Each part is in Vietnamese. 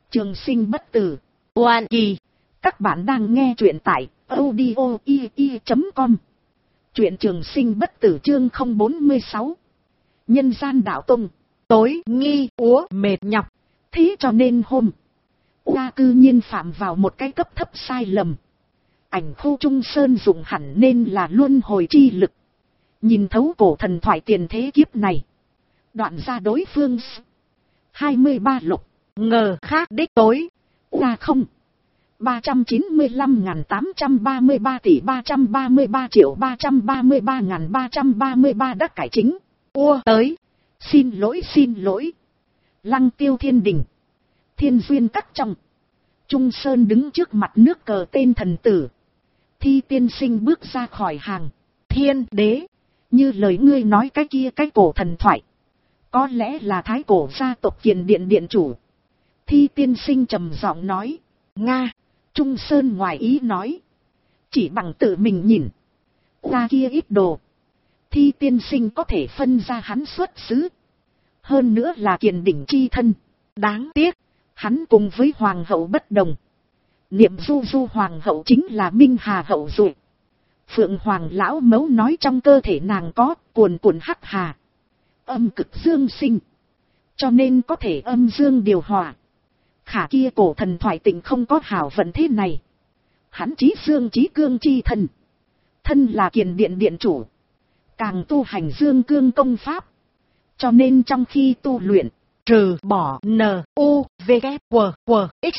Trường sinh bất tử. Oan kỳ. Các bạn đang nghe truyện tại audio.com. Truyện trường sinh bất tử chương 046. Nhân gian đạo tông. Tối nghi úa mệt nhọc. Thế cho nên hôm ta cư nhiên phạm vào một cái cấp thấp sai lầm. Ảnh khu Trung Sơn dụng hẳn nên là luân hồi chi lực. Nhìn thấu cổ thần thoại tiền thế kiếp này. Đoạn ra đối phương 23 lục. Ngờ khác đích tối. Ta không. 395.833 tỷ 333.333.333 đắc cải chính. Tới. Xin lỗi. Lăng Tiêu Thiên Đình. Thiên duyên các trong. Trung Sơn đứng trước mặt nước cờ tên thần tử. Thi tiên sinh bước ra khỏi hàng. Thiên đế. Như lời ngươi nói cái kia cái cổ thần thoại. Có lẽ là thái cổ gia tộc Kiền Điện điện chủ. Thi tiên sinh trầm giọng nói. Nga. Trung Sơn ngoài ý nói. Chỉ bằng tự mình nhìn. Ra kia ít đồ. Thi tiên sinh có thể phân ra hắn xuất xứ. Hơn nữa là Kiền đỉnh chi thân. Đáng tiếc. Hắn cùng với hoàng hậu bất đồng. Niệm du hoàng hậu chính là Minh Hà hậu duệ. Phượng Hoàng lão mẫu nói trong cơ thể nàng có cuồn cuộn hắc hà. Âm cực dương sinh. Cho nên có thể âm dương điều hòa. Khả kia cổ thần thoại tình không có hảo vận thế này. Hắn chí dương chí cương chi thân. Thân là Kiền Điện điện chủ. Càng tu hành dương cương công pháp. Cho nên trong khi tu luyện. Trừ bỏ N-U-V-K-W-X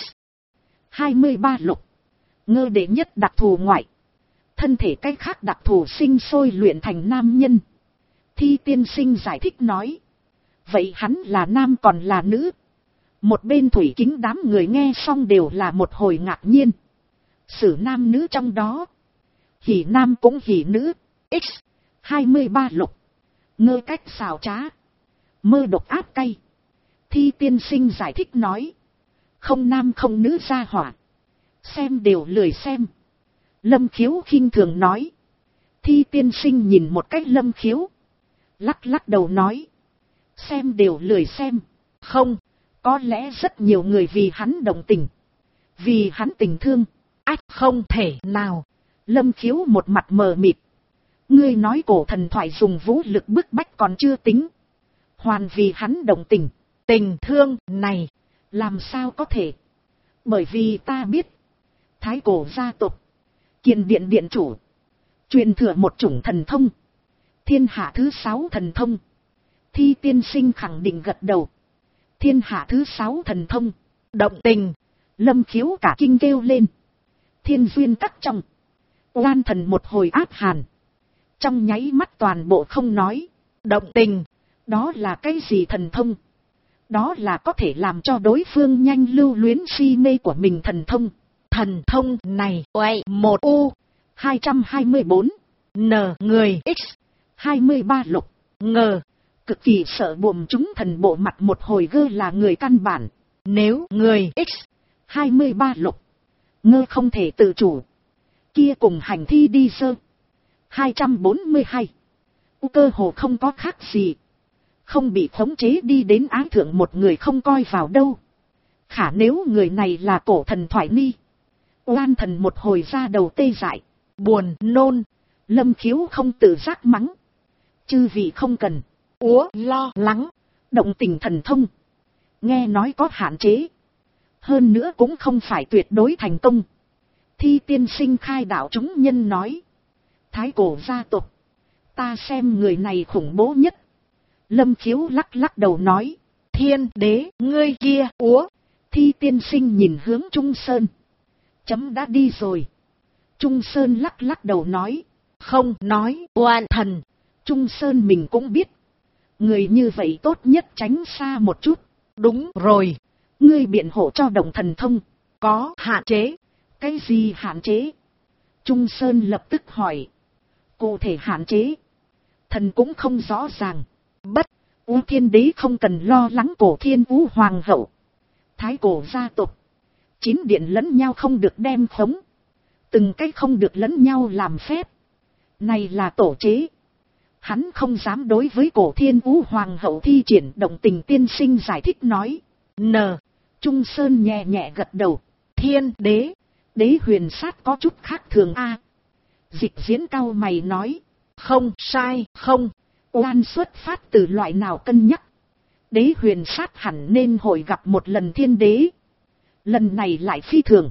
23 lục. Ngơ đệ nhất đặc thù ngoại. Thân thể cách khác đặc thù sinh sôi luyện thành nam nhân. Thi tiên sinh giải thích nói. Vậy hắn là nam còn là nữ? Một bên thủy kính đám người nghe xong đều là một hồi ngạc nhiên. Sử nam nữ trong đó. Hỉ nam cũng hỉ nữ. X 23 lục. Ngơ cách xào trá. Mơ độc áp cay. Thi tiên sinh giải thích nói. Không nam không nữ gia hỏa. Xem đều lười xem. Lâm Khiếu khinh thường nói. Thi tiên sinh nhìn một cách Lâm Khiếu. Lắc đầu nói. Xem đều lười xem. Không, có lẽ rất nhiều người vì hắn đồng tình. Vì hắn tình thương. Ách không thể nào. Lâm Khiếu một mặt mờ mịt. Ngươi nói cổ thần thoại dùng vũ lực bức bách còn chưa tính. Hoàn vì hắn đồng tình. Tình thương này. Làm sao có thể. Bởi vì ta biết. Thái cổ gia tộc. Kiền Điện điện chủ. Truyền thừa một chủng thần thông. Thiên hạ thứ 6 thần thông. Thi tiên sinh khẳng định gật đầu. Thiên hạ thứ 6 thần thông. Động tình. Lâm Khiếu cả kinh kêu lên. Thiên duyên cắt trong. Oan thần một hồi áp hàn. Trong nháy mắt toàn bộ không nói. Động tình. Đó là cái gì thần thông? Đó là có thể làm cho đối phương nhanh lưu luyến si mê của mình thần thông. Thần thông này. Một U. 224. N. Người X. 23 lục. Ngờ. Cực kỳ sợ buồm chúng thần bộ mặt một hồi gơ là người căn bản. Nếu người X. 23 lục. Ngơ không thể tự chủ. Kia cùng hành thi đi sơ. 242. Cơ hồ không có khác gì. Không bị khống chế đi đến ái thượng một người không coi vào đâu. Khả nếu người này là cổ thần thoại ni. Oan thần một hồi ra đầu tê dại. Buồn nôn. Lâm Khiếu không tự giác mắng. Chư vị không cần. Lo lắng. Động tình thần thông. Nghe nói có hạn chế. Hơn nữa cũng không phải tuyệt đối thành công. Thi tiên sinh khai đạo chúng nhân nói. Thái cổ gia tộc. Ta xem người này khủng bố nhất. Lâm Khiếu lắc đầu nói. Thiên đế ngươi kia Thi tiên sinh nhìn hướng Trung Sơn. Chấm đã đi rồi. Trung Sơn lắc đầu nói. Không nói oan thần. Trung Sơn mình cũng biết. Người như vậy tốt nhất tránh xa một chút. Đúng rồi. Ngươi biện hộ cho động thần thông. Có hạn chế. Cái gì hạn chế? Trung Sơn lập tức hỏi. Cụ thể hạn chế. Thần cũng không rõ ràng. Bất. Thiên đế không cần lo lắng cổ Thiên Vũ hoàng hậu. Thái cổ gia tộc. 9 điện lẫn nhau không được đem khống. Từng cái không được lẫn nhau làm phép. Này là tổ chế. Hắn không dám đối với cổ Thiên Vũ hoàng hậu thi triển động tình tiên sinh giải thích nói. Trung Sơn nhẹ nhẹ gật đầu. Thiên đế, đế huyền sát có chút khác thường a. Dịch diễn cau mày nói. Không sai, không. Oan xuất phát từ loại nào cân nhắc. Đế huyền sát hẳn nên hội gặp một lần thiên đế. Lần này lại phi thường.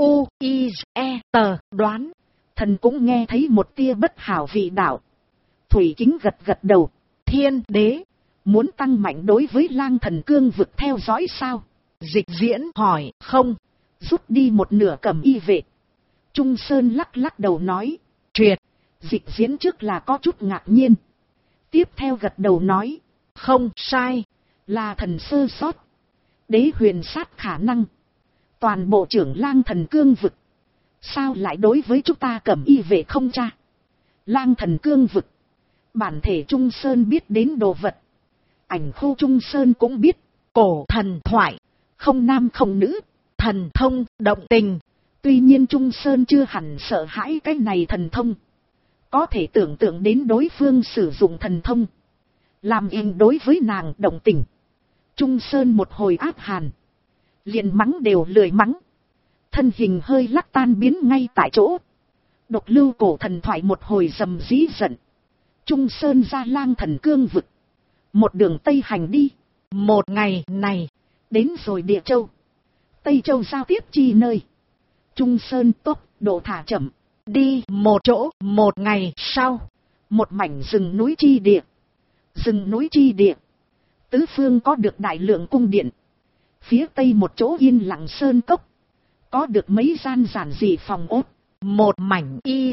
U-I-E-T đoán. Thần cũng nghe thấy một tia bất hảo vị đạo. Thủy Kính gật gật đầu. Thiên đế, muốn tăng mạnh đối với Lang Thần Cương vực theo dõi sao? Dịch diễn hỏi. Không, rút đi một nửa cẩm y vệ. Trung Sơn lắc lắc đầu nói. Triệt. Dịch diễn trước là có chút ngạc nhiên. Tiếp theo gật đầu nói. Không sai, là thần sơ sót. Đế huyền sát khả năng. Toàn bộ trưởng Lang Thần Cương vực. Sao lại đối với chúng ta cẩm y vệ không cha? Lang Thần Cương vực. Bản thể Trung Sơn biết đến đồ vật. Ảnh khu Trung Sơn cũng biết. Cổ thần thoại. Không nam không nữ. Thần thông, động tình. Tuy nhiên Trung Sơn chưa hẳn sợ hãi cái này thần thông. Có thể tưởng tượng đến đối phương sử dụng thần thông. Làm in đối với nàng động tình. Trung Sơn một hồi áp hàn. Liền mắng đều lười mắng. Thân hình hơi lắc tan biến ngay tại chỗ. Độc lưu cổ thần thoại một hồi rầm rĩ giận. Trung Sơn ra Lang Thần Cương vực. Một đường Tây hành đi. Một ngày này, đến rồi Địa Châu. Tây Châu giao tiếp chi nơi. Trung Sơn tốc độ thả chậm. Đi một chỗ, một ngày sau. Một mảnh rừng núi chi địa. Rừng núi chi địa. Tứ phương có được đại lượng cung điện. Phía tây một chỗ yên lặng sơn cốc. Có được mấy gian giản dị phòng ốt. Một mảnh y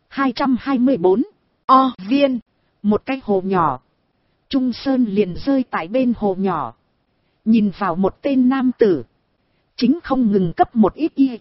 224 o viên. Một cái hồ nhỏ. Trung Sơn liền rơi tại bên hồ nhỏ. Nhìn vào một tên nam tử. Chính không ngừng cấp một ít y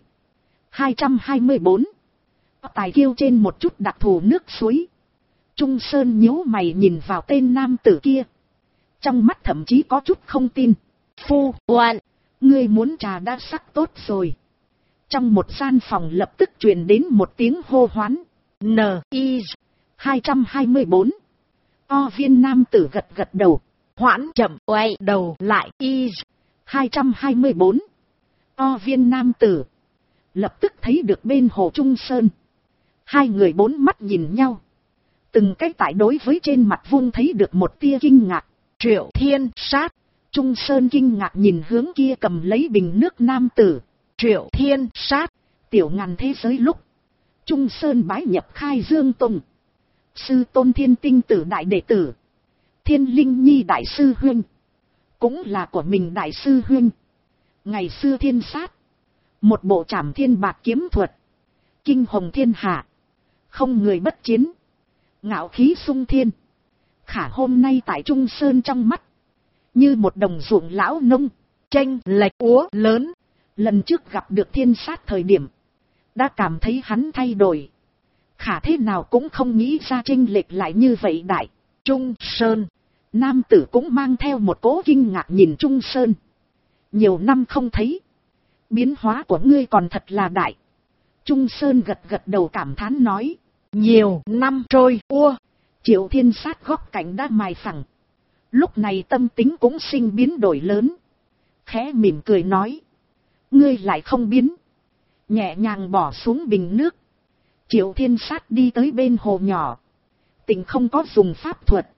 224. Tài kiêu trên một chút đặc thù nước suối. Trung Sơn nhíu mày nhìn vào tên nam tử kia. Trong mắt thậm chí có chút không tin. Phu oan, ngươi muốn trà đã sắc tốt rồi. Trong một gian phòng lập tức truyền đến một tiếng hô hoán. N.I. 224. O viên nam tử gật gật đầu. Hoãn chậm quay đầu lại. I. 224. O viên nam tử. Lập tức thấy được bên hồ Trung Sơn. Hai người bốn mắt nhìn nhau. Từng cái tại đối với trên mặt Vung thấy được một tia kinh ngạc. Triệu Thiên Sát. Trung Sơn kinh ngạc nhìn hướng kia cầm lấy bình nước nam tử. Triệu Thiên Sát. Tiểu ngàn thế giới lúc. Trung Sơn bái nhập Khai Dương Tông. Sư Tôn Thiên Tinh Tử đại đệ tử. Thiên Linh Nhi đại sư huynh. Cũng là của mình đại sư huynh. Ngày xưa thiên sát. Một bộ trảm thiên bạc kiếm thuật. Kinh hồng thiên hạ. Không người bất chiến. Ngạo khí sung thiên. Khả hôm nay tại Trung Sơn trong mắt. Như một đồng ruộng lão nông. Chênh lệch úa lớn. Lần trước gặp được thiên sát thời điểm. Đã cảm thấy hắn thay đổi. Khả thế nào cũng không nghĩ ra chênh lệch lại như vậy đại. Trung Sơn. Nam tử cũng mang theo một cố kinh ngạc nhìn Trung Sơn. Nhiều năm không thấy. Biến hóa của ngươi còn thật là đại. Trung Sơn gật gật đầu cảm thán nói. Nhiều năm trôi ua. Triệu Thiên Sát góc cạnh đã mài phẳng. Lúc này tâm tính cũng sinh biến đổi lớn. Khẽ mỉm cười nói. Ngươi lại không biến. Nhẹ nhàng bỏ xuống bình nước. Triệu Thiên Sát đi tới bên hồ nhỏ. Tình không có dùng pháp thuật.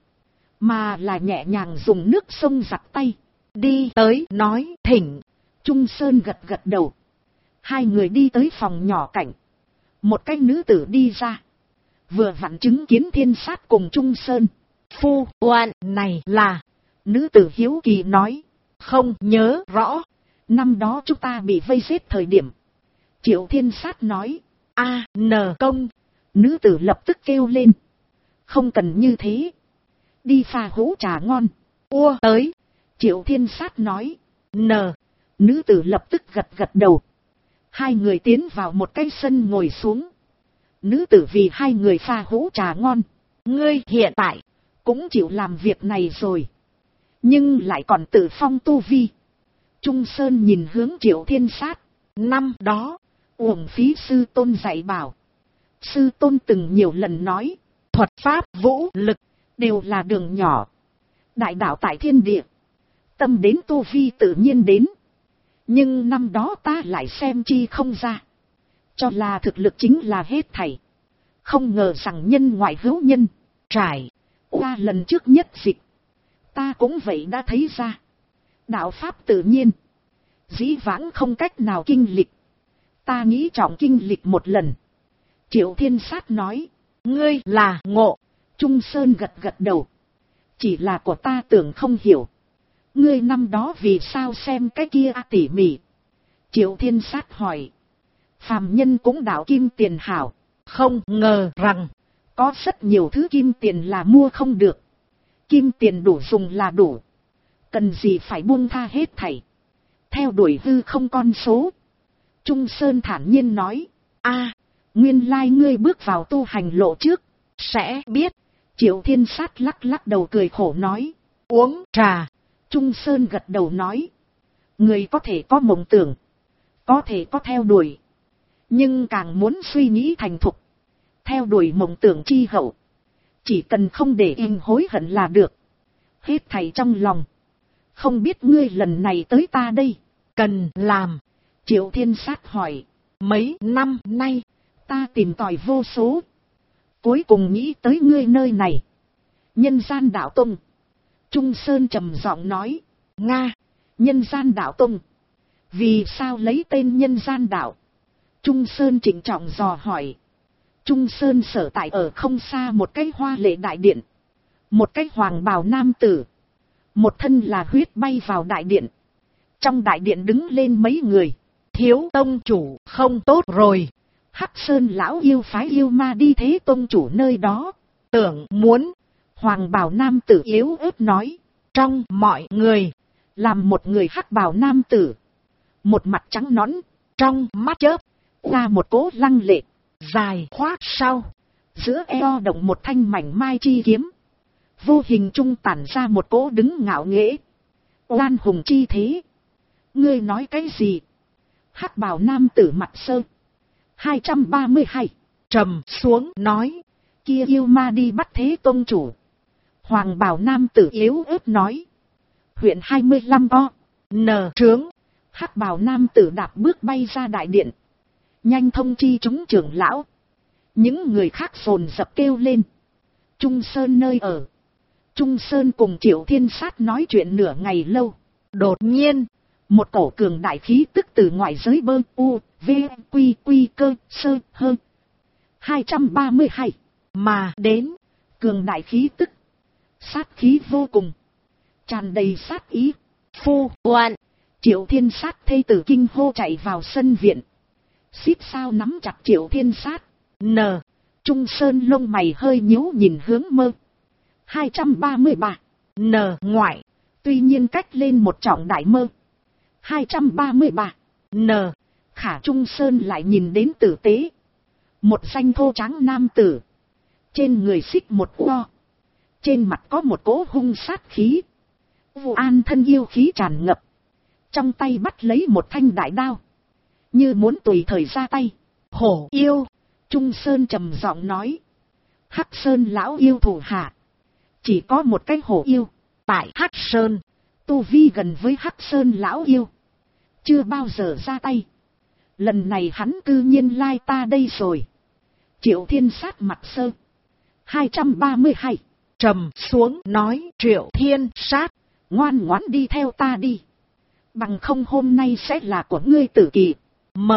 Mà là nhẹ nhàng dùng nước sông giặt tay. Đi tới nói thỉnh. Trung Sơn gật gật đầu. Hai người đi tới phòng nhỏ cạnh. Một cái nữ tử đi ra. Vừa vặn chứng kiến Thiên Sát cùng Trung Sơn. Phu oan này là. Nữ tử hiếu kỳ nói. Không nhớ rõ. Năm đó chúng ta bị vây giết thời điểm. Triệu Thiên Sát nói. A N công. Nữ tử lập tức kêu lên. Không cần như thế. Đi pha hũ trà ngon. Ua tới. Triệu Thiên Sát nói. N. Nữ tử lập tức gật gật đầu. Hai người tiến vào một cái sân ngồi xuống. Nữ tử vì hai người pha hũ trà ngon. Ngươi hiện tại cũng chịu làm việc này rồi. Nhưng lại còn tự phong tu vi. Trung Sơn nhìn hướng Triệu Thiên Sát. Năm đó, uổng phí sư tôn dạy bảo. Sư tôn từng nhiều lần nói. Thuật pháp, vũ lực, đều là đường nhỏ. Đại đạo tại thiên địa. Tâm đến tu vi tự nhiên đến. Nhưng năm đó ta lại xem chi không ra. Cho là thực lực chính là hết thảy. Không ngờ rằng nhân ngoại hữu nhân. Trải qua lần trước nhất dịch. Ta cũng vậy đã thấy ra. Đạo pháp tự nhiên. Dĩ vãng không cách nào kinh lịch. Ta nghĩ trọng kinh lịch một lần. Triệu Thiên Sát nói. Ngươi là ngộ. Trung Sơn gật gật đầu. Chỉ là của ta tưởng không hiểu. Ngươi năm đó vì sao xem cái kia tỉ mỉ. Triệu Thiên Sát hỏi. Phàm nhân cũng đạo kim tiền hảo. Không ngờ rằng. Có rất nhiều thứ kim tiền là mua không được. Kim tiền đủ dùng là đủ. Cần gì phải buông tha hết thảy. Theo đuổi hư không con số. Trung Sơn thản nhiên nói. Nguyên lai ngươi bước vào tu hành lộ trước. Sẽ biết. Triệu Thiên Sát lắc lắc đầu cười khổ nói. Uống trà. Trung Sơn gật đầu nói. Người có thể có mộng tưởng. Có thể có theo đuổi. Nhưng càng muốn suy nghĩ thành thục. Theo đuổi mộng tưởng chi hậu. Chỉ cần không để em hối hận là được. Hết thảy trong lòng. Không biết ngươi lần này tới ta đây. Cần làm. Triệu Thiên Sát hỏi. Mấy năm nay. Ta tìm tòi vô số. Cuối cùng nghĩ tới ngươi nơi này. Nhân gian đạo tông. Trung Sơn trầm giọng nói. Nga. Nhân gian đạo tông. Vì sao lấy tên nhân gian đạo? Trung Sơn trịnh trọng dò hỏi. Trung Sơn sở tại ở không xa một cái hoa lệ đại điện. Một cái hoàng bào nam tử. Một thân là huyết bay vào đại điện. Trong đại điện đứng lên mấy người. Thiếu tông chủ không tốt rồi. Hắc Sơn lão yêu phái yêu ma đi thế tông chủ nơi đó. Tưởng muốn. Hoàng bào nam tử yếu ớt nói. Trong mọi người. Làm một người hắc bào nam tử. Một mặt trắng nõn. Trong mắt chớp. Ra một cỗ lăng lệ. Dài khoát sau. Giữa eo động một thanh mảnh mai chi kiếm. Vô hình trung tản ra một cỗ đứng ngạo nghễ. Oan hùng chi thế. Ngươi nói cái gì? Hắc bào nam tử mặt sơ. 232. Trầm xuống nói. Kia yêu ma đi bắt thế tôn chủ. Hoàng bào nam tử yếu ớt nói. Huyện 25 o. N trướng. Hắc bào nam tử đạp bước bay ra đại điện. Nhanh thông chi chúng trưởng lão. Những người khác phồn dập kêu lên. Trung Sơn nơi ở. Trung Sơn cùng Triệu Thiên Sát nói chuyện nửa ngày lâu. Đột nhiên. Một cổ cường đại khí tức từ ngoại giới bơ u, v, quy quy cơ, sơ, hơ. 232. Mà đến. Cường đại khí tức. Sát khí vô cùng. Tràn đầy sát ý. Phu, oan. Triệu Thiên Sát thê tử kinh hô chạy vào sân viện. Xít sao nắm chặt Triệu Thiên Sát. N. Trung Sơn lông mày hơi nhíu nhìn hướng mơ. 233. N. Ngoại. Tuy nhiên cách lên một trọng đại mơ. 233. N. Khả Trung Sơn lại nhìn đến tử tế. Một danh thô tráng nam tử. Trên người xích một o. Trên mặt có một cỗ hung sát khí. Vu an thân yêu khí tràn ngập. Trong tay bắt lấy một thanh đại đao. Như muốn tùy thời ra tay. Hổ yêu. Trung Sơn trầm giọng nói. Hắc Sơn lão yêu thủ hạ. Chỉ có một cái hổ yêu. Tại Hắc Sơn. Tu vi gần với Hắc Sơn lão yêu. Chưa bao giờ ra tay. Lần này hắn cư nhiên lai ta đây rồi. Triệu Thiên Sát mặt sơ. 232. Trầm xuống nói. Triệu Thiên Sát. Ngoan ngoãn đi theo ta đi. Bằng không hôm nay sẽ là của ngươi tử kỳ. M.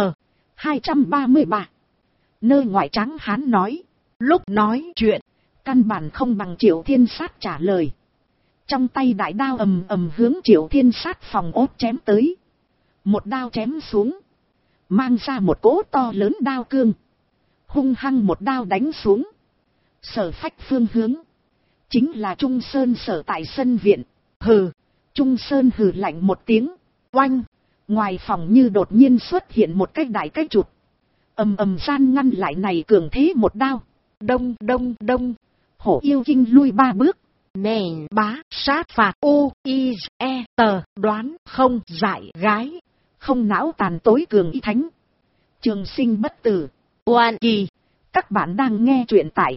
233. Nơi ngoại trắng hán nói. Lúc nói chuyện. Căn bản không bằng Triệu Thiên Sát trả lời. Trong tay đại đao ầm ầm hướng Triệu Thiên Sát phòng ốt chém tới. Một đao chém xuống. Mang ra một cỗ to lớn đao cương. Hung hăng một đao đánh xuống. Sở phách phương hướng. Chính là Trung Sơn sở tại sân viện. Hừ. Trung Sơn hừ lạnh một tiếng. Oanh. Ngoài phòng như đột nhiên xuất hiện một cái đại cái chụp. Ầm ầm gian ngăn lại này cường thế một đao. Đông đông đông. Hổ yêu kinh lui 3 bước. Nền bá sát phạt u i e tờ đoán không giải gái. Không não tàn tối cường y thánh. Trường sinh bất tử. Oan kỳ. Các bạn đang nghe truyện tại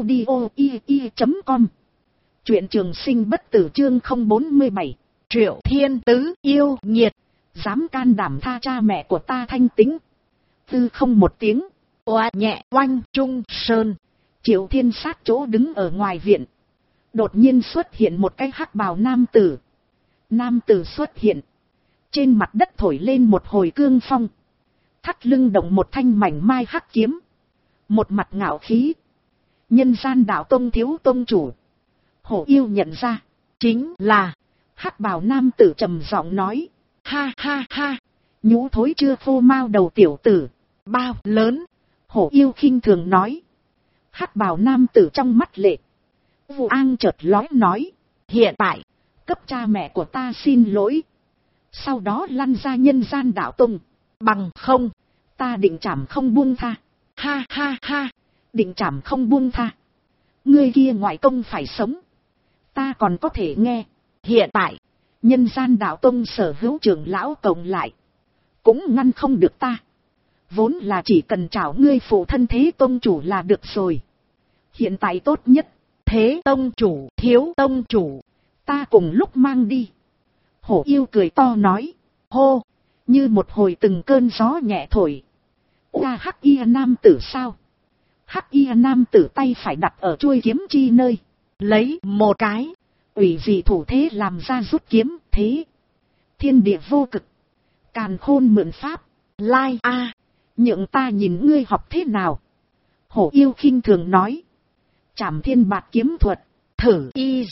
audio.com. Truyện Trường Sinh bất tử chương 047. Triệu Thiên Tứ yêu nhiệt. Dám can đảm tha cha mẹ của ta thanh tính. Tư không một tiếng. Oa nhẹ oanh trung sơn. Triệu Thiên Sát chỗ đứng ở ngoài viện. Đột nhiên xuất hiện một cái hắc bào nam tử. Nam tử xuất hiện. Trên mặt đất thổi lên một hồi cương phong. Thắt lưng động một thanh mảnh mai hắc kiếm. Một mặt ngạo khí. Nhân gian đạo tông thiếu tông chủ. Hổ Yêu nhận ra. Chính là. Hắc bào nam tử trầm giọng nói. Ha ha ha. Nhũ thối chưa phô mao đầu tiểu tử. Bao lớn. Hổ Yêu khinh thường nói. Hắc bào nam tử trong mắt lệ. Vu An chợt lói nói. Hiện tại. Cấp cha mẹ của ta xin lỗi. Sau đó lăn ra nhân gian đạo tông. Bằng không. Ta định trảm không buông tha. Ha ha ha. Định trảm không buông tha. Ngươi kia ngoại công phải sống. Ta còn có thể nghe. Hiện tại. Nhân gian đạo tông sở hữu trưởng lão cộng lại. Cũng ngăn không được ta. Vốn là chỉ cần trảo ngươi phụ thân thế tông chủ là được rồi. Hiện tại tốt nhất. Thế tông chủ, thiếu tông chủ. Ta cùng lúc mang đi. Hổ Yêu cười to nói. Hô. Như một hồi từng cơn gió nhẹ thổi. Oa hắc y nam tử sao? Hắc y nam tử tay phải đặt ở chuôi kiếm chi nơi. Lấy một cái. Ủy dị thủ thế làm ra rút kiếm thế. Thiên địa vô cực. Càn khôn mượn pháp. Lai a. Nhượng ta nhìn ngươi học thế nào. Hổ Yêu khinh thường nói. Trảm thiên bạt kiếm thuật. Thử y.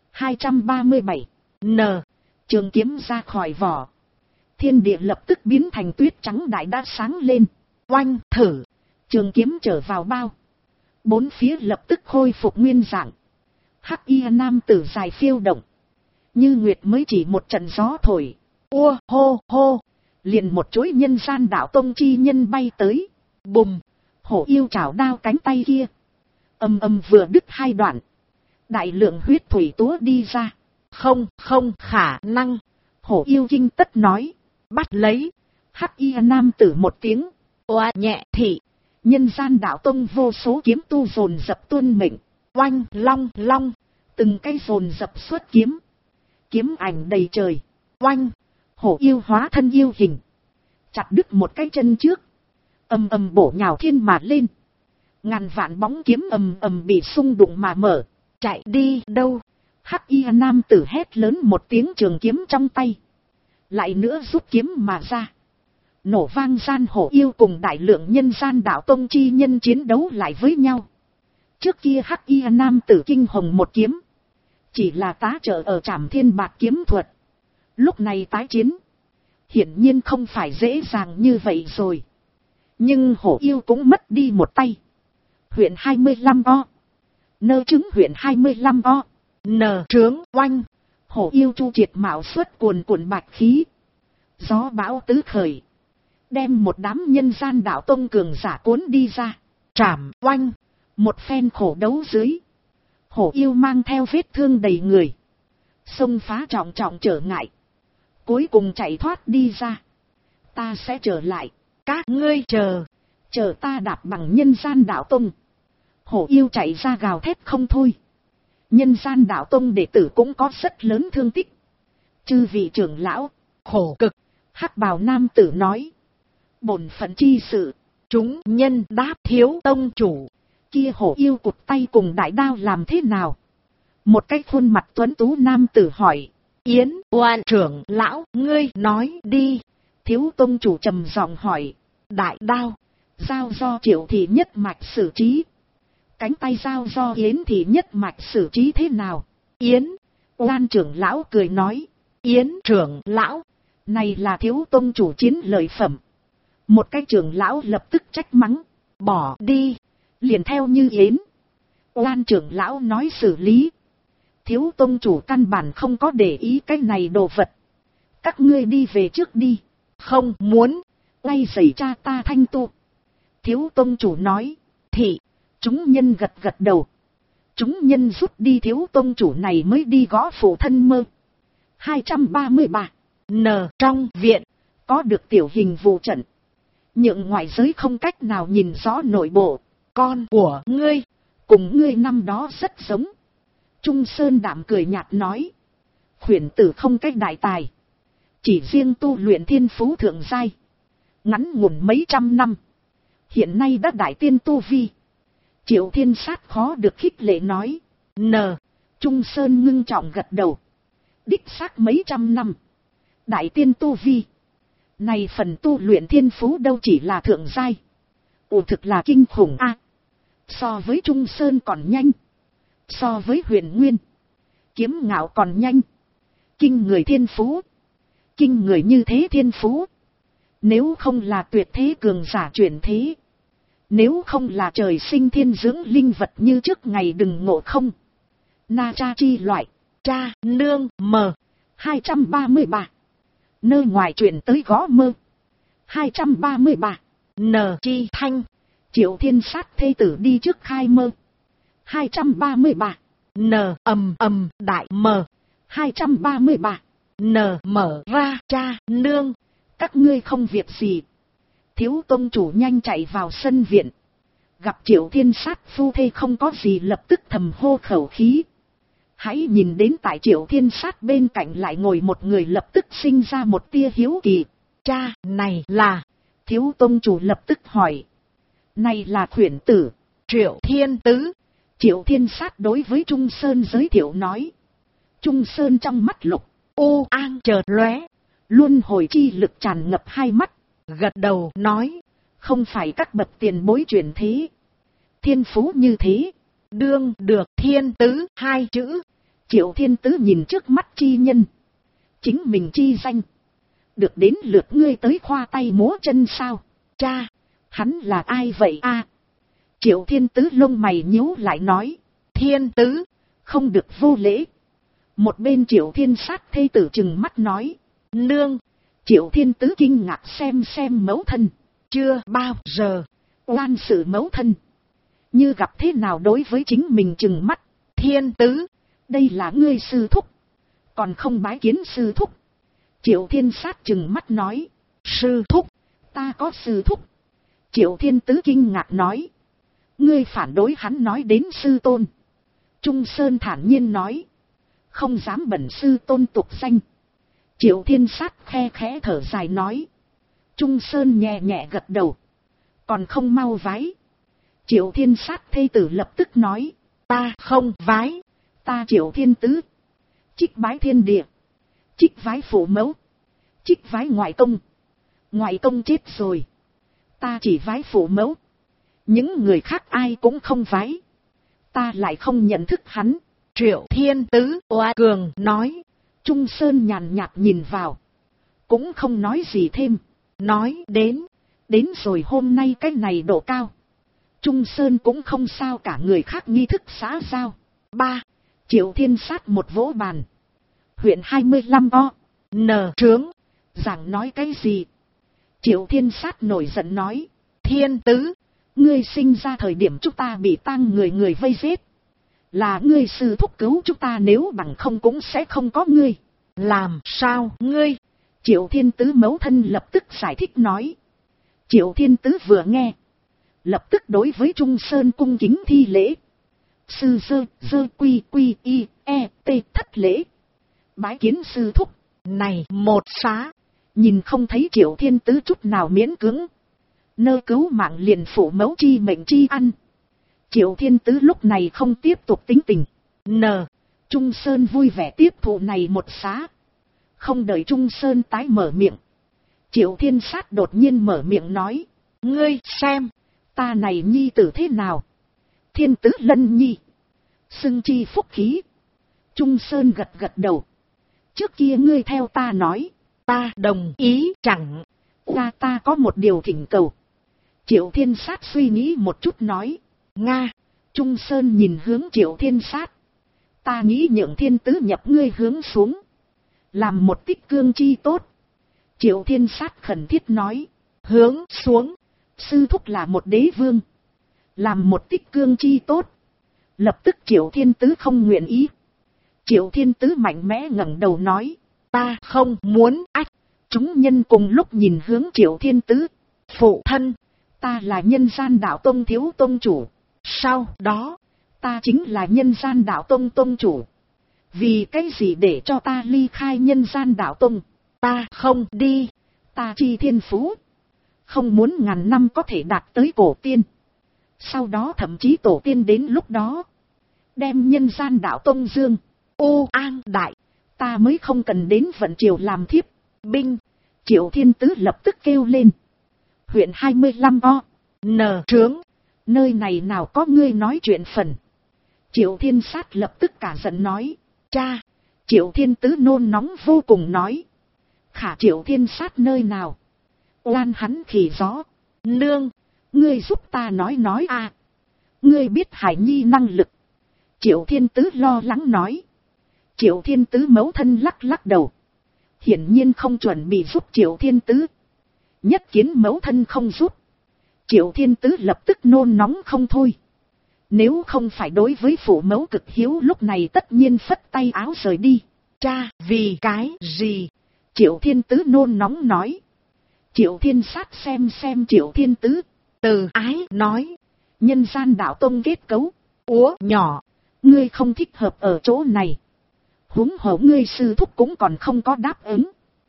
237. N. Trường kiếm ra khỏi vỏ. Thiên địa lập tức biến thành tuyết trắng đại đã sáng lên. Oanh thử. Trường kiếm trở vào bao. Bốn phía lập tức khôi phục nguyên dạng. Hắc y nam tử dài phiêu động. Như nguyệt mới chỉ một trận gió thổi. Ua hô hô. Liền một chuỗi nhân gian đạo tông chi nhân bay tới. Bùm. Hổ Yêu chảo đao cánh tay kia. Âm âm vừa đứt hai đoạn. Đại lượng huyết thủy túa đi ra. Không khả năng. Hổ Yêu kinh tất nói. Bắt lấy. Hắc y nam tử một tiếng. Oa nhẹ thị. Nhân gian đạo tông vô số kiếm tu dồn dập tuôn mệnh. Oanh long long. Từng cái dồn dập xuất kiếm. Kiếm ảnh đầy trời. Oanh. Hổ Yêu hóa thân yêu hình. Chặt đứt một cái chân trước. Ầm ầm bổ nhào thiên mà lên. Ngàn vạn bóng kiếm ầm ầm bị xung đụng mà mở. Chạy đi đâu? Hắc y nam tử hét lớn một tiếng, trường kiếm trong tay. Lại nữa rút kiếm mà ra. Nổ vang gian, Hổ Yêu cùng đại lượng nhân gian đạo tông chi nhân chiến đấu lại với nhau. Trước kia Hắc y nam tử kinh hồng một kiếm. Chỉ là tá trợ ở trảm thiên bạt kiếm thuật. Lúc này tái chiến. Hiển nhiên không phải dễ dàng như vậy rồi. Nhưng Hổ Yêu cũng mất đi một tay. Huyện 25 o. Nơ trứng huyện 25 o. N trướng oanh. Hổ Yêu chu triệt mạo xuất cuồn cuộn bạch khí. Gió bão tứ khởi. Đem một đám nhân gian đạo tông cường giả cuốn đi ra. Trảm oanh. Một phen khổ đấu dưới. Hổ Yêu mang theo vết thương đầy người. Xông phá trọng trọng trở ngại. Cuối cùng chạy thoát đi ra. Ta sẽ trở lại. Các ngươi chờ ta đạp bằng nhân gian đạo tông. Hổ Yêu chạy ra gào thét không thôi. Nhân gian đạo tông đệ tử cũng có rất lớn thương tích. Chư vị trưởng lão, khổ cực. Hắc bào nam tử nói. Bổn phận chi sự. Chúng nhân đáp thiếu tông chủ. Kia Hổ Yêu cụt tay cùng đại đao làm thế nào? Một cái khuôn mặt tuấn tú nam tử hỏi. Yến Oan trưởng lão, ngươi nói đi. Thiếu tông chủ trầm giọng hỏi. Đại đao. Giao do Triệu thị nhất mạch xử trí. Cánh tay giao do Yến thị nhất mạch xử trí thế nào? Yến Oan trưởng lão cười nói. Yến trưởng lão. Này là thiếu tông chủ chiến lợi phẩm. Một cái trưởng lão lập tức trách mắng. Bỏ đi. Liền theo như Yến Oan trưởng lão nói xử lý. Thiếu tông chủ căn bản không có để ý cái này đồ vật. Các ngươi đi về trước đi. Không muốn. Ngay xảy cha ta thanh tu. Thiếu tông chủ nói. Thị. Chúng nhân gật gật đầu. Chúng nhân rút đi, thiếu tông chủ này mới đi gõ phụ thân mơ. 233. N. Trong viện. Có được tiểu hình vụ trận. Nhượng ngoại giới không cách nào nhìn rõ nội bộ. Con của ngươi. Cùng ngươi năm đó rất giống. Trung Sơn Đạm cười nhạt nói. Khuyển tử không cách đại tài. Chỉ riêng tu luyện thiên phú thượng giai, ngắn ngủn mấy trăm năm, hiện nay đã đại tiên tu vi. Triệu Thiên Sát khó được khích lệ nói. Trung Sơn ngưng trọng gật đầu. Đích xác mấy trăm năm, đại tiên tu vi. Này phần tu luyện thiên phú đâu chỉ là thượng giai, thực là kinh khủng a. So với Trung Sơn còn nhanh, so với Huyền Nguyên, Kiếm Ngạo còn nhanh. Kinh người thiên phú, kinh người như thế thiên phú. Nếu không là tuyệt thế cường giả chuyển thế, nếu không là trời sinh thiên dưỡng linh vật như trước ngày đừng ngộ không. Na cha chi loại, cha nương mờ. 233. Nơi ngoài chuyển tới gõ mơ. 233. N chi thanh. Triệu Thiên Sát thê tử đi trước khai mơ. 233. N ầm đại mờ. 233. N mở ra cha nương. Các ngươi không việc gì. Thiếu tông chủ nhanh chạy vào sân viện. Gặp Triệu Thiên Sát phu thê không có gì, lập tức thầm hô khẩu khí. Hãy nhìn đến tại Triệu Thiên Sát bên cạnh lại ngồi một người, lập tức sinh ra một tia hiếu kỳ. Cha, này là... Thiếu tông chủ lập tức hỏi. Này là khuyển tử, Triệu Thiên Tứ. Triệu Thiên Sát đối với Trung Sơn giới thiệu nói. Trung Sơn trong mắt lục u an chợt lóe, luân hồi chi lực tràn ngập hai mắt, gật đầu nói. Không phải các bậc tiền bối truyền thế, thiên phú như thế, đương được Thiên Tứ hai chữ. Triệu Thiên Tứ nhìn trước mắt chi nhân, chính mình chi danh, được đến lượt ngươi tới khoa tay múa chân sao? Cha, hắn là ai vậy a? Triệu Thiên Tứ lông mày nhíu lại nói. Thiên Tứ, không được vô lễ. Một bên Triệu Thiên Sát thê tử trừng mắt nói. Nương. Triệu Thiên Tứ kinh ngạc xem mẫu thân. Chưa bao giờ oan sự mẫu thân, như gặp thế nào đối với chính mình trừng mắt. Thiên Tứ, đây là ngươi sư thúc, còn không bái kiến sư thúc. Triệu Thiên Sát trừng mắt nói. Sư thúc, ta có sư thúc. Triệu Thiên Tứ kinh ngạc nói. Ngươi phản đối hắn nói đến sư tôn. Trung Sơn thản nhiên nói. Không dám bẩn sư tôn tục danh. Triệu Thiên Sát khe khẽ thở dài nói. Trung Sơn nhẹ nhẹ gật đầu. Còn không mau vái. Triệu Thiên Sát thê tử lập tức nói. Ta không vái. Ta Triệu Thiên Tứ trích bái thiên địa, trích vái phụ mẫu, trích vái ngoại công. Ngoại công chết rồi, ta chỉ vái phụ mẫu. Những người khác ai cũng không vái. Ta lại không nhận thức hắn. Triệu Thiên Tứ oa cường nói. Trung Sơn nhàn nhạt nhìn vào, cũng không nói gì thêm. Nói đến rồi hôm nay cái này độ cao, Trung Sơn cũng không sao cả người khác nghi thức xã giao. 3. Triệu Thiên Sát một vỗ bàn. Huyện 25 o. N trướng. Giảng nói cái gì? Triệu Thiên Sát nổi giận nói. Thiên Tứ, ngươi sinh ra thời điểm chúng ta bị tang người vây giết. Là ngươi sư thúc cứu chúng ta, nếu bằng không cũng sẽ không có ngươi. Làm sao ngươi? Triệu Thiên Tứ mẫu thân lập tức giải thích nói. Triệu Thiên Tứ vừa nghe, lập tức đối với Trung Sơn cung kính thi lễ. Sư dơ quy y e t thất lễ. Bái kiến sư thúc. Này một xá, nhìn không thấy Triệu Thiên Tứ chút nào miễn cưỡng. Nơ cứu mạng liền phụ mẫu chi mệnh chi ăn. Triệu Thiên Tứ lúc này không tiếp tục tính tình. Trung Sơn vui vẻ tiếp thụ này một xá. Không đợi Trung Sơn tái mở miệng, Triệu Thiên Sát đột nhiên mở miệng nói. Ngươi xem, ta này nhi tử thế nào? Thiên Tứ Lân nhi, xưng chi phúc khí. Trung Sơn gật đầu. Trước kia ngươi theo ta nói, ta đồng ý. Chẳng qua ta có một điều thỉnh cầu. Triệu Thiên Sát suy nghĩ một chút nói. Nga. Trung Sơn nhìn hướng Triệu Thiên Sát. Ta nghĩ nhượng Thiên Tứ nhập ngươi hướng xuống, làm một tích cương chi tốt. Triệu Thiên Sát khẩn thiết nói. Hướng xuống? Sư thúc là một đế vương, làm một tích cương chi tốt. Lập tức Triệu Thiên Tứ không nguyện ý. Triệu Thiên Tứ mạnh mẽ ngẩng đầu nói. Ta không muốn. Ách. Chúng nhân cùng lúc nhìn hướng Triệu Thiên Tứ. Phụ thân, ta là Nhân Gian Đạo Tông thiếu tông chủ. Sau đó, ta chính là Nhân Gian Đạo Tông tông chủ. Vì cái gì để cho ta ly khai Nhân Gian Đạo Tông? ta không đi. Ta chi thiên phú. Không muốn ngàn năm có thể đạt tới cổ tiên. Sau đó thậm chí tổ tiên đến lúc đó. Đem nhân gian đạo tông dương. An đại. Ta mới không cần đến vận triều làm thiếp. Binh. Triệu Thiên Tứ lập tức kêu lên. Huyện 25 O. N trướng. Nơi này nào có ngươi nói chuyện phần. Triệu Thiên Sát lập tức cả giận nói. Cha. Triệu Thiên Tứ nôn nóng vô cùng nói. Khả Triệu Thiên Sát nơi nào. Oan hắn khỉ gió. Nương. Ngươi giúp ta nói à. Ngươi biết Hải Nhi năng lực. Triệu Thiên Tứ lo lắng nói. Triệu Thiên Tứ mẫu thân lắc lắc đầu. Hiển nhiên không chuẩn bị giúp Triệu Thiên Tứ. Nhất kiến mẫu thân không giúp. Triệu Thiên Tứ lập tức nôn nóng không thôi. Nếu không phải đối với phụ mẫu cực hiếu lúc này tất nhiên phất tay áo rời đi. Cha, vì cái gì? Triệu Thiên Tứ nôn nóng nói. Triệu Thiên Sát xem Triệu Thiên Tứ. Từ ái nói. Nhân gian đạo tông kết cấu. Úa nhỏ. Ngươi không thích hợp ở chỗ này. Huống hồ ngươi sư thúc cũng còn không có đáp ứng.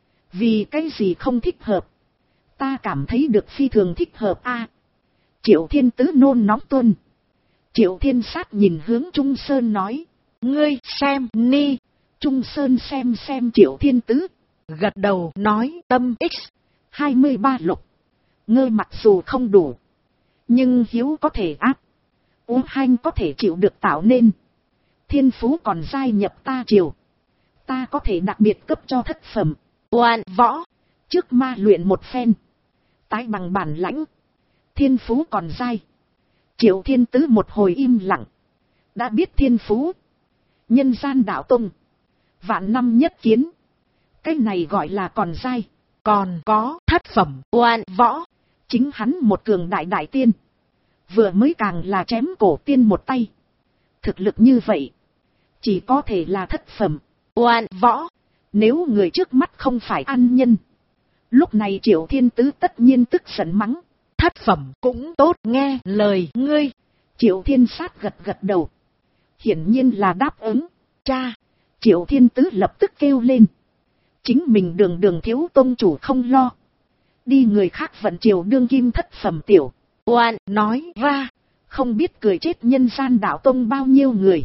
Vì cái gì không thích hợp? Ta cảm thấy được phi thường thích hợp a. Triệu Thiên Tứ nôn nóng tuân. Triệu Thiên Sát nhìn hướng Trung Sơn nói. Ngươi xem ni. Trung Sơn xem Triệu Thiên Tứ. Gật đầu nói tâm x. 23 lục. Ngơ mặc dù không đủ. Nhưng hiếu có thể áp. Uống hanh có thể chịu được tạo nên. Thiên phú còn giai nhập ta triều. Ta có thể đặc biệt cấp cho thất phẩm. Oan võ. Trước ma luyện một phen. Tái bằng bản lãnh. Thiên phú còn giai. Triệu Thiên Tứ một hồi im lặng. Đã biết thiên phú. Nhân gian đạo tông. Vạn năm nhất kiến. Cái này gọi là còn giai. Còn có thất phẩm oan võ. Chính hắn một cường đại tiên. Vừa mới càng là chém cổ tiên một tay. Thực lực như vậy. Chỉ có thể là thất phẩm oan võ. Nếu người trước mắt không phải ăn nhân. Lúc này Triệu Thiên Tứ tất nhiên tức giận mắng. Thất phẩm cũng tốt nghe lời ngươi. Triệu Thiên Sát gật đầu. Hiển nhiên là đáp ứng. Cha. Triệu Thiên Tứ lập tức kêu lên. Chính mình đường thiếu tông chủ không lo. Đi người khác vận triều đương kim thất phẩm tiểu. Oan nói ra. Không biết cười chết nhân gian đạo tông bao nhiêu người.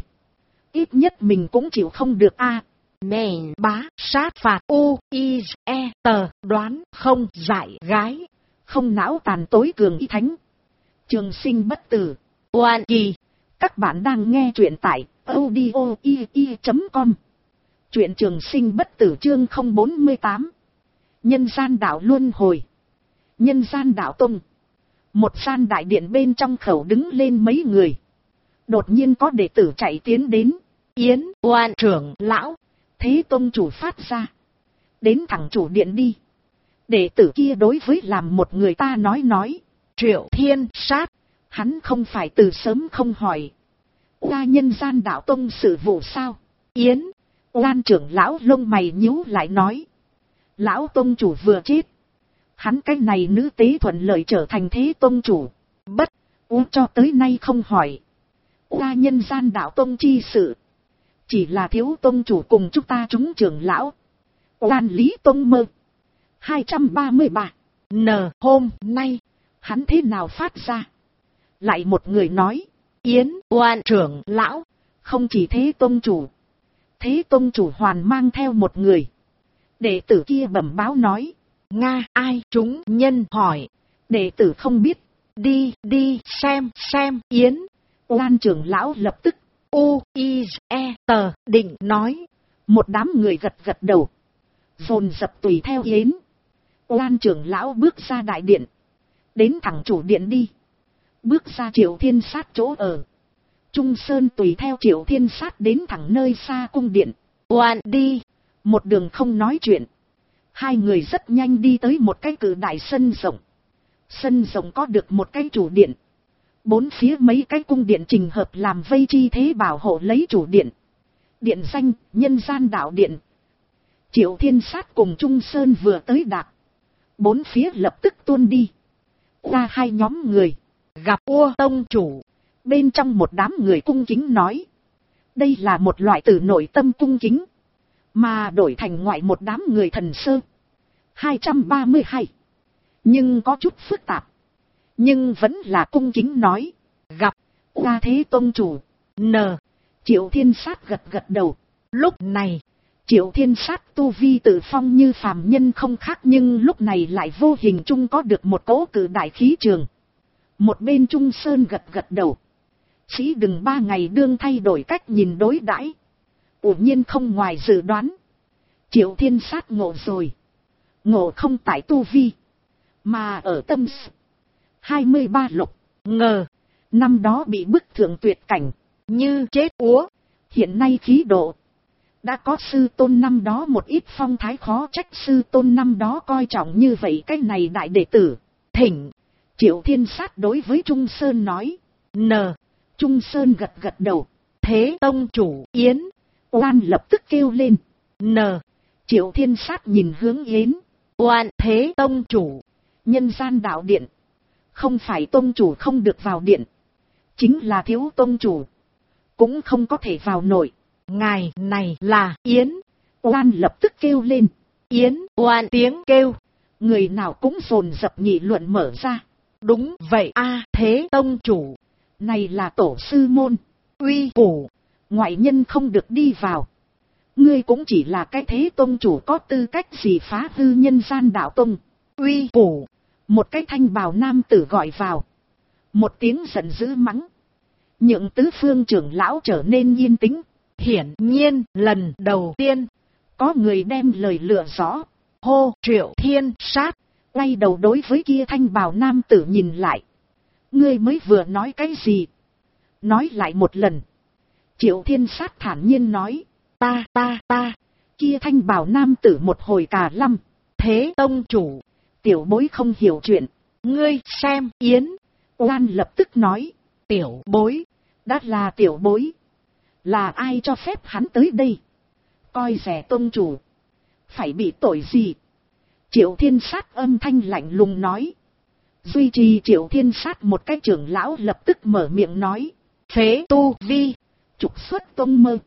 Ít nhất mình cũng chịu không được a. Mèn bá sát phạt tờ đoán không giải gái. Không não tàn tối cường y thánh. Trường sinh bất tử. Oan kỳ. Các bạn đang nghe truyện tại audio.com. Truyện trường sinh bất tử chương 048. Nhân gian đạo luân hồi. Nhân gian đạo tông. Một gian đại điện bên trong khẩu đứng lên mấy người. Đột nhiên có đệ tử chạy tiến đến. Yến oan trưởng lão. Thế tông chủ phát ra. Đến thẳng chủ điện đi. Đệ tử kia đối với làm một người ta nói. Triệu Thiên Sát. Hắn không phải từ sớm không hỏi. Qua nhân gian đạo tông sự vụ sao? Yến oan trưởng lão lông mày nhíu lại nói. Lão tông chủ vừa chết. Hắn cái này nữ tế thuận lợi trở thành thế tông chủ. Bất cho tới nay không hỏi. Qua nhân gian đạo tông chi sự. Chỉ là thiếu tông chủ cùng chúng ta chúng trưởng lão. Oan lý tông mơ. 233. Hôm nay. Hắn thế nào phát ra? Lại một người nói. Yến oan trưởng lão. Không chỉ thế tông chủ. Thế tông chủ hoàn mang theo một người. Đệ tử kia bẩm báo nói. Nga ai chúng nhân hỏi. Đệ tử không biết. Đi xem Yến. Oan trưởng lão lập tức. tờ định nói. Một đám người gật đầu. Dồn dập tùy theo Yến. Oan trưởng lão bước ra đại điện. Đến thẳng chủ điện đi. Bước ra Triệu Thiên Sát chỗ ở. Trung Sơn tùy theo Triệu Thiên Sát đến thẳng nơi xa cung điện. Oan đi. Một đường không nói chuyện. Hai người rất nhanh đi tới một cái cự đại sân rộng. Sân rộng có được một cái chủ điện. Bốn phía mấy cái cung điện trình hợp làm vây chi thế bảo hộ lấy chủ điện. Điện danh nhân gian đạo điện. Triệu Thiên Sát cùng Trung Sơn vừa tới đạt. Bốn phía lập tức tuôn đi. Qua hai nhóm người. Gặp Ua tông chủ. Bên trong một đám người cung kính nói. Đây là một loại từ nội tâm cung kính. Mà đổi thành ngoại một đám người thần sơ. 232. Nhưng có chút phức tạp. Nhưng vẫn là cung kính nói. Gặp. Oa Thế Tông chủ. N. Triệu Thiên Sát gật gật đầu. Lúc này, Triệu Thiên Sát tu vi tự phong như phàm nhân không khác, nhưng lúc này lại vô hình chung có được một cỗ cử đại khí trường. Một bên Trung Sơn gật gật đầu. Sĩ đừng 3 ngày đương thay đổi cách nhìn đối đãi. Ủ nhiên không ngoài dự đoán. Triệu Thiên Sát ngộ rồi. Ngộ không tại tu vi, mà ở tâm sự. 23 lục. ngờ. Năm đó bị bức thượng tuyệt cảnh. Như chết úa. Hiện nay khí độ. Đã có sư tôn năm đó một ít phong thái, khó trách sư tôn năm đó coi trọng như vậy cái này đại đệ tử. Thỉnh. Triệu Thiên Sát đối với Trung Sơn nói. N. Trung Sơn gật gật đầu. Thế Tông chủ Yến. Oan lập tức kêu lên. N. Triệu Thiên Sát nhìn hướng Yến. Oan. Thế Tông chủ. Nhân gian đạo điện. Không phải tông chủ không được vào điện. Chính là thiếu tông chủ. Cũng không có thể vào nổi. Ngài này là Yến. Oan lập tức kêu lên. Yến. Oan tiếng kêu. Người nào cũng dồn dập nghị luận mở ra. Đúng vậy a, Thế Tông chủ. Này là tổ sư môn. Uy củ. Ngoại nhân không được đi vào. Ngươi cũng chỉ là cái Thế Tông chủ, có tư cách gì phá hư nhân gian đạo tông. Uy củ. Một cái thanh bào nam tử gọi vào. Một tiếng giận dữ mắng. Nhượng tứ phương trưởng lão trở nên yên tĩnh. Hiển nhiên lần đầu tiên có người đem lời lựa rõ. Hô. Triệu Thiên Sát quay đầu đối với kia thanh bào nam tử nhìn lại. Ngươi mới vừa nói cái gì? Nói lại một lần. Triệu Thiên Sát thản nhiên nói. Ta. Kia thanh bào nam tử một hồi cà lăm. Thế Tông chủ. Tiểu bối không hiểu chuyện. Ngươi xem Yến. Oan lập tức nói. Tiểu bối. Đã là tiểu bối. Là ai cho phép hắn tới đây? Coi rẻ tông chủ. Phải bị tội gì? Triệu Thiên Sát âm thanh lạnh lùng nói. Duy trì Triệu Thiên Sát một cái trưởng lão lập tức mở miệng nói. Phế tu vi. Trục xuất tông mơ.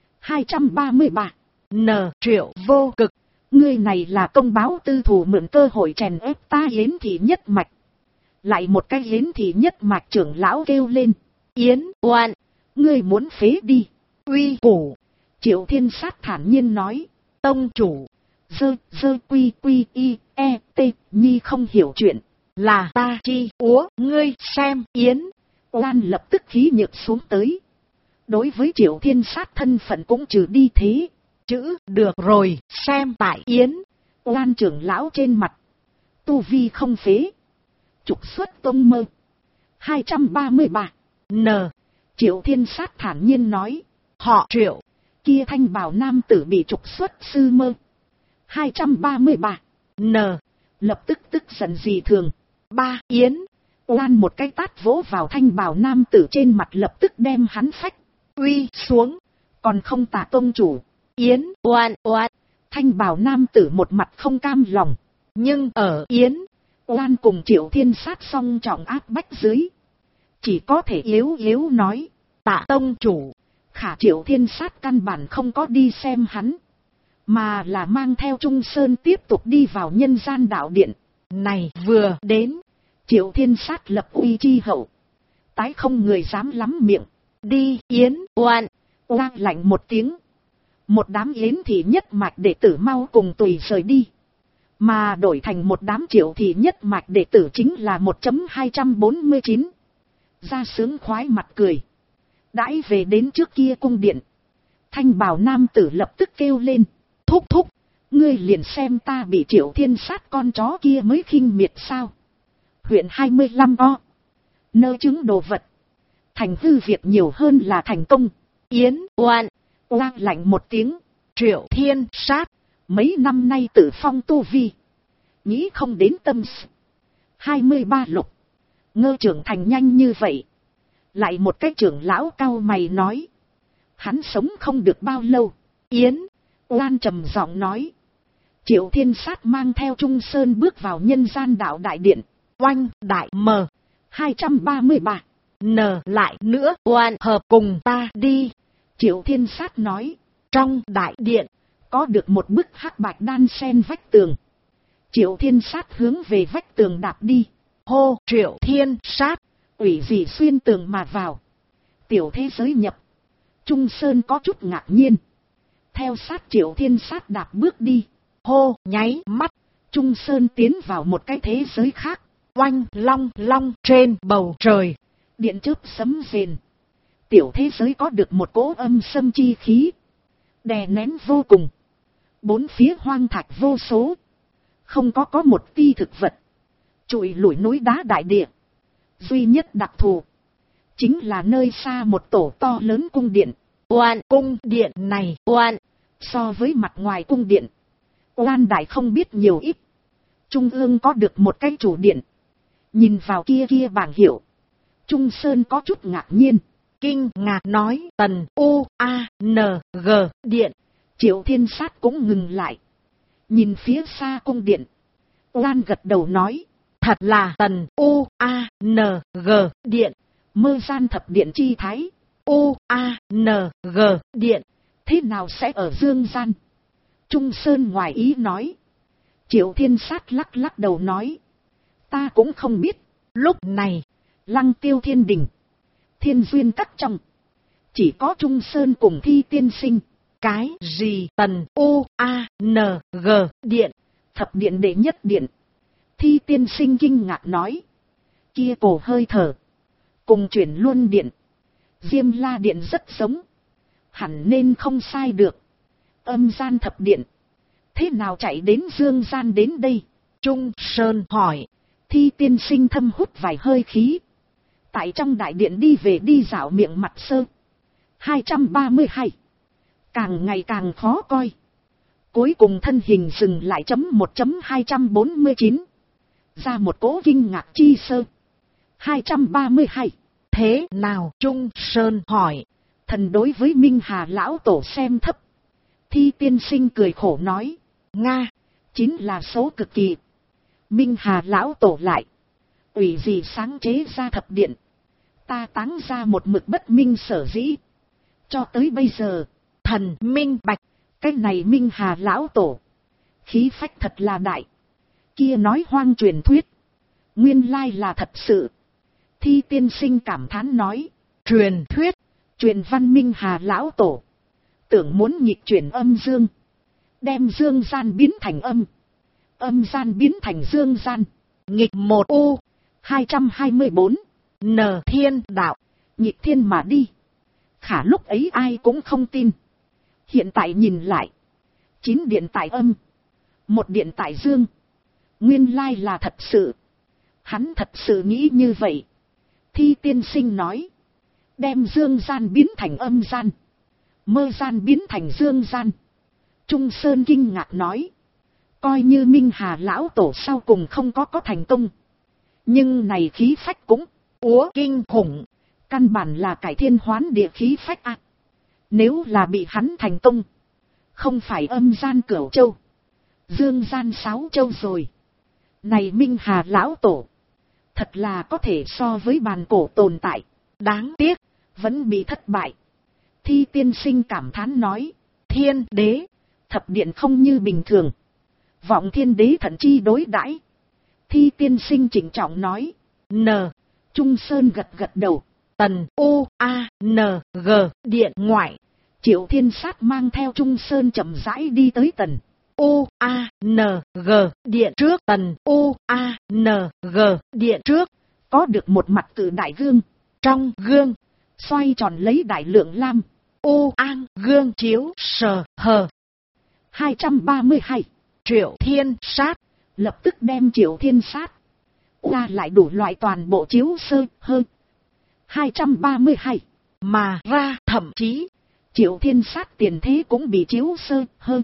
233. N. Triệu vô cực. Ngươi này là công báo tư thủ, mượn cơ hội chèn ép ta Yến thị nhất mạch. Lại một cái Yến thị nhất mạch trưởng lão kêu lên. Yến. Oan. Ngươi muốn phế đi. Uy củ. Triệu Thiên Sát thản nhiên nói. Tông chủ. Dơ quy y e t nhi không hiểu chuyện. Là ta chi úa. Ngươi xem Yến. Oan lập tức khí nhược xuống tới. Đối với Triệu Thiên Sát thân phận cũng trừ đi thế. Chữ được rồi, xem tại Yến. Oan trưởng lão trên mặt. Tu vi không phế. Trục xuất tông mơ. 233. N. Triệu Thiên Sát thản nhiên nói. Họ Triệu. Kia thanh bào nam tử bị trục xuất sư mơ. 233. N. Lập tức tức giận dị thường. 3. Yến. Oan một cái tát vỗ vào thanh bào nam tử trên mặt, lập tức đem hắn phách. Uy xuống. Còn không tạ tông chủ. Yến. Oan. Thanh bào nam tử một mặt không cam lòng. Nhưng ở Yến. Oan cùng Triệu Thiên Sát song trọng áp bách dưới. Chỉ có thể yếu nói. Tạ tông chủ. Khả Triệu Thiên Sát căn bản không có đi xem hắn. Mà là mang theo Trung Sơn tiếp tục đi vào nhân gian đạo điện. Này vừa đến. Triệu Thiên Sát lập uy chi hậu. Tái không người dám lắm miệng. Đi Yến. Oan. Oan lạnh một tiếng. Một đám Yến thị nhất mạch đệ tử mau cùng tùy rời đi. Mà đổi thành một đám Triệu thị nhất mạch đệ tử chính là 1.249. Ra sướng khoái mặt cười. Đãi về đến trước kia cung điện. Thanh bào nam tử lập tức kêu lên. Thúc. Ngươi liền xem ta bị Triệu Thiên Sát con chó kia mới khinh miệt sao. Huyện 25 o. Nơ chứng đồ vật. Thành hư việc nhiều hơn là thành công. Yến. Oan. Oan lạnh một tiếng. Triệu Thiên Sát. Mấy năm nay tự phong tu vi. Nghĩ không đến tâm sự. 23 lục. Ngơ trưởng thành nhanh như vậy. Lại một cái trưởng lão cao mày nói. Hắn sống không được bao lâu. Yến. Oan trầm giọng nói. Triệu Thiên Sát mang theo Trung Sơn bước vào nhân gian đạo đại điện. Oanh đại mờ. 233. N lại nữa. Oan hợp cùng ta đi. Triệu Thiên Sát nói. Trong đại điện. Có được một bức hắc bạch đan sen vách tường. Triệu Thiên Sát hướng về vách tường đạp đi. Hô, Triệu Thiên Sát. Ủy dị xuyên tường mà vào. Tiểu thế giới nhập. Trung Sơn có chút ngạc nhiên. Theo sát Triệu Thiên Sát đạp bước đi. Hô, nháy mắt. Trung Sơn tiến vào một cái thế giới khác. Oanh long long trên bầu trời. Điện chớp sấm rền. Tiểu thế giới có được một cỗ âm xâm chi khí. Đè nén vô cùng. Bốn phía hoang thạch vô số. Không có một ti thực vật. Trụi lủi núi đá đại địa. Duy nhất đặc thù. Chính là nơi xa một tổ to lớn cung điện. Oan cung điện này oan. So với mặt ngoài cung điện. Oan đại không biết nhiều ít. Trung ương có được một cái chủ điện. Nhìn vào kia bảng hiệu. Trung Sơn có chút ngạc nhiên. Kinh ngạc nói Tần U-A-N-G điện. Triệu Thiên Sát cũng ngừng lại. Nhìn phía xa cung điện. Oan gật đầu nói. Thật là Tần U-A-N-G điện. Mơ gian thập điện chi thái. U-A-N-G điện. Thế nào sẽ ở dương gian? Trung Sơn ngoài ý nói. Triệu Thiên Sát lắc lắc đầu nói. Ta cũng không biết. Lúc này, Lăng Tiêu Thiên Đình, Thiên Duyên Các trong. Chỉ có Trung Sơn cùng Thi Tiên Sinh. Cái gì Tần U-A-N-G điện? Thập điện đệ nhất điện. Thi Tiên Sinh kinh ngạc nói. Kia cổ hơi thở. Cùng chuyển luân điện. Diêm La điện rất giống. Hẳn nên không sai được. Âm gian thập điện. Thế nào chạy đến dương gian đến đây? Trung Sơn hỏi. Thi Tiên Sinh thâm hút vài hơi khí. Tại trong đại điện đi về đi dạo miệng mặt sơ. 232. Càng ngày càng khó coi. Cuối cùng thân hình dừng lại .1.249. Ra một cỗ kinh ngạc chi sơ. 232. Thế nào? Trung Sơn hỏi. Thần đối với Minh Hà lão tổ xem thấp. Thi Tiên Sinh cười khổ nói. Nga. Chính là số cực kỳ. Minh Hà lão tổ lại. Ủy gì sáng chế ra thập điện. Ta táng ra một mực bất minh sở dĩ. Cho tới bây giờ. Thần minh bạch. Cái này Minh Hà lão tổ. Khí phách thật là đại. Kia nói hoang truyền thuyết. Nguyên lai là thật sự. Thi Tiên Sinh cảm thán nói. Truyền thuyết. Truyền văn Minh Hà lão tổ. Tưởng muốn nhịp chuyển âm dương. Đem dương gian biến thành âm. Âm gian biến thành dương gian. Nghịch một U. 224. N thiên đạo. Nhịp thiên mà đi. Khả lúc ấy ai cũng không tin. Hiện tại nhìn lại. 9 điện tại âm. 1 điện tại dương. Nguyên lai là thật sự. Hắn thật sự nghĩ như vậy. Thi Tiên Sinh nói. Đem dương gian biến thành âm gian. Mơ gian biến thành dương gian. Trung Sơn kinh ngạc nói. Coi như Minh Hà lão tổ sau cùng không có thành công. Nhưng này khí phách cũng úa kinh khủng. Căn bản là cải thiên hoán địa khí phách ạ. Nếu là bị hắn thành công. Không phải âm gian Cửu Châu. Dương gian 6 châu rồi. Này Minh Hà lão tổ. Thật là có thể so với bàn cổ tồn tại. Đáng tiếc. Vẫn bị thất bại. Thi Tiên Sinh cảm thán nói. Thiên đế. Thập điện không như bình thường. Vọng thiên đế thận chi đối đãi. Thi Tiên Sinh chỉnh trọng nói. N. Trung Sơn gật gật đầu. Tần U-A-N-G điện ngoại. Triệu Thiên Sát mang theo Trung Sơn chậm rãi đi tới tần U-A-N-G điện trước. Tần U-A-N-G điện trước. Có được một mặt cự đại gương. Trong gương. Xoay tròn lấy đại lượng lam. U-An gương chiếu sờ hờ. 232. Triệu Thiên Sát. Lập tức đem Triệu Thiên Sát. Qua lại đủ loại toàn bộ chiếu sơ hơ. 232. Mà ra thậm chí. Triệu Thiên Sát tiền thế cũng bị chiếu sơ hơ.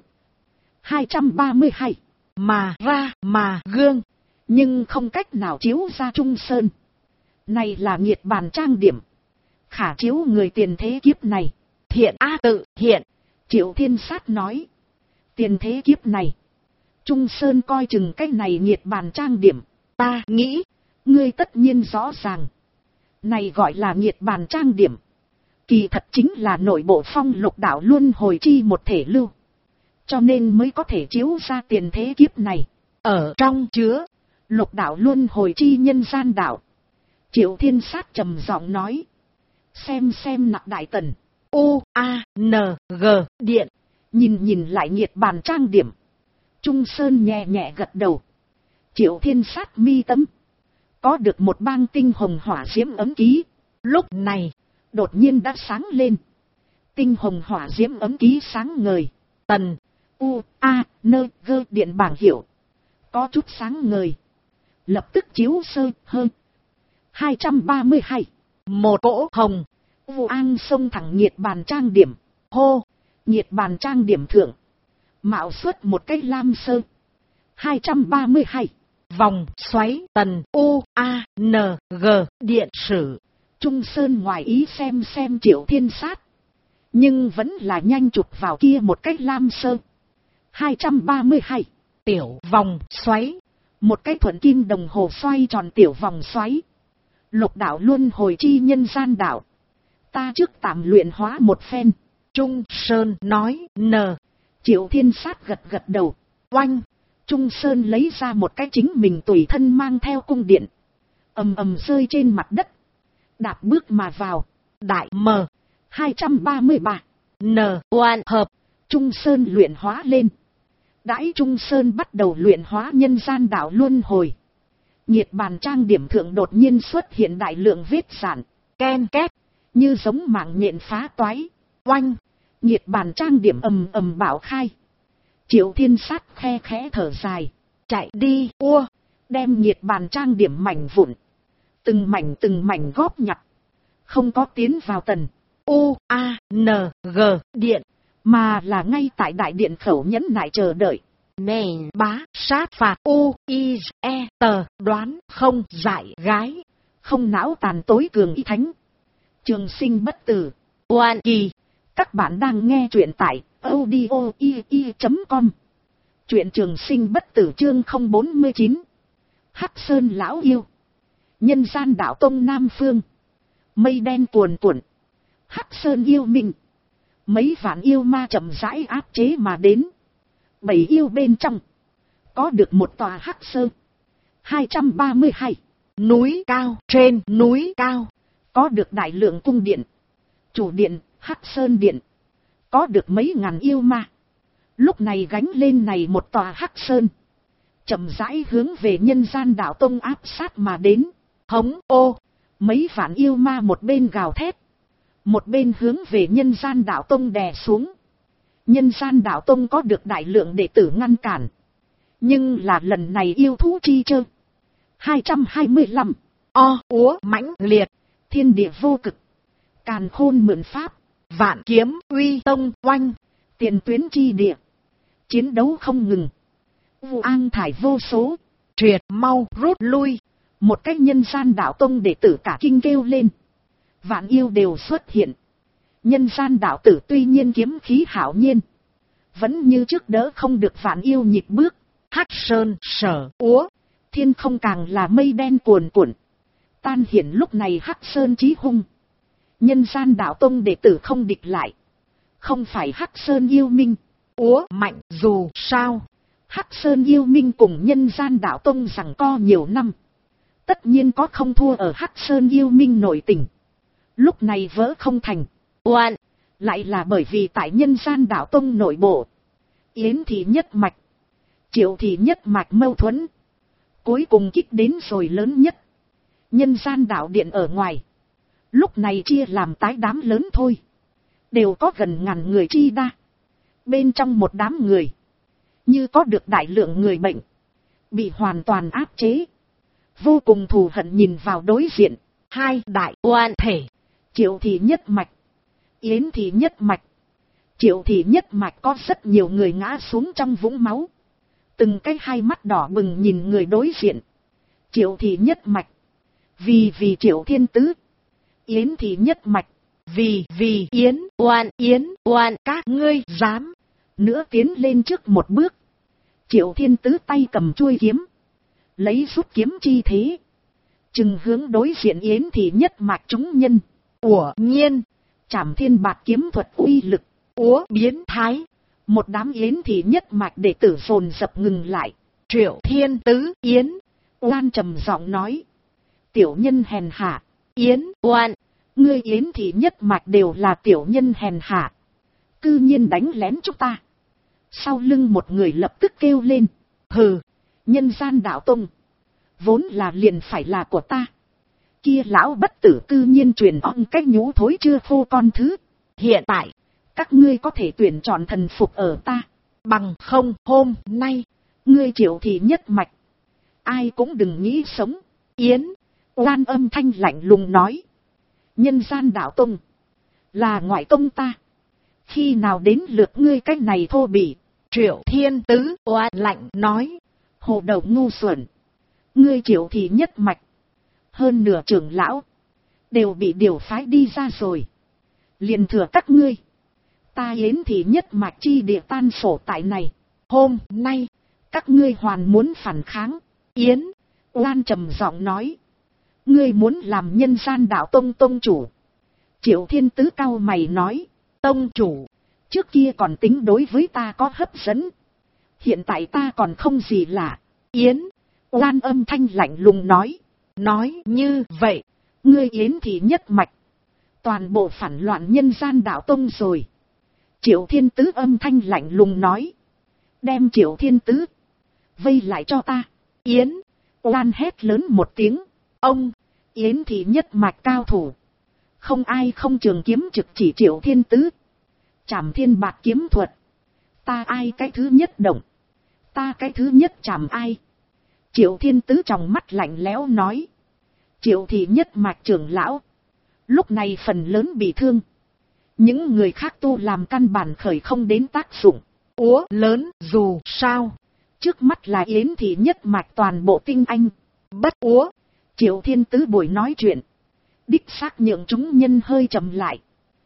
232. Mà ra mà gương. Nhưng không cách nào chiếu ra Trung Sơn. Này là nghiệt bàn trang điểm. Khả chiếu người tiền thế kiếp này. Thiện á tự hiện. Triệu Thiên Sát nói. Tiền thế kiếp này. Trung Sơn coi chừng cái này nghiệt bàn trang điểm. Ta nghĩ. Ngươi tất nhiên rõ ràng. Này gọi là nghiệt bàn trang điểm. Kỳ thật chính là nội bộ phong lục đạo luân hồi chi một thể lưu. Cho nên mới có thể chiếu ra tiền thế kiếp này. ở trong chứa lục đạo luân hồi chi nhân gian đạo. Triệu Thiên Sát trầm giọng nói. Xem nặc đại tần. U-A-N-G điện. Nhìn lại nhiệt bàn trang điểm. Trung Sơn nhẹ nhẹ gật đầu. Triệu Thiên Sát mi tâm. Có được một bang tinh hồng hỏa diễm ấm ký. Lúc này, đột nhiên đã sáng lên. Tinh hồng hỏa diễm ấm ký sáng ngời. tần U-A-N-G điện bảng hiệu. Có chút sáng ngời. Lập tức chiếu sơ hơn. 232. Một cỗ hồng. Vụ An xông thẳng nhiệt bàn trang điểm. Hô. Nhiệt bàn trang điểm thượng. Mạo xuất một cái lam sơ. 232. Vòng xoáy tần U-A-N-G điện sử. Trung Sơn ngoài ý xem Triệu Thiên Sát. Nhưng vẫn là nhanh chụp vào kia một cái lam sơ. 232. Tiểu vòng xoáy. Một cái thuận kim đồng hồ xoay tròn tiểu vòng xoáy. Lục đạo luân hồi chi nhân gian đạo. Ta trước tạm luyện hóa một phen. Trung Sơn nói Triệu Thiên Sát gật đầu. Oanh. Trung Sơn lấy ra một cái chính mình tùy thân mang theo cung điện. Ầm rơi trên mặt đất. Đạp bước mà vào. Đại mờ. 233. Oan hợp. Trung Sơn luyện hóa lên. Đãi Trung Sơn bắt đầu luyện hóa nhân gian đạo luân hồi. Nhiệt bàn trang điểm thượng đột nhiên xuất hiện đại lượng vết giản. Ken két. Như giống mạng nhện phá toái. Oanh. Nhiệt bàn trang điểm ầm bạo khai. Triệu Thiên Sát khe khẽ thở dài. Chạy đi. Đem nhiệt bàn trang điểm mảnh vụn. Từng mảnh góp nhặt. Không có tiến vào tần U-A-N-G điện. Mà là ngay tại đại điện khẩu nhẫn nại chờ đợi. Nền bá sát phạt U-I-E-T đoán không giải gái. Không não tàn tối cường y thánh. Trường sinh bất tử. Oan kỳ. Các bạn đang nghe truyện tại audio.com. Truyện trường sinh bất tử chương 049. Hắc Sơn lão yêu. Nhân gian đạo tông Nam Phương. Mây đen cuồn cuộn. Hắc Sơn yêu minh. Mấy vạn yêu ma chậm rãi áp chế mà đến. 7 yêu bên trong. Có được một tòa Hắc Sơn. 232. Núi cao. Trên núi cao. Có được đại lượng cung điện. Chủ điện, Hắc Sơn điện. Có được mấy ngàn yêu ma. Lúc này gánh lên này một tòa Hắc Sơn. Chậm rãi hướng về nhân gian đạo tông áp sát mà đến. Hống ô. Mấy vạn yêu ma một bên gào thét. Một bên hướng về nhân gian đạo tông đè xuống. Nhân gian đạo tông có được đại lượng đệ tử ngăn cản. Nhưng là lần này yêu thú chi chơ. 225. Úa mãnh liệt. Thiên địa vô cực. Càn khôn mượn pháp. Vạn kiếm uy tông oanh. Tiền tuyến chi địa. Chiến đấu không ngừng. Vụ an thải vô số. Triệt mau rút lui. Một cách nhân gian đạo tông đệ tử cả kinh kêu lên. Vạn yêu đều xuất hiện. Nhân gian đạo tử tuy nhiên kiếm khí hảo nhiên. Vẫn như trước đỡ không được vạn yêu nhịp bước. Hắc Sơn sở úa. Thiên không càng là mây đen cuồn cuộn. Tan hiển lúc này Hắc Sơn chí hung. Nhân gian đạo tông đệ tử không địch lại. Không phải Hắc Sơn yêu minh. Úa mạnh dù sao. Hắc Sơn yêu minh cùng nhân gian đạo tông giằng co nhiều năm. Tất nhiên có không thua ở Hắc Sơn yêu minh nội tình. Lúc này vỡ không thành. Oan. Lại là bởi vì tại nhân gian đạo tông nội bộ. Yến thị nhất mạch. Triệu thị nhất mạch mâu thuẫn. Cuối cùng kích đến rồi lớn nhất. Nhân gian đạo điện ở ngoài. Lúc này chia làm tái đám lớn thôi. Đều có gần ngàn người chi đa. Bên trong một đám người. Như có được đại lượng người bệnh. Bị hoàn toàn áp chế. Vô cùng thù hận nhìn vào đối diện. Hai đại oan thể. Triệu thị nhất mạch. Yến thị nhất mạch. Triệu thị nhất mạch có rất nhiều người ngã xuống trong vũng máu. Từng cái hai mắt đỏ bừng nhìn người đối diện. Triệu thị nhất mạch. Vì Triệu Thiên Tứ. Yến thị nhất mạch. Vì Yến oan các ngươi dám. Nữa tiến lên trước một bước. Triệu Thiên Tứ tay cầm chuôi kiếm. Lấy rút kiếm chi thế. Chừng hướng đối diện Yến thị nhất mạch chúng nhân. Ủa nhiên. Trảm thiên bạt kiếm thuật uy lực. Úa biến thái. Một đám Yến thị nhất mạch đệ tử dồn dập ngừng lại. Triệu Thiên Tứ, Yến Oan trầm giọng nói. Tiểu nhân hèn hạ. Yến Oan, Ngươi Yến thị nhất mạch đều là tiểu nhân hèn hạ. Cư nhiên đánh lén chúng ta. Sau lưng một người lập tức kêu lên. Hừ, nhân gian đạo tông. Vốn là liền phải là của ta. Kia lão bất tử cư nhiên truyền ong cái nhũ thối chưa khô con thứ. hiện tại, Các ngươi có thể tuyển chọn thần phục ở ta. bằng không hôm nay, Ngươi Triệu thị nhất mạch. Ai cũng đừng nghĩ sống. Yến Oan âm thanh lạnh lùng nói. Nhân gian đạo tông. Là ngoại tông ta. Khi nào đến lượt ngươi cách này thô bỉ. Triệu Thiên Tứ Oan lạnh nói. Hồ đầu ngu xuẩn. Ngươi Triệu thị nhất mạch. Hơn nửa trưởng lão. Đều bị điều phái đi ra rồi. Liền thừa các ngươi. Ta Yến thị nhất mạch chi địa tan sổ tại này. Hôm nay, Các ngươi hoàn muốn phản kháng. Yến Oan trầm giọng nói. Ngươi muốn làm nhân gian đạo tông tông chủ. Triệu Thiên Tứ cau mày nói. Tông chủ, Trước kia còn tính đối với ta có hấp dẫn. Hiện tại ta còn không gì lạ. Yến Oan âm thanh lạnh lùng nói. nói như vậy. Ngươi Yến thị nhất mạch. Toàn bộ phản loạn nhân gian đạo tông rồi. Triệu Thiên Tứ âm thanh lạnh lùng nói. Đem Triệu Thiên Tứ. Vây lại cho ta. Yến Oan hét lớn một tiếng. ông, Yến thị nhất mạch cao thủ. Không ai không trường kiếm trực chỉ Triệu Thiên Tứ. Trảm thiên bạc kiếm thuật. Ta ai cái thứ nhất động. Ta cái thứ nhất trảm ai. Triệu Thiên Tứ trong mắt lạnh lẽo nói. Triệu thị nhất mạch trưởng lão. Lúc này phần lớn bị thương. Những người khác tu làm căn bản khởi không đến tác dụng. úa lớn dù sao, Trước mắt là Yến thị nhất mạch toàn bộ tinh anh. bất úa. Triệu Thiên Tứ buổi nói chuyện. Đích xác nhượng chúng nhân hơi chậm lại.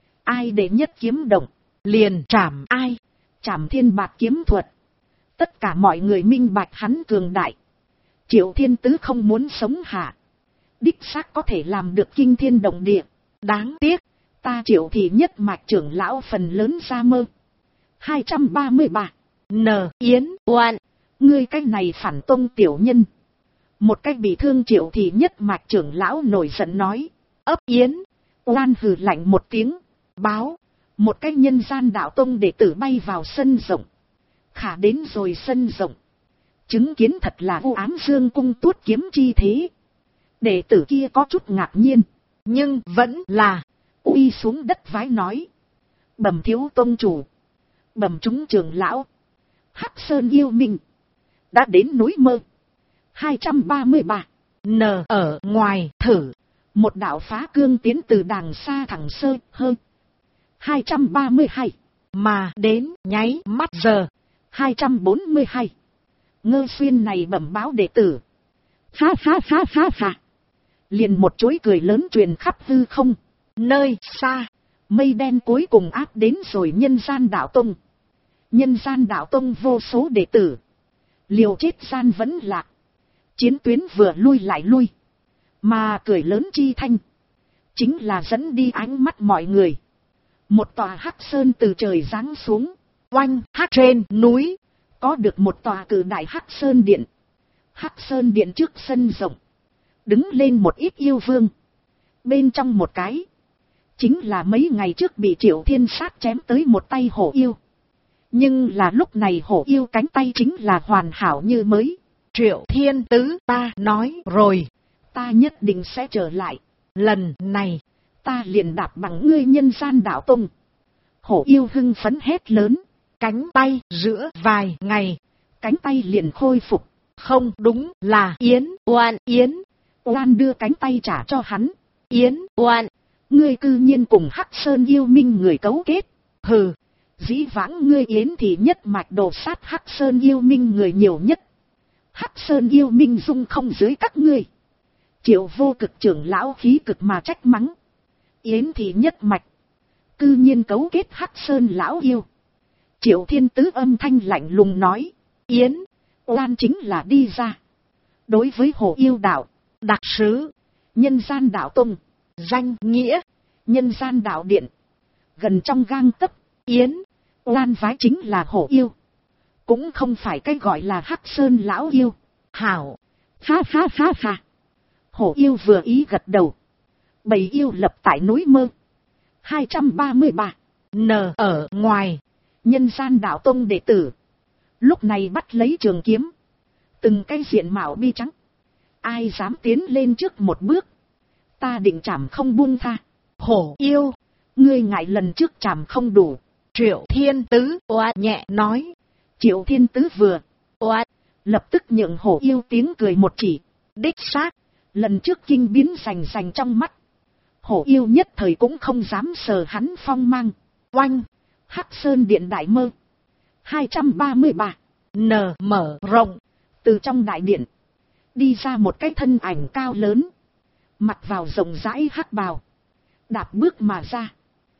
Ai để nhất kiếm động. Liền trảm ai. Trảm thiên bạc kiếm thuật. Tất cả mọi người minh bạch hắn cường đại. Triệu Thiên Tứ không muốn sống hạ. Đích xác có thể làm được kinh thiên động địa. Đáng tiếc, Ta Triệu thị nhất mạch trưởng lão phần lớn ra mơ. 233. N Yến Oan, Ngươi cái này phản tông tiểu nhân. Một cách bị thương Triệu thị nhất mạch trưởng lão nổi giận nói. ấp Yến Oan hừ lạnh một tiếng. báo. Một cái nhân gian đạo tông đệ tử bay vào sân rộng. Khả đến rồi sân rộng. Chứng kiến thật là u ám dương cung tuốt kiếm chi thế. Đệ tử kia có chút ngạc nhiên. Nhưng vẫn là Uy xuống đất vái nói. Bẩm thiếu tông chủ. Bẩm chúng trưởng lão. Hắc Sơn yêu minh. Đã đến núi Mơ. 233. N ở ngoài thử. Một đạo phá cương tiến từ đàng xa thẳng sơ hơn. 232. Mà đến nháy mắt giờ. 242. Ngơ xuyên này bẩm báo đệ tử. Ha ha ha ha ha. Liền một chuỗi cười lớn truyền khắp hư không. Nơi xa, Mây đen cuối cùng áp đến rồi nhân gian đạo tông. Nhân gian đạo tông vô số đệ tử. Liều chết gian vẫn lạc. Chiến tuyến vừa lui lại lui. Mà cười lớn chi thanh. Chính là dẫn đi ánh mắt mọi người. Một tòa hắc sơn từ trời giáng xuống. oanh hát trên núi. Có được một tòa cử đại hắc sơn điện. Hắc sơn điện trước sân rộng. Đứng lên một ít yêu vương. Bên trong một cái. Chính là mấy ngày trước bị Triệu Thiên sát chém tới một tay hổ yêu. Nhưng là lúc này hổ yêu cánh tay chính là hoàn hảo như mới. Triệu Thiên Tứ ta nói rồi. Ta nhất định sẽ trở lại. Lần này, Ta liền đạp bằng ngươi nhân gian đạo tông. Hổ yêu hưng phấn hét lớn. cánh tay giữa vài ngày. Cánh tay liền khôi phục. Không đúng là Yến Oan. Yến Oan đưa cánh tay trả cho hắn. Yến Oan. Ngươi cư nhiên cùng Hắc Sơn yêu minh người cấu kết. Hừ, Dĩ vãng ngươi Yến thì nhất mạch đồ sát Hắc Sơn yêu minh người nhiều nhất. Hắc Sơn yêu minh dung không dưới các ngươi. Triệu vô cực trưởng lão khí cực mà trách mắng. Yến thì nhất mạch. Cư nhiên cấu kết Hắc Sơn lão yêu. Triệu Thiên Tứ âm thanh lạnh lùng nói. Yến Oan chính là đi ra. Đối với hồ yêu đạo. đặc sứ, Nhân gian đạo tông. danh nghĩa, Nhân gian đạo điện. Gần trong gang tấc. Yến Oan vái chính là hổ yêu. cũng không phải cái gọi là Hắc Sơn lão yêu. Hảo. Ha ha ha ha. Hổ yêu vừa ý gật đầu. Bầy yêu lập tại núi Mơ. 233. N ở ngoài. Nhân gian đạo tông đệ tử. Lúc này bắt lấy trường kiếm. Từng cái diện mạo bi trắng. Ai dám tiến lên trước một bước. Ta định chảm không buông tha. Hổ yêu. Ngươi ngại lần trước chảm không đủ. Triệu Thiên Tứ oa nhẹ nói. Triệu Thiên Tứ vừa Oa. lập tức nhượng hổ yêu tiếng cười một chỉ. Đích xác. Lần trước kinh biến rành rành trong mắt. Hổ yêu nhất thời cũng không dám sờ hắn phong mang. Oanh. Hắc Sơn Điện Đại Mơ. 233. N mở rộng. Từ trong đại điện. Đi ra một cái thân ảnh cao lớn. Mặc vào rộng rãi hắc bào. Đạp bước mà ra.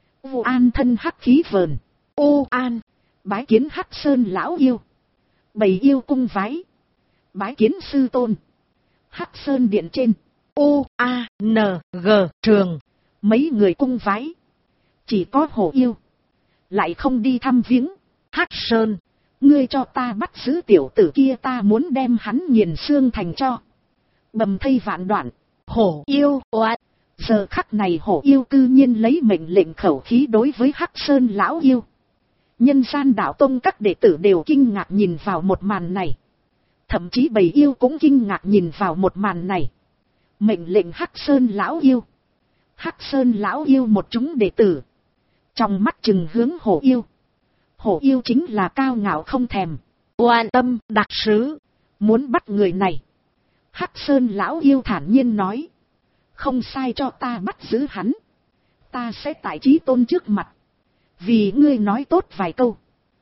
U An thân hắc khí vờn. U An. Bái kiến Hắc Sơn lão yêu. Bầy yêu cung vái. Bái kiến sư tôn. Hắc Sơn Điện trên. U A N G trường. Mấy người cung vái. Chỉ có hổ yêu. Lại không đi thăm viếng. Hắc Sơn. Ngươi cho ta bắt giữ tiểu tử kia, ta muốn đem hắn nghiền xương thành cho. Bầm thây vạn đoạn. Hổ yêu oa. Giờ khắc này hổ yêu cư nhiên lấy mệnh lệnh khẩu khí đối với Hắc Sơn lão yêu. Nhân gian đạo tông các đệ tử đều kinh ngạc nhìn vào một màn này. Thậm chí bầy yêu cũng kinh ngạc nhìn vào một màn này. Mệnh lệnh Hắc Sơn lão yêu. Hắc Sơn lão yêu một chúng đệ tử. Trong mắt chừng hướng hổ yêu. Hổ yêu chính là cao ngạo không thèm. Oan tâm đặc sứ. Muốn bắt người này. Hắc Sơn lão yêu thản nhiên nói. Không sai, cho ta bắt giữ hắn. Ta sẽ tại Chí Tôn trước mặt. Vì ngươi nói tốt vài câu.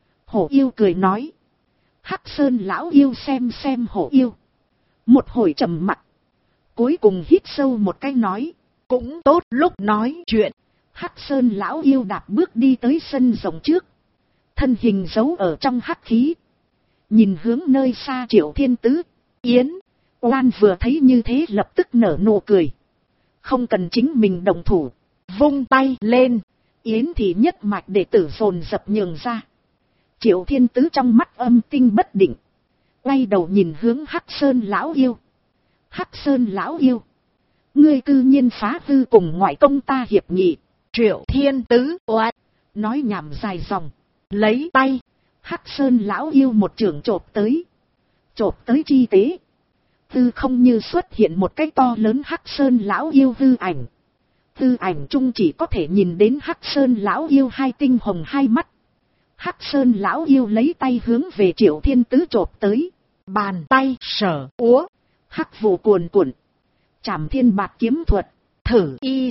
Hổ yêu cười nói. Hắc Sơn lão yêu xem hổ yêu. Một hồi trầm mặc. Cuối cùng hít sâu một cái nói. Cũng tốt lúc nói chuyện. Hắc Sơn lão yêu đạp bước đi tới sân rộng trước. Thân hình giấu ở trong hắc khí. Nhìn hướng nơi xa Triệu Thiên Tứ. Yến Oan vừa thấy như thế lập tức nở nụ cười. Không cần chính mình động thủ. Vung tay lên. Yến thì nhất mạch đệ tử dồn dập nhường ra. Triệu Thiên Tứ trong mắt âm tinh bất định. Quay đầu nhìn hướng Hắc Sơn lão yêu. Hắc Sơn lão yêu. Ngươi cư nhiên phá hư cùng ngoại công ta hiệp nghị. Triệu Thiên Tứ oa. Nói nhảm dài dòng. Lấy tay. Hắc Sơn lão yêu một chưởng chộp tới. Chộp tới chi tế. Hư không như xuất hiện một cái to lớn Hắc Sơn lão yêu hư ảnh. Hư ảnh chung chỉ có thể nhìn đến Hắc Sơn lão yêu hai tinh hồng hai mắt. Hắc Sơn lão yêu lấy tay hướng về Triệu Thiên Tứ chộp tới. Bàn tay sở úa. Hắc vụ cuồn cuộn. Trảm thiên bạt kiếm thuật. Thử y.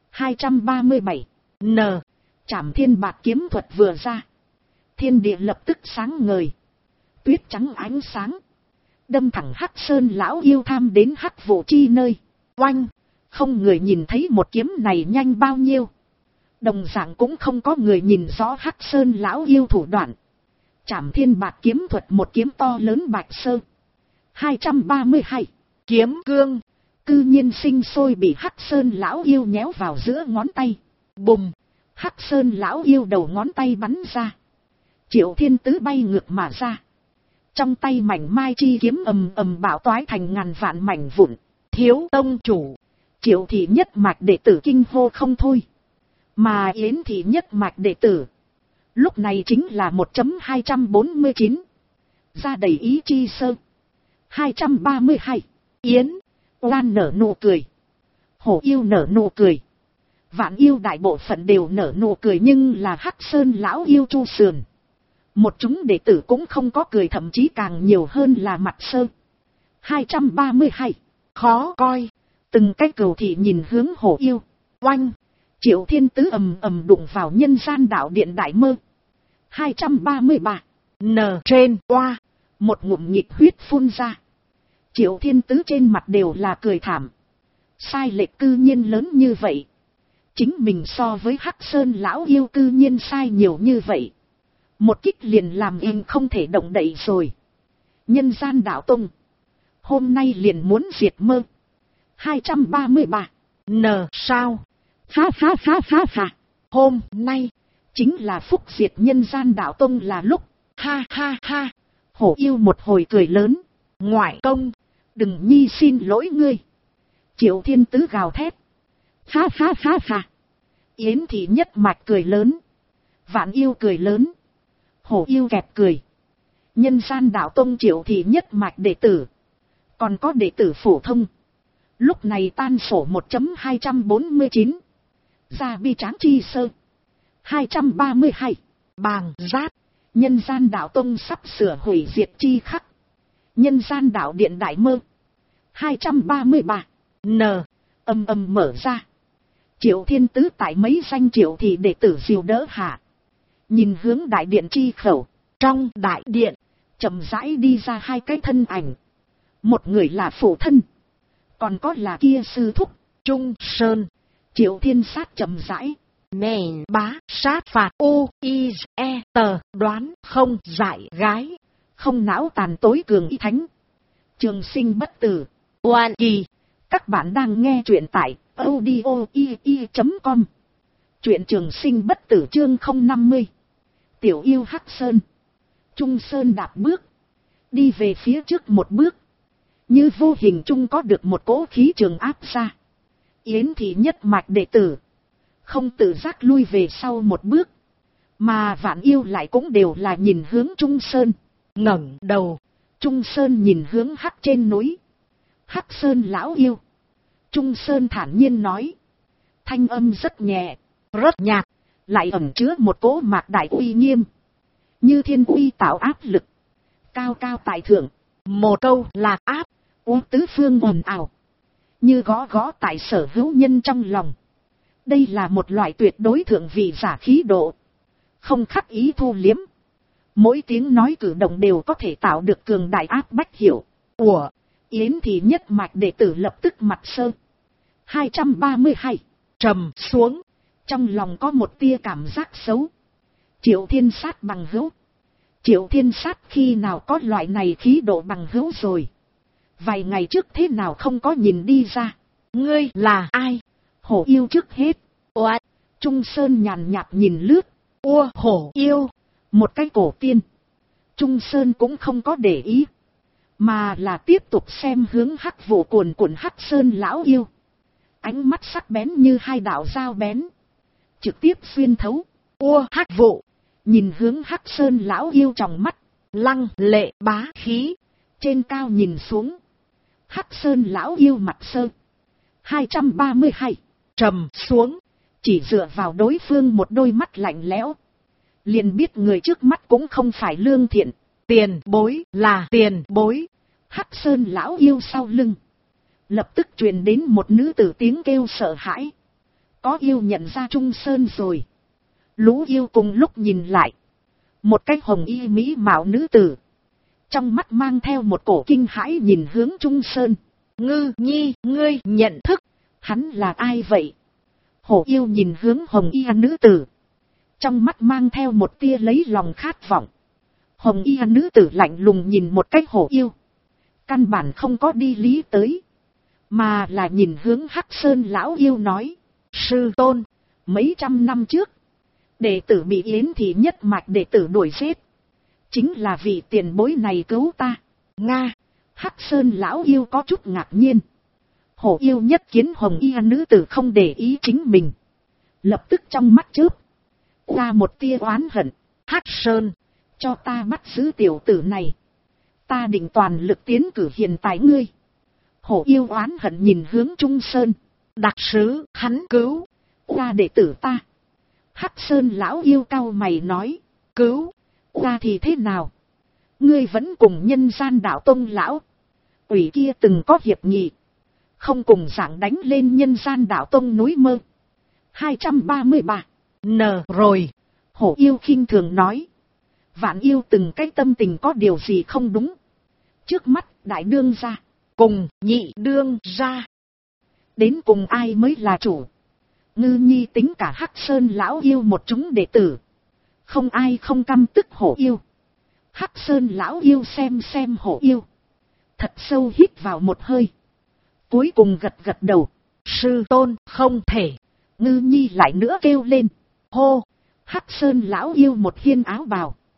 237. N. Trảm thiên bạt kiếm thuật vừa ra. Thiên địa lập tức sáng ngời. Tuyết trắng ánh sáng. Đâm thẳng Hắc Sơn lão yêu tham đến hắc vụ chi nơi. Oanh. Không người nhìn thấy một kiếm này nhanh bao nhiêu. Đồng dạng cũng không có người nhìn rõ Hắc Sơn lão yêu thủ đoạn. Trảm thiên bạt kiếm thuật một kiếm to lớn bạch sơ. 232. Kiếm cương. Cư nhiên sinh sôi bị Hắc Sơn lão yêu nhéo vào giữa ngón tay. Bùm. Hắc Sơn lão yêu đầu ngón tay bắn ra. Triệu Thiên Tứ bay ngược mà ra. Trong tay mảnh mai chi kiếm ầm ầm bạo toái thành ngàn vạn mảnh vụn. Thiếu tông chủ. Triệu thị nhất mạch đệ tử kinh hô không thôi. Mà Yến thị nhất mạch đệ tử. Lúc này chính là 1.249. Ra đầy ý chi sơ. 232. Yến. Oan nở nụ cười. Hổ yêu nở nụ cười. Vạn yêu đại bộ phận đều nở nụ cười, nhưng là Hắc Sơn lão yêu Chu Sườn. Một chúng đệ tử cũng không có cười, thậm chí càng nhiều hơn là mặt sơ. 232. Khó coi. Từng cái cừu thị nhìn hướng hổ yêu. Oanh. Triệu Thiên Tứ ầm ầm đụng vào nhân gian đạo điện Đại Mơ. 233. N trên oa. Một ngụm nhịp huyết phun ra. Triệu Thiên Tứ trên mặt đều là cười thảm. Sai lệch cư nhiên lớn như vậy. Chính mình so với Hắc Sơn lão yêu cư nhiên sai nhiều như vậy. Một kích liền làm im không thể động đậy rồi. Nhân gian đạo tông. Hôm nay liền muốn diệt Mơ. 233. N sao? Ha ha ha ha ha. Hôm nay chính là phúc diệt nhân gian đạo tông là lúc. Ha ha ha. Hổ yêu một hồi cười lớn. Ngoại công, đừng nhi xin lỗi ngươi. Triệu Thiên Tứ gào thét. Ha ha ha ha. Yến Thị Nhất Mạch cười lớn. Vạn Yêu cười lớn. Hổ yêu kẹp cười. Nhân gian đạo tông Triệu Thị Nhất Mạch đệ tử. Còn có đệ tử phổ thông. Lúc này tan sổ 1.249. Gia bi tráng chi sơ. 232. bàng giát. Nhân gian đạo tông sắp sửa hủy diệt chi khắc. Nhân gian đạo điện đại mơ. 233. N. Âm âm mở ra. Triệu Thiên Tứ tại mấy danh Triệu Thị đệ tử dìu đỡ hạ. Nhìn hướng đại điện chi khẩu. Trong đại điện, chậm rãi đi ra hai cái thân ảnh. Một người là phụ thân. Còn có là kia sư thúc. Trung Sơn. Triệu Thiên Sát chậm rãi. Mèn bá sát phạt u i e tờ đoán không giải gái. Không não tàn tối cường y thánh. Trường sinh bất tử. Oan kỳ. Các bạn đang nghe truyện tại audio.com. Truyện Trường Sinh bất tử chương 050. Tiểu yêu Hắc Sơn. Trung Sơn đạp bước. Đi về phía trước một bước. Như vô hình trung có được một cỗ khí trường áp ra. Yến Thị Nhất Mạch đệ tử. Không tự giác lui về sau một bước. Mà Vạn Yêu lại cũng đều là nhìn hướng Trung Sơn. Ngẩng đầu. Trung Sơn nhìn hướng Hắc trên núi. Hắc Sơn lão yêu. Trung Sơn thản nhiên nói. Thanh âm rất nhẹ. Rất nhạt. Lại ẩn chứa một cỗ mạc đại uy nghiêm. Như thiên uy tạo áp lực. Cao cao tại thượng. Một câu là áp. Tứ phương ồn ào. Như gõ gõ tại sở hữu nhân trong lòng. Đây là một loại tuyệt đối thượng vị giả khí độ. Không khắc ý thu liếm. Mỗi tiếng nói cử động đều có thể tạo được cường đại áp bách hiệu. Ủa, Yến Thị Nhất Mạch đệ tử lập tức mặt sơ. 232. Trầm xuống. Trong lòng có một tia cảm giác xấu. Triệu Thiên Sát bằng hữu. Triệu Thiên Sát khi nào có loại này khí độ bằng hữu rồi. Vài ngày trước thế nào không có nhìn đi ra. Ngươi là ai? Hổ yêu trước hết. Oát. Trung Sơn nhàn nhạt nhìn lướt. Hổ yêu. Một cái cổ tiên. Trung Sơn cũng không có để ý. Mà là tiếp tục xem hướng Hắc vụ cuồn cuộn Hắc Sơn lão yêu. Ánh mắt sắc bén như hai đạo dao bén. Trực tiếp xuyên thấu. Hắc vụ. Nhìn hướng Hắc Sơn lão yêu trong mắt. Lăng lệ bá khí. Trên cao nhìn xuống. Hắc Sơn lão yêu mặt sơ. 232. Trầm xuống. Chỉ dựa vào đối phương một đôi mắt lạnh lẽo. Liền biết người trước mắt cũng không phải lương thiện. Tiền bối là tiền bối. Hắc Sơn lão yêu sau lưng. Lập tức truyền đến một nữ tử tiếng kêu sợ hãi. Có yêu nhận ra Trung Sơn rồi. Lũ yêu cùng lúc nhìn lại. Một cái hồng y mỹ mạo nữ tử. Trong mắt mang theo một cổ kinh hãi nhìn hướng Trung Sơn. Ngư nhi, ngươi nhận thức. Hắn là ai vậy? Hổ yêu nhìn hướng hồng y nữ tử. Trong mắt mang theo một tia lấy lòng khát vọng. Hồng y nữ tử lạnh lùng nhìn một cách hổ yêu. Căn bản không có đi lý tới. Mà là nhìn hướng Hắc Sơn lão yêu nói. Sư tôn, mấy trăm năm trước. Đệ tử bị Yến Thị Nhất Mạch đệ tử đuổi giết. Chính là vì tiền bối này cứu ta. Nga. Hắc Sơn lão yêu có chút ngạc nhiên. Hổ yêu nhất kiến hồng y nữ tử không để ý chính mình. Lập tức trong mắt chớp ra một tia oán hận. Hắc Sơn, cho ta bắt giữ tiểu tử này. Ta định toàn lực tiến cử hiền tài ngươi. Hổ yêu oán hận nhìn hướng Trung Sơn. Đặc sứ hắn cứu ra đệ tử ta. Hắc Sơn lão yêu cau mày nói. Cứu ra thì thế nào? Ngươi vẫn cùng nhân gian đạo tông lão ủy kia từng có hiệp nghị. Không cùng dạng đánh lên nhân gian đạo tông núi mơ. 233. N rồi. Hổ yêu khinh thường nói. Vạn yêu từng cái tâm tình có điều gì không đúng. Trước mắt đại đương gia. Cùng nhị đương gia. Đến cùng ai mới là chủ. Ngư nhi tính cả Hắc Sơn lão yêu một chúng đệ tử. Không ai không căm tức hổ yêu. Hắc Sơn lão yêu xem hổ yêu. Thật sâu hít vào một hơi. Cuối cùng gật gật đầu. Sư tôn không thể. Ngư nhi lại nữa kêu lên. Hô. Hắc Sơn lão yêu một hiên áo bào.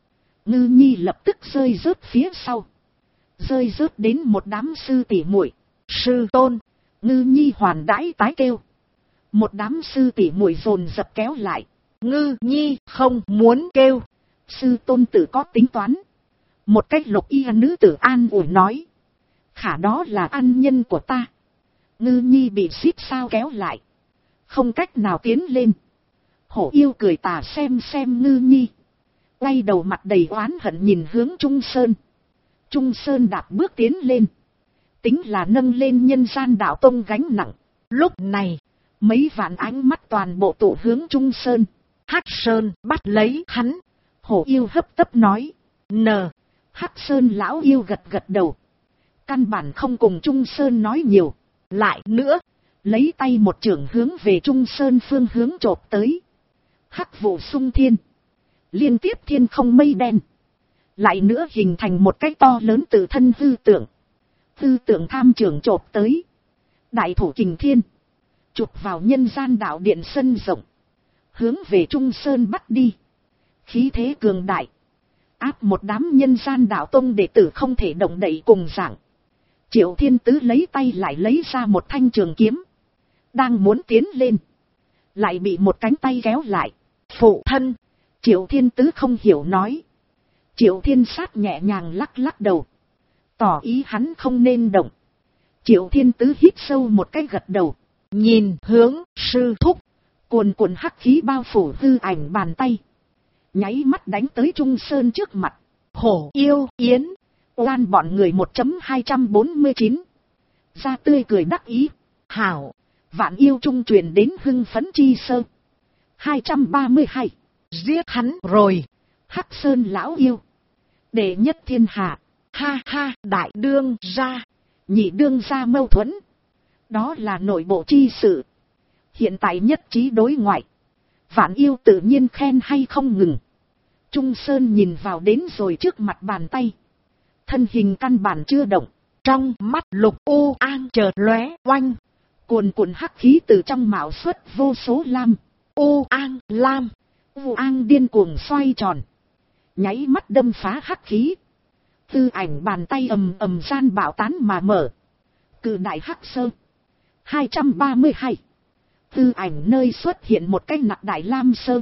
Ngư nhi lập tức rơi rớt phía sau. Rơi rớt đến một đám sư tỷ muội. Sư tôn. Ngư nhi hoàn đãi tái kêu. Một đám sư tỷ muội dồn dập kéo lại. Ngư nhi không muốn kêu. Sư tôn tử có tính toán. Một cách lục y nữ tử an ủi nói. Khả đó là ăn nhân của ta. Ngư nhi bị xít sao kéo lại. Không cách nào tiến lên. Hổ yêu cười tà xem ngư nhi. Quay đầu mặt đầy oán hận nhìn hướng Trung Sơn. Trung Sơn đạp bước tiến lên. Tính là nâng lên nhân gian đạo tông gánh nặng. Lúc này, mấy vạn ánh mắt toàn bộ tụ hướng Trung Sơn. Hắc Sơn bắt lấy hắn. Hổ yêu hấp tấp nói. Hắc Sơn lão yêu gật gật đầu. Căn bản không cùng Trung Sơn nói nhiều. Lại nữa, lấy tay một chưởng hướng về Trung Sơn phương hướng chộp tới. Hắc vụ sung thiên. Liên tiếp thiên không mây đen. Lại nữa hình thành một cái to lớn từ thân hư tượng. Hư tượng tham trưởng chộp tới. Đại thủ kình thiên. Chụp vào nhân gian đạo điện sân rộng. Hướng về Trung Sơn bắt đi. Khí thế cường đại. Áp một đám nhân gian đạo tông đệ tử không thể động đậy cùng dạng. Triệu Thiên Tứ lấy tay lại lấy ra một thanh trường kiếm. Đang muốn tiến lên. Lại bị một cánh tay kéo lại. Phụ thân. Triệu Thiên Tứ không hiểu nói. Triệu Thiên Sát nhẹ nhàng lắc lắc đầu. Tỏ ý hắn không nên động. Triệu Thiên Tứ hít sâu một cái gật đầu. Nhìn hướng sư thúc. Cuồn cuộn hắc khí bao phủ hư ảnh bàn tay. Nháy mắt đánh tới Trung Sơn trước mặt. Hổ yêu yến. Oan bọn người 1.249. Ra tươi cười đắc ý. Hảo. Vạn yêu trung truyền đến hưng phấn chi sơ. 232. Giết hắn rồi. Hắc Sơn lão yêu. Đệ nhất thiên hạ. Ha ha, đại đương gia. Nhị đương gia mâu thuẫn. Đó là nội bộ chi sự. Hiện tại nhất trí đối ngoại. Vạn yêu tự nhiên khen hay không ngừng. Trung Sơn nhìn vào đến rồi trước mặt bàn tay. Thân hình căn bản chưa động. Trong mắt Lục U An chợt lóe oanh. Cuồn cuộn hắc khí từ trong mạo xuất vô số lam. U An lam. U An điên cuồng xoay tròn. Nháy mắt đâm phá hắc khí. Tư ảnh bàn tay ầm ầm gian bạo tán mà mở. Cự đại hắc sơ. 232. Tư ảnh nơi xuất hiện một cái nặc đại lam sơ.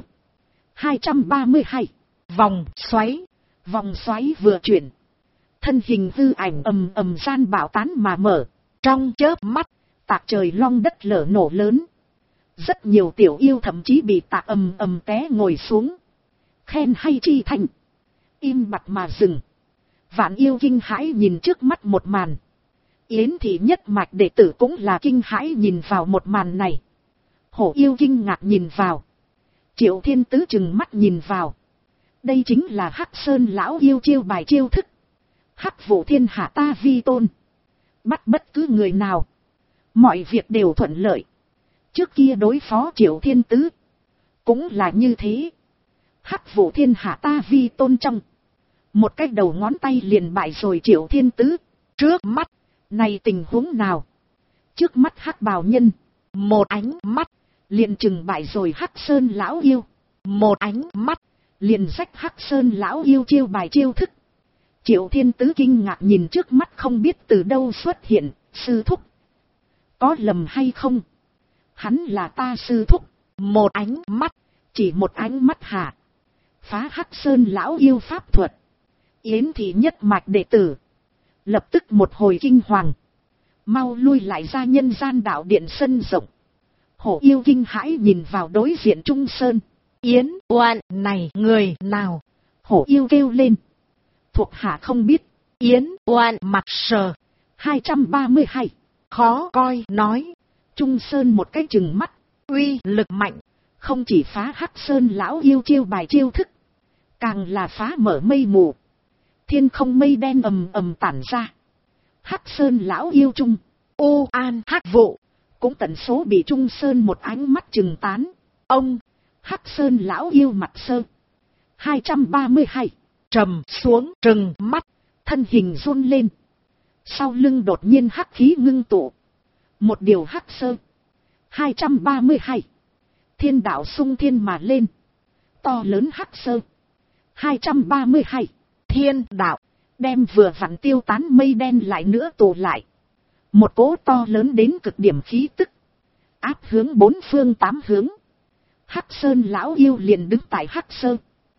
232. Vòng xoáy. Vòng xoáy vừa chuyển. Thân hình tư ảnh ầm ầm gian bạo tán mà mở. Trong chớp mắt, tạc trời long đất lở nổ lớn. Rất nhiều tiểu yêu thậm chí bị tạc ầm ầm té ngồi xuống. Khen hay chi thành. Im bặt mà dừng. Vạn yêu kinh hãi nhìn trước mắt một màn. Yến thị nhất mạch đệ tử cũng là kinh hãi nhìn vào một màn này. Hổ yêu kinh ngạc nhìn vào. Triệu Thiên Tứ chừng mắt nhìn vào. Đây chính là Hắc Sơn lão yêu chiêu bài chiêu thức. Hắc vụ thiên hạ ta vi tôn. Bắt bất cứ người nào. Mọi việc đều thuận lợi. Trước kia đối phó Triệu Thiên Tứ. Cũng là như thế. Hắc vụ thiên hạ ta vi tôn trong. Một cái đầu ngón tay liền bại rồi Triệu Thiên Tứ. Trước mắt. Này tình huống nào? Trước mắt Hắc bào nhân. Một ánh mắt. Liền chừng bại rồi Hắc Sơn lão yêu. Một ánh mắt. Liền rách Hắc Sơn lão yêu chiêu bài chiêu thức. Triệu Thiên Tứ kinh ngạc nhìn trước mắt không biết từ đâu xuất hiện. Sư thúc. Có lầm hay không? Hắn là ta sư thúc. Một ánh mắt. Chỉ một ánh mắt hả? Phá Hắc Sơn lão yêu pháp thuật. Yến thị nhất mạch đệ tử. Lập tức một hồi kinh hoàng. Mau lui lại ra nhân gian đạo điện sân rộng. Hổ yêu kinh hãi nhìn vào đối diện Trung Sơn. Yến Oan này người nào? Hổ yêu kêu lên. Thuộc hạ không biết. Yến Oan mặt sờ. 232. Khó coi nói. Trung Sơn một cái chừng mắt. Uy lực mạnh. Không chỉ phá Hắc Sơn lão yêu chiêu bài chiêu thức. Càng là phá mở mây mù. Thiên không mây đen ầm ầm tản ra. Hắc Sơn lão yêu trung. U An Hắc vụ. Cũng tận số bị Trung Sơn một ánh mắt chừng tán. Ông. Hắc Sơn lão yêu mặt sơ. 232. Trầm xuống trừng mắt. Thân hình run lên. Sau lưng đột nhiên hắc khí ngưng tụ. Một điều hắc sơ. 232. Thiên đạo sung thiên mà lên. To lớn hắc sơ. 232. Thiên đạo. Đem vừa vặn tiêu tán mây đen lại nữa tụ lại. Một cỗ to lớn đến cực điểm khí tức. Áp hướng bốn phương tám hướng. Hắc Sơn lão yêu liền đứng tại Hắc Sơn.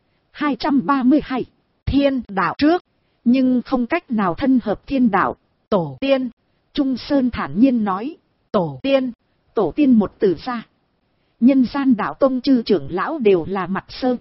232. Thiên đạo trước. Nhưng không cách nào thân hợp thiên đạo. Tổ tiên. Trung Sơn thản nhiên nói. Tổ tiên. Tổ tiên một từ ra. Nhân gian đạo tông chư trưởng lão đều là mặt sơ.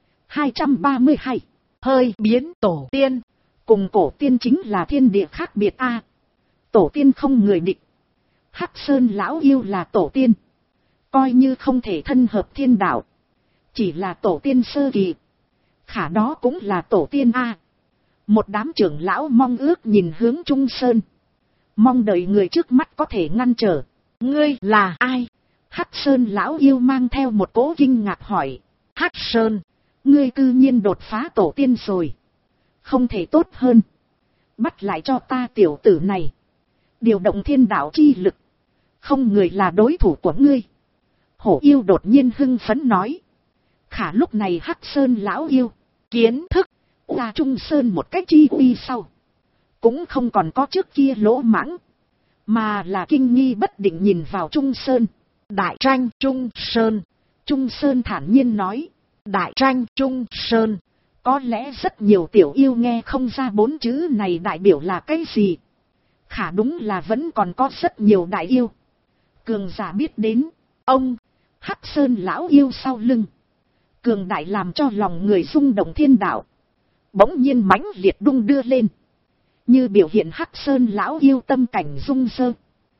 232. Hơi biến tổ tiên. Cùng cổ tiên chính là thiên địa khác biệt a. Tổ tiên không người địch. Hắc Sơn lão yêu là tổ tiên. Coi như không thể thân hợp thiên đạo. Chỉ là tổ tiên sơ kỳ. Khả đó cũng là tổ tiên a. Một đám trưởng lão mong ước nhìn hướng Trung Sơn. Mong đợi người trước mắt có thể ngăn trở. Ngươi là ai? Hắc Sơn lão yêu mang theo một cỗ kinh ngạc hỏi. Hắc Sơn. Ngươi cư nhiên đột phá tổ tiên rồi. Không thể tốt hơn. Bắt lại cho ta tiểu tử này. Điều động thiên đạo chi lực. Không người là đối thủ của ngươi. Hổ yêu đột nhiên hưng phấn nói. Khả lúc này Hắc Sơn lão yêu. Kiến thức. Ra Trung Sơn một cách chi uy sau. Cũng không còn có trước kia lỗ mãng. Mà là kinh nghi bất định nhìn vào Trung Sơn. Đại tranh Trung Sơn. Trung Sơn thản nhiên nói. Đại tranh Trung Sơn. Có lẽ rất nhiều tiểu yêu nghe không ra bốn chữ này đại biểu là cái gì. Khả đúng là vẫn còn có rất nhiều đại yêu. Cường giả biết đến. Ông. Hắc Sơn lão yêu sau lưng. Cường đại làm cho lòng người rung động thiên đạo. Bỗng nhiên mãnh liệt đung đưa lên. Như biểu hiện Hắc Sơn lão yêu tâm cảnh rung sơ.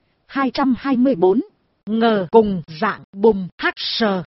224. Ngờ cùng dạng bùng hắc sờ.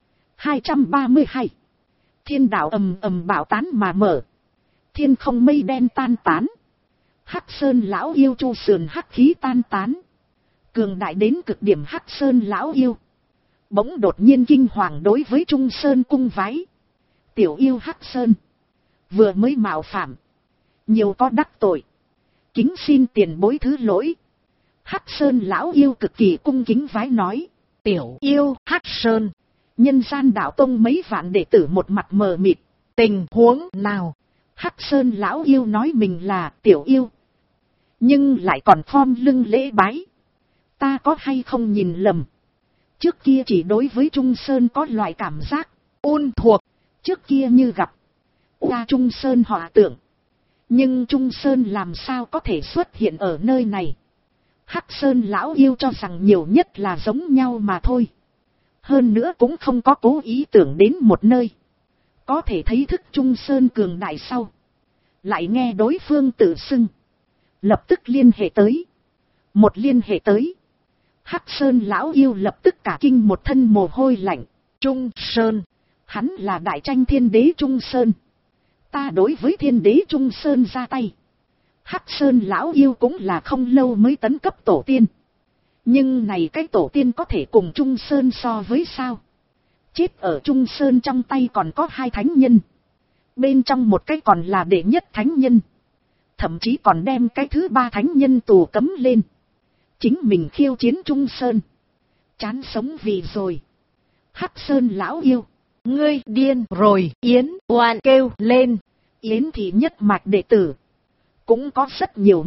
232. Thiên đạo ầm ầm bạo tán mà mở. Thiên không mây đen tan tán. Hắc Sơn lão yêu chu sườn hắc khí tan tán. Cường đại đến cực điểm Hắc Sơn lão yêu. Bỗng đột nhiên kinh hoàng đối với Trung Sơn cung vái. Tiểu yêu Hắc Sơn. Vừa mới mạo phạm. Nhiều có đắc tội. Kính xin tiền bối thứ lỗi. Hắc Sơn lão yêu cực kỳ cung kính vái nói. Tiểu yêu Hắc Sơn. Nhân gian đạo tông mấy vạn đệ tử một mặt mờ mịt. Tình huống nào? Hắc Sơn lão yêu nói mình là tiểu yêu. Nhưng lại còn khom lưng lễ bái. Ta có hay không nhìn lầm. Trước kia chỉ đối với Trung Sơn có loại cảm giác ôn thuộc. Trước kia như gặp qua Trung Sơn họa tượng. Nhưng Trung Sơn làm sao có thể xuất hiện ở nơi này. Hắc Sơn lão yêu cho rằng nhiều nhất là giống nhau mà thôi. Hơn nữa cũng không có cố ý tưởng đến một nơi. Có thể thấy thức Trung Sơn cường đại sau. Lại nghe đối phương tự xưng. Lập tức liên hệ tới. Một liên hệ tới. Hắc Sơn lão yêu lập tức cả kinh một thân mồ hôi lạnh. Trung Sơn. Hắn là đại tranh thiên đế Trung Sơn. Ta đối với thiên đế Trung Sơn ra tay. Hắc Sơn lão yêu cũng là không lâu mới tấn cấp tổ tiên. Nhưng này cái tổ tiên có thể cùng Trung Sơn so với sao? Chết ở Trung Sơn trong tay còn có hai thánh nhân. Bên trong một cái còn là đệ nhất thánh nhân. Thậm chí còn đem cái thứ ba thánh nhân tù cấm lên. Chính mình khiêu chiến Trung Sơn. Chán sống vì rồi. Hắc Sơn lão yêu. Ngươi điên rồi. Yến Oan kêu lên. Yến thị nhất mạch đệ tử. Cũng có rất nhiều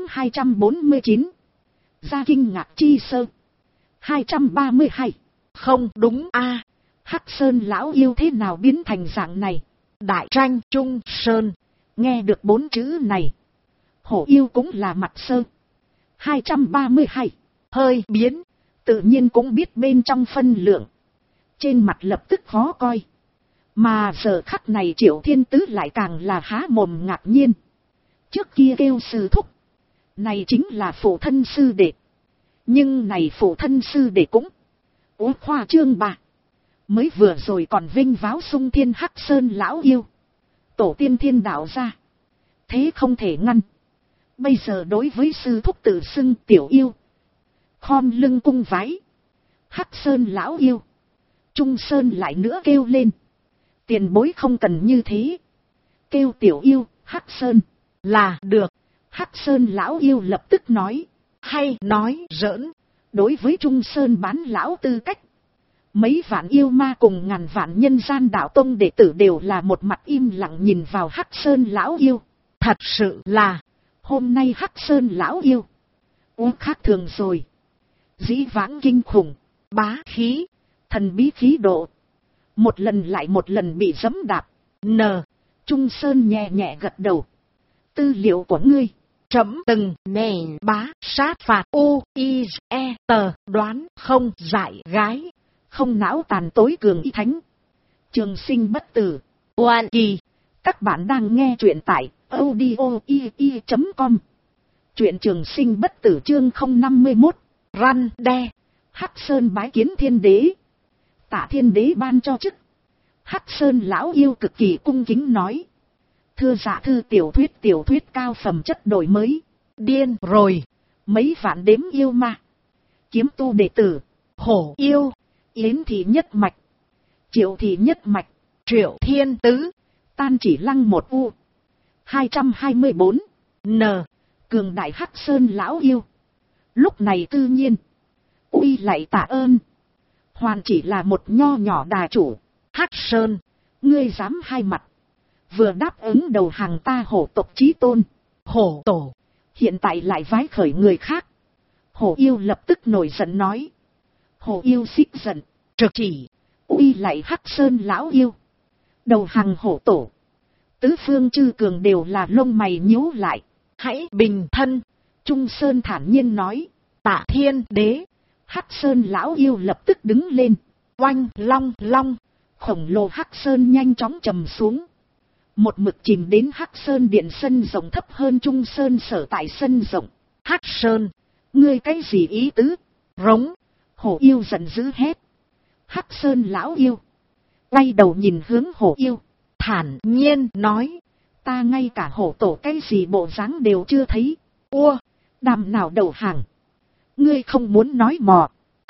1.249. Gia kinh ngạc chi sơ. 232. Không đúng a. Hắc Sơn lão yêu thế nào biến thành dạng này? Đại tranh Trung Sơn. Nghe được bốn chữ này. Hổ yêu cũng là mặt sơ. 232. Hơi biến. Tự nhiên cũng biết bên trong phân lượng. Trên mặt lập tức khó coi. Mà giờ khắc này Triệu Thiên Tứ lại càng là há mồm ngạc nhiên. Trước kia kêu sư thúc. Này chính là phụ thân sư đệ. Nhưng này phụ thân sư đệ cũng khoa trương bà. Mới vừa rồi còn vinh váo sung thiên Hắc Sơn lão yêu. Tổ tiên thiên đạo ra. Thế không thể ngăn. Bây giờ đối với sư thúc tự xưng tiểu yêu. Khom lưng cung vái. Hắc Sơn lão yêu. Trung Sơn lại nữa kêu lên. Tiền bối không cần như thế. Kêu tiểu yêu, Hắc Sơn. Là được. Hắc Sơn lão yêu lập tức nói. Hay nói giỡn. Đối với Trung Sơn bán lão tư cách. Mấy vạn yêu ma cùng ngàn vạn nhân gian đạo tông đệ tử đều là một mặt im lặng nhìn vào Hắc Sơn lão yêu. Thật sự là, hôm nay Hắc Sơn lão yêu khác thường rồi. Dĩ vãng kinh khủng, bá khí, thần bí khí độ. Một lần lại một lần bị giẫm đạp. Trung Sơn nhẹ nhẹ gật đầu. Tư liệu của ngươi, trẫm từng nền bá sát phạt U-I-E tờ đoán không giải gái. Không não tàn tối cường y thánh. Trường sinh bất tử. Oan kỳ. Các bạn đang nghe truyện tại audio.com. Truyện trường sinh bất tử chương 051. Răn đe. Hắc Sơn bái kiến thiên đế. Tạ thiên đế ban cho chức. Hắc Sơn lão yêu cực kỳ cung kính nói. Thưa dạ thư tiểu thuyết cao phẩm chất đổi mới. Điên rồi. Mấy vạn đếm yêu ma. Kiếm tu đệ tử. Hổ yêu. Yến thị nhất mạch. Triệu thị nhất mạch. Triệu thiên tứ. Tan chỉ lăng một u. 224. Cường đại Hắc Sơn lão yêu. Lúc này tự nhiên. Uy lại tạ ơn. Hoàn chỉ là một nho nhỏ đà chủ. Hắc Sơn. Ngươi dám hai mặt. Vừa đáp ứng đầu hàng ta hổ tộc chí tôn. Hổ tổ. Hiện tại lại vái khởi người khác. Hổ yêu lập tức nổi giận nói. Hổ yêu xích giận. Trực chỉ. Uy lại Hắc Sơn lão yêu. Đầu hàng hổ tổ. Tứ phương chư cường đều là lông mày nhíu lại. Hãy bình thân. Trung Sơn thản nhiên nói. Tạ thiên đế. Hắc Sơn lão yêu lập tức đứng lên. Oanh long long. Khổng lồ Hắc Sơn nhanh chóng trầm xuống. Một mực chìm đến Hắc Sơn điện sân rộng thấp hơn Trung Sơn sở tại sân rộng. Hắc Sơn. Ngươi cái gì ý tứ? Rống. Hổ yêu giận dữ hét. Hắc Sơn lão yêu. Quay đầu nhìn hướng hổ yêu. Thản nhiên nói. Ta ngay cả hổ tổ cái gì bộ dáng đều chưa thấy. Đàm nào đầu hàng. Ngươi không muốn nói mò.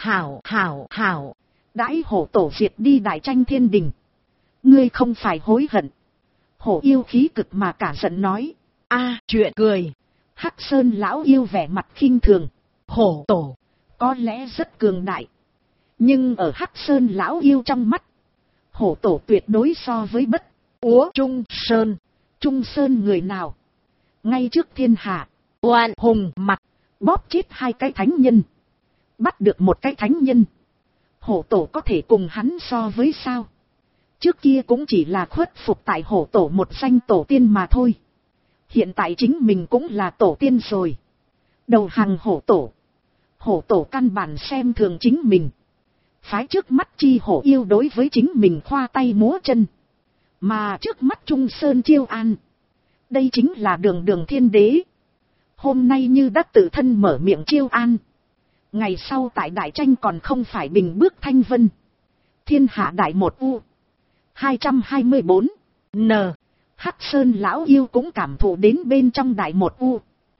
Hảo. Đãi hổ tổ diệt đi đại tranh thiên đình. Ngươi không phải hối hận. Hổ yêu khí cực mà cả giận nói. Chuyện cười. Hắc Sơn lão yêu vẻ mặt khinh thường. Hổ tổ. Có lẽ rất cường đại. Nhưng ở Hắc Sơn lão yêu trong mắt. Hổ tổ tuyệt đối so với bất. Trung Sơn. Trung Sơn người nào? Ngay trước thiên hạ. Oan hùng mặt. Bóp chết hai cái thánh nhân. Bắt được một cái thánh nhân. Hổ tổ có thể cùng hắn so với sao? Trước kia cũng chỉ là khuất phục tại hổ tổ một danh tổ tiên mà thôi. Hiện tại chính mình cũng là tổ tiên rồi. Đầu hàng hổ tổ. Hổ tổ căn bản xem thường chính mình. Phái trước mắt chi hổ yêu đối với chính mình khoa tay múa chân. Mà trước mắt Trung Sơn chiêu an. Đây chính là đường thiên đế. Hôm nay như đã tự thân mở miệng chiêu an. Ngày sau tại đại tranh còn không phải bình bước thanh vân. Thiên hạ đại một u. 224. Hắc Sơn lão yêu cũng cảm thụ đến bên trong đại một u.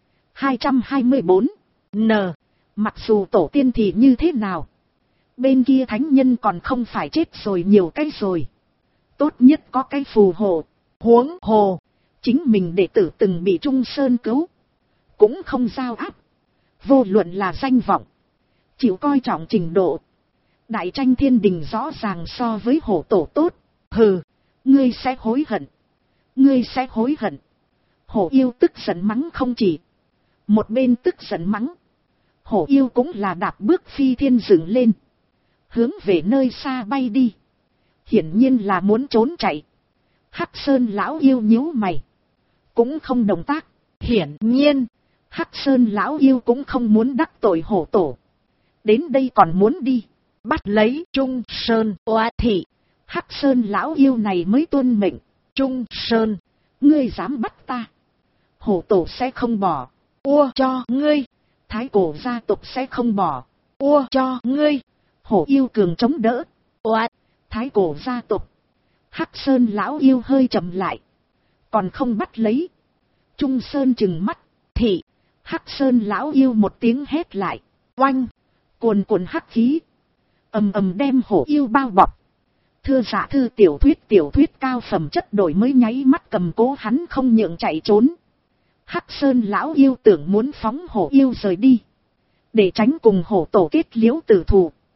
224. Mặc dù tổ tiên thì như thế nào. Bên kia thánh nhân còn không phải chết rồi nhiều cái rồi. Tốt nhất có cái phù hộ. Huống hồ. Chính mình đệ tử từng bị Trung Sơn cứu. Cũng không giao áp. Vô luận là danh vọng. Chịu coi trọng trình độ. Đại tranh thiên đình rõ ràng so với hổ tổ tốt. Hừ. Ngươi sẽ hối hận. Ngươi sẽ hối hận. Hổ yêu tức giận mắng không chỉ. Một bên tức giận mắng. Hổ yêu cũng là đạp bước phi thiên dựng lên. Hướng về nơi xa bay đi. Hiển nhiên là muốn trốn chạy. Hắc Sơn lão yêu nhíu mày. Cũng không động tác. Hiển nhiên. Hắc Sơn lão yêu cũng không muốn đắc tội hổ tổ. Đến đây còn muốn đi. Bắt lấy Trung Sơn oa thị. Hắc Sơn lão yêu này mới tuân mệnh. Trung Sơn. Ngươi dám bắt ta. Hổ tổ sẽ không bỏ. Cho ngươi. Thái cổ gia tộc sẽ không bỏ. Cho ngươi. Hổ yêu cường chống đỡ. Thái cổ gia tộc. Hắc Sơn lão yêu hơi chậm lại. Còn không bắt lấy. Trung Sơn trừng mắt. Thị. Hắc Sơn lão yêu một tiếng hét lại. Oanh. Cuồn cuộn hắc khí. Ầm ầm đem hổ yêu bao bọc. Thưa dạ thư tiểu thuyết cao phẩm chất đổi mới nháy mắt cầm cố hắn không nhượng chạy trốn. Hắc Sơn lão yêu tưởng muốn phóng hổ yêu rời đi. Để tránh cùng hổ tổ kết liễu tử thù.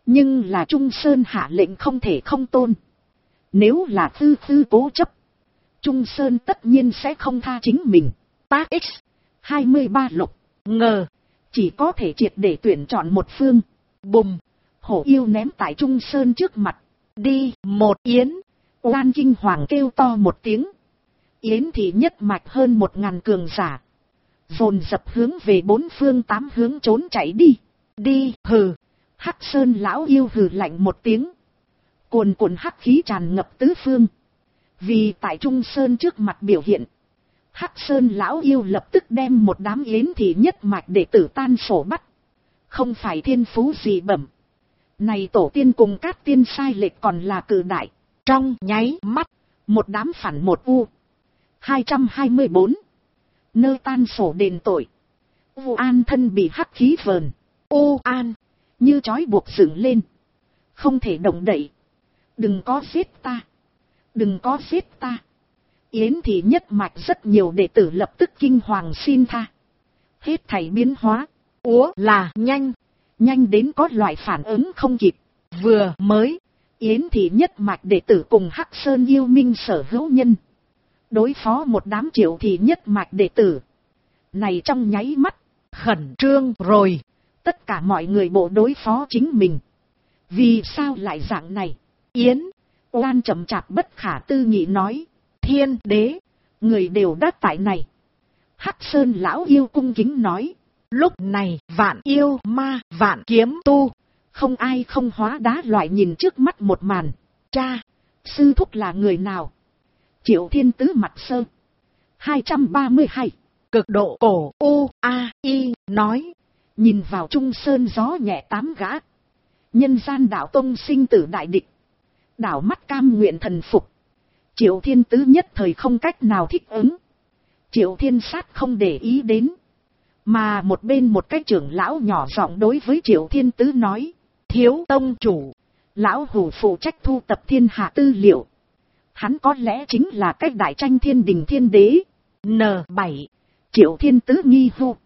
Nhưng là Trung Sơn hạ lệnh không thể không tôn. Nếu là Tư Tư cố chấp, Trung Sơn tất nhiên sẽ không tha chính mình. Tác X 23 lục. Ngờ. Chỉ có thể triệt để tuyển chọn một phương. Bùm. Hổ yêu ném tại Trung Sơn trước mặt. Đi. Một yến. Oan kinh hoàng kêu to một tiếng. Yến thì nhất mạch hơn 1000 cường giả. Dồn dập hướng về 4 phương 8 hướng trốn chạy đi. Đi. Hừ. Hắc Sơn lão yêu hừ lạnh một tiếng. Cuồn cuộn hắc khí tràn ngập tứ phương. Vì tại Trung Sơn trước mặt biểu hiện, Hắc Sơn lão yêu lập tức đem một đám yến thì nhất mạch đệ tử tan sổ bắt. Không phải thiên phú gì bẩm. Này tổ tiên cùng các tiên sai lệch còn là cử đại. Trong nháy mắt, một đám phản một u. 224. Nơi tan sổ đền tội. U an thân bị hắc khí vờn. U an. Như trói buộc dựng lên. Không thể động đậy. Đừng có giết ta. Đừng có giết ta. Yến thì nhất mạch rất nhiều đệ tử lập tức kinh hoàng xin tha. Hết thảy biến hóa. Úa là nhanh. Nhanh đến có loại phản ứng không kịp. Vừa mới. Yến thì nhất mạch đệ tử cùng Hắc Sơn yêu minh sở hữu nhân. Đối phó một đám Triệu thì nhất mạch đệ tử. Này trong nháy mắt. Khẩn trương rồi. Tất cả mọi người bộ đối phó chính mình. Vì sao lại dạng này? Yến. Oan chậm chạp bất khả tư nghị nói. Thiên đế. Người đều đã tại này. Hắc Sơn lão yêu cung kính nói. Lúc này vạn yêu ma vạn kiếm tu. Không ai không hóa đá loại nhìn trước mắt một màn. Cha. Sư thúc là người nào? Triệu Thiên Tứ mặt sơ. 232. Cực độ cổ u a i nói. Nhìn vào Trung Sơn gió nhẹ 8 gã. Nhân gian đạo tông sinh tử đại địch. Đảo mắt cam nguyện thần phục. Triệu Thiên Tứ nhất thời không cách nào thích ứng. Triệu Thiên Sát không để ý đến. Mà một bên một cái trưởng lão nhỏ giọng đối với Triệu Thiên Tứ nói. Thiếu tông chủ. Lão hủ phụ trách thu tập thiên hạ tư liệu. Hắn có lẽ chính là cách đại tranh thiên đình thiên đế. N7. Triệu Thiên Tứ nghi hô.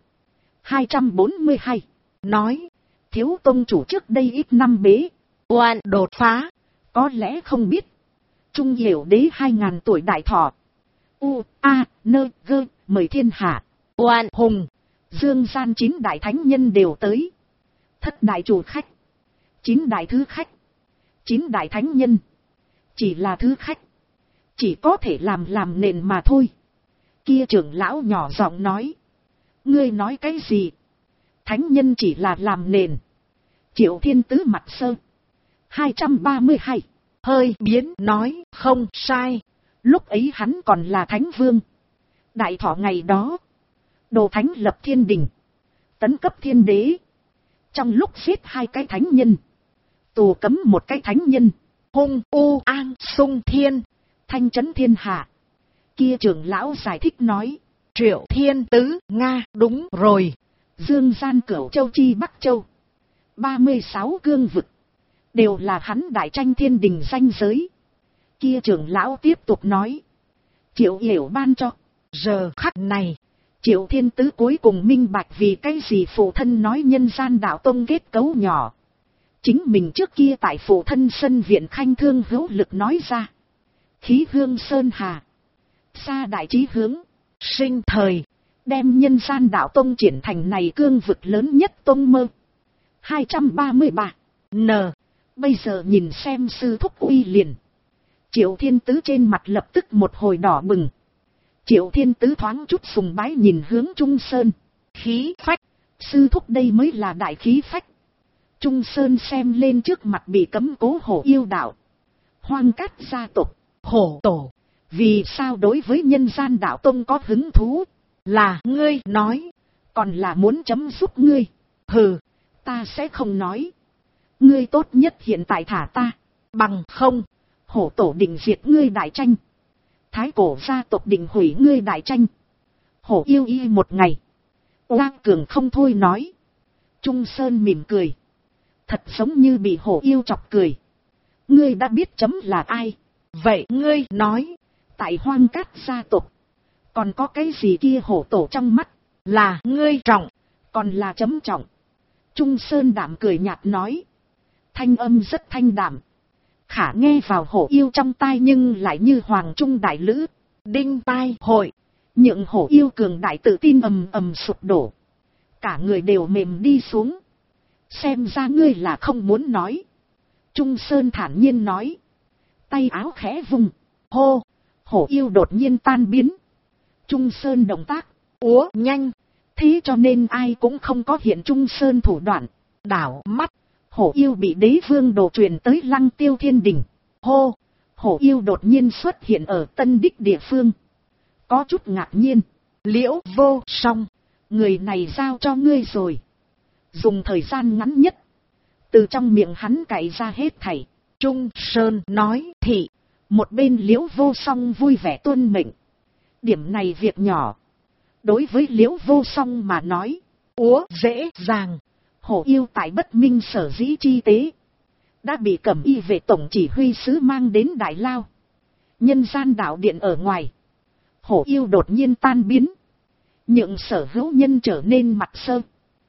242. Nói. Thiếu tông chủ trước đây ít năm bế. Oan đột phá. Có lẽ không biết. Trung hiểu đế 2000 tuổi đại thọ. U, A, Nơ, Gơ, mời thiên hạ. Oan hùng. Dương gian 9 đại thánh nhân đều tới. Thất đại chủ khách. 9 đại thứ khách. 9 đại thánh nhân. Chỉ là thứ khách. Chỉ có thể làm nền mà thôi. Kia trưởng lão nhỏ giọng nói. Ngươi nói cái gì? Thánh nhân chỉ là làm nền. Triệu Thiên Tứ mặt sơ. 232. Hơi biến nói không sai. Lúc ấy hắn còn là thánh vương. Đại thọ ngày đó. Đồ thánh lập thiên đình. Tấn cấp thiên đế. Trong lúc giết 2 cái thánh nhân. Tù cấm 1 cái thánh nhân. Hung u an sung thiên. Thanh trấn thiên hạ. Kia trưởng lão giải thích nói. Triệu Thiên Tứ Nga đúng rồi. Dương gian Cửu Châu chi Bắc Châu. 36 cương vực. Đều là hắn đại tranh thiên đình danh giới. Kia trưởng lão tiếp tục nói. Triệu hiểu ban cho. Giờ khắc này. Triệu Thiên Tứ cuối cùng minh bạch vì cái gì phụ thân nói nhân gian đạo tông kết cấu nhỏ. Chính mình trước kia tại phụ thân sân viện khanh thương hữu lực nói ra. Khí hương sơn hà. Xa đại chí hướng. Sinh thời. Đem nhân gian đạo tông triển thành này cương vực lớn nhất tông mơ. 233. N. Bây giờ nhìn xem sư thúc uy liền. Triệu Thiên Tứ trên mặt lập tức một hồi đỏ bừng. Triệu Thiên Tứ thoáng chút sùng bái nhìn hướng Trung Sơn. Khí phách. Sư thúc đây mới là đại khí phách. Trung Sơn xem lên trước mặt bị cấm cố hổ yêu đạo. Hoang cát gia tộc. Hổ tổ. Vì sao đối với nhân gian đạo tông có hứng thú? Là ngươi nói. Còn là muốn chấm giúp ngươi. Hừ. Ta sẽ không nói. Ngươi tốt nhất hiện tại thả ta. Bằng không. Hổ tổ định diệt ngươi đại tranh. Thái cổ gia tộc định hủy ngươi đại tranh. Hổ yêu y một ngày. Oang cường không thôi nói. Trung Sơn mỉm cười. Thật giống như bị hổ yêu chọc cười. Ngươi đã biết chấm là ai. Vậy ngươi nói. Tại hoang cát gia tộc. Còn có cái gì kia hổ tổ trong mắt. Là ngươi trọng. Còn là chấm trọng. Trung Sơn đạm cười nhạt nói. Thanh âm rất thanh đạm. Khả nghe vào hổ yêu trong tai nhưng lại như hoàng trung đại lữ. Đinh tai hội. Những hổ yêu cường đại tự tin ầm ầm sụp đổ. Cả người đều mềm đi xuống. Xem ra ngươi là không muốn nói. Trung Sơn thản nhiên nói. Tay áo khẽ vùng. Hô. Hổ yêu đột nhiên tan biến. Trung Sơn động tác. Úa nhanh. Thế cho nên ai cũng không có hiện Trung Sơn thủ đoạn. Đảo mắt. Hổ yêu bị đế vương đồ truyền tới Lăng Tiêu Thiên Đình. Hô. Hổ yêu đột nhiên xuất hiện ở Tân Đích địa phương. Có chút ngạc nhiên. Liễu Vô Song. Người này giao cho ngươi rồi. Dùng thời gian ngắn nhất. Từ trong miệng hắn cày ra hết thảy. Trung Sơn nói thị. Một bên Liễu Vô Song vui vẻ tuân mệnh. Điểm này việc nhỏ. Đối với Liễu Vô Song mà nói. Úa dễ dàng. Hổ yêu tại Bất Minh sở dĩ chi tế. Đã bị Cẩm Y vệ tổng chỉ huy sứ mang đến Đại Lao. Nhân gian đạo điện ở ngoài. Hổ yêu đột nhiên tan biến. Những sở hữu nhân trở nên mặt sơ.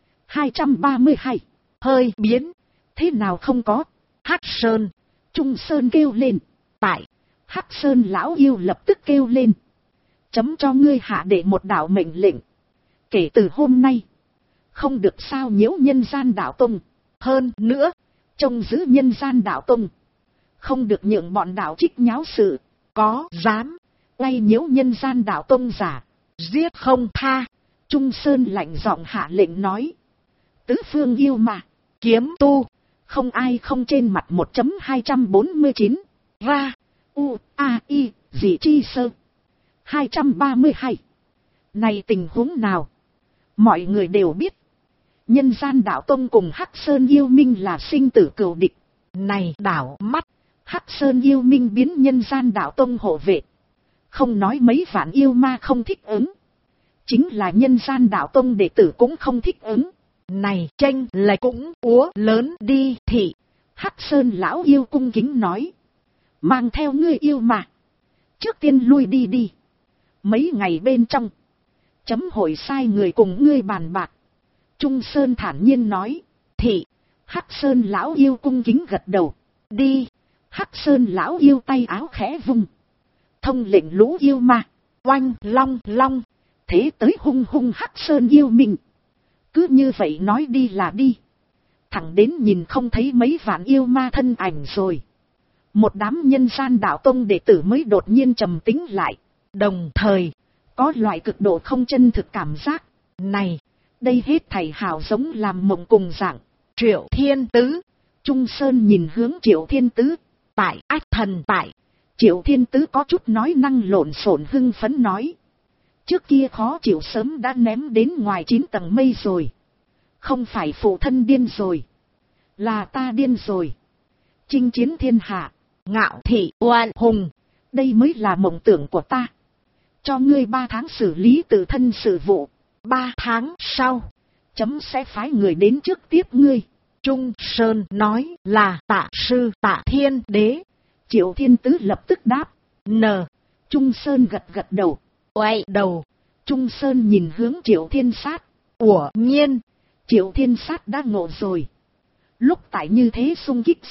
232. Hơi biến. Thế nào không có. Hắc Sơn. Trung Sơn kêu lên. Tại. Hắc Sơn lão yêu lập tức kêu lên. Chấm cho ngươi hạ để một đạo mệnh lệnh. Kể từ hôm nay. Không được sao nhiễu nhân gian đạo tông. Hơn nữa. Trông giữ nhân gian đạo tông. Không được nhượng bọn đạo trích nháo sự. Có dám. Ngay nhiễu nhân gian đạo tông giả. Giết không tha. Trung Sơn lạnh giọng hạ lệnh nói. Tứ phương yêu mà. Kiếm tu. Không ai không trên mặt 1.249. Ra. U. A. I. Dị chi sơ. 232. Này tình huống nào? Mọi người đều biết. Nhân gian đạo tông cùng Hắc Sơn yêu minh là sinh tử cừu địch. Này đảo mắt. Hắc Sơn yêu minh biến nhân gian đạo tông hộ vệ. Không nói mấy vạn yêu ma không thích ứng. Chính là nhân gian đạo tông đệ tử cũng không thích ứng. Này tranh lại cũng úa lớn đi thị. Hắc Sơn lão yêu cung kính nói. Mang theo ngươi yêu mà. Trước tiên lui đi đi. Mấy ngày bên trong. Chấm hội sai người cùng ngươi bàn bạc. Trung Sơn thản nhiên nói. Thị. Hắc Sơn lão yêu cung kính gật đầu. Đi. Hắc Sơn lão yêu tay áo khẽ vung. Thông lệnh lũ yêu ma. Oanh long long. Thế tới hung hung Hắc Sơn yêu mình. Cứ như vậy nói đi là đi. Thẳng đến nhìn không thấy mấy vạn yêu ma thân ảnh rồi. Một đám nhân gian đạo tông đệ tử mới đột nhiên trầm tĩnh lại. Đồng thời. Có loại cực độ không chân thực cảm giác. Này. Đây hết thảy hào giống làm mộng cùng dạng. Triệu Thiên Tứ. Trung Sơn nhìn hướng Triệu Thiên Tứ. Tại ách thần tại. Triệu Thiên Tứ có chút nói năng lộn xộn hưng phấn nói. Trước kia khó chịu sớm đã ném đến ngoài 9 tầng mây rồi. Không phải phụ thân điên rồi. Là ta điên rồi. Chinh chiến thiên hạ. Ngạo thị oan hùng. Đây mới là mộng tưởng của ta. Cho ngươi 3 tháng xử lý tự thân sự vụ. 3 tháng sau. Chấm sẽ phái người đến trước tiếp ngươi. Trung Sơn nói là Tạ sư Tạ Thiên Đế. Triệu Thiên Tứ lập tức đáp. N. Trung Sơn gật gật đầu. Quay đầu. Trung Sơn nhìn hướng Triệu Thiên Sát. Ủa nhiên. Triệu Thiên Sát đã ngộ rồi. Lúc tại như thế xung kích.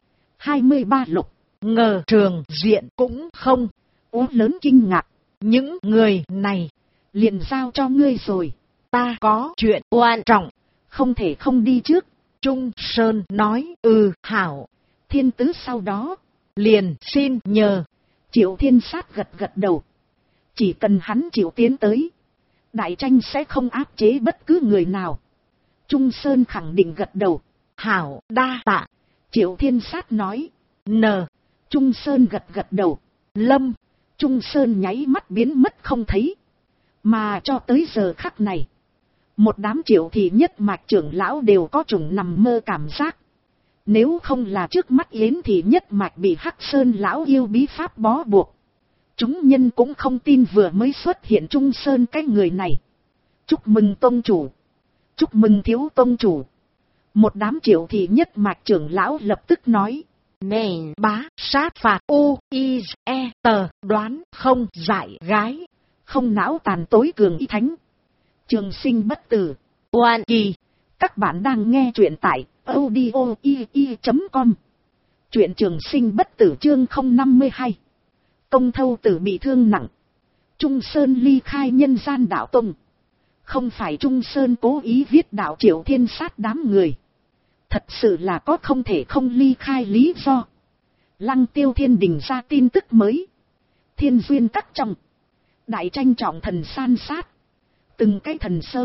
23 lục. Ngờ trường diện cũng không. Ố lớn kinh ngạc. Những người này. Liền giao cho ngươi rồi. Ta có chuyện quan trọng. Không thể không đi trước. Trung Sơn nói hảo. Thiên Tứ sau đó. Liền xin nhờ. Triệu Thiên Sát gật gật đầu. Chỉ cần hắn chịu tiến tới. Đại tranh sẽ không áp chế bất cứ người nào. Trung Sơn khẳng định gật đầu. Hảo đa tạ. Triệu Thiên Sát nói. N. Trung Sơn gật gật đầu. Lâm. Trung Sơn nháy mắt biến mất không thấy. Mà cho tới giờ khắc này. Một đám Triệu thị nhất mạch trưởng lão đều có chủng nằm mơ cảm giác. Nếu không là trước mắt Yến thì nhất mạch bị Hắc Sơn lão yêu bí pháp bó buộc. Chúng nhân cũng không tin vừa mới xuất hiện Trung Sơn cái người này. Chúc mừng tông chủ. Chúc mừng thiếu tông chủ. Một đám Triệu thị nhất mạch trưởng lão lập tức nói. Nền bá sát phạt u i e tờ đoán không giải gái. Không não tàn tối cường y thánh. Trường sinh bất tử. Oan kỳ. Các bạn đang nghe truyện tại audio.com. Chuyện trường sinh bất tử chương 052. Công Thâu Tử bị thương nặng. Trung Sơn ly khai nhân gian đạo tông. Không phải Trung Sơn cố ý viết đạo Triệu Thiên sát đám người. Thật sự là có không thể không ly khai lý do. Lăng Tiêu Thiên Đình ra tin tức mới. Thiên duyên các trong. Đại tranh trọng thần san sát. Từng cái thần sơ.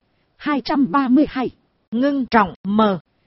232. Ngưng trọng M.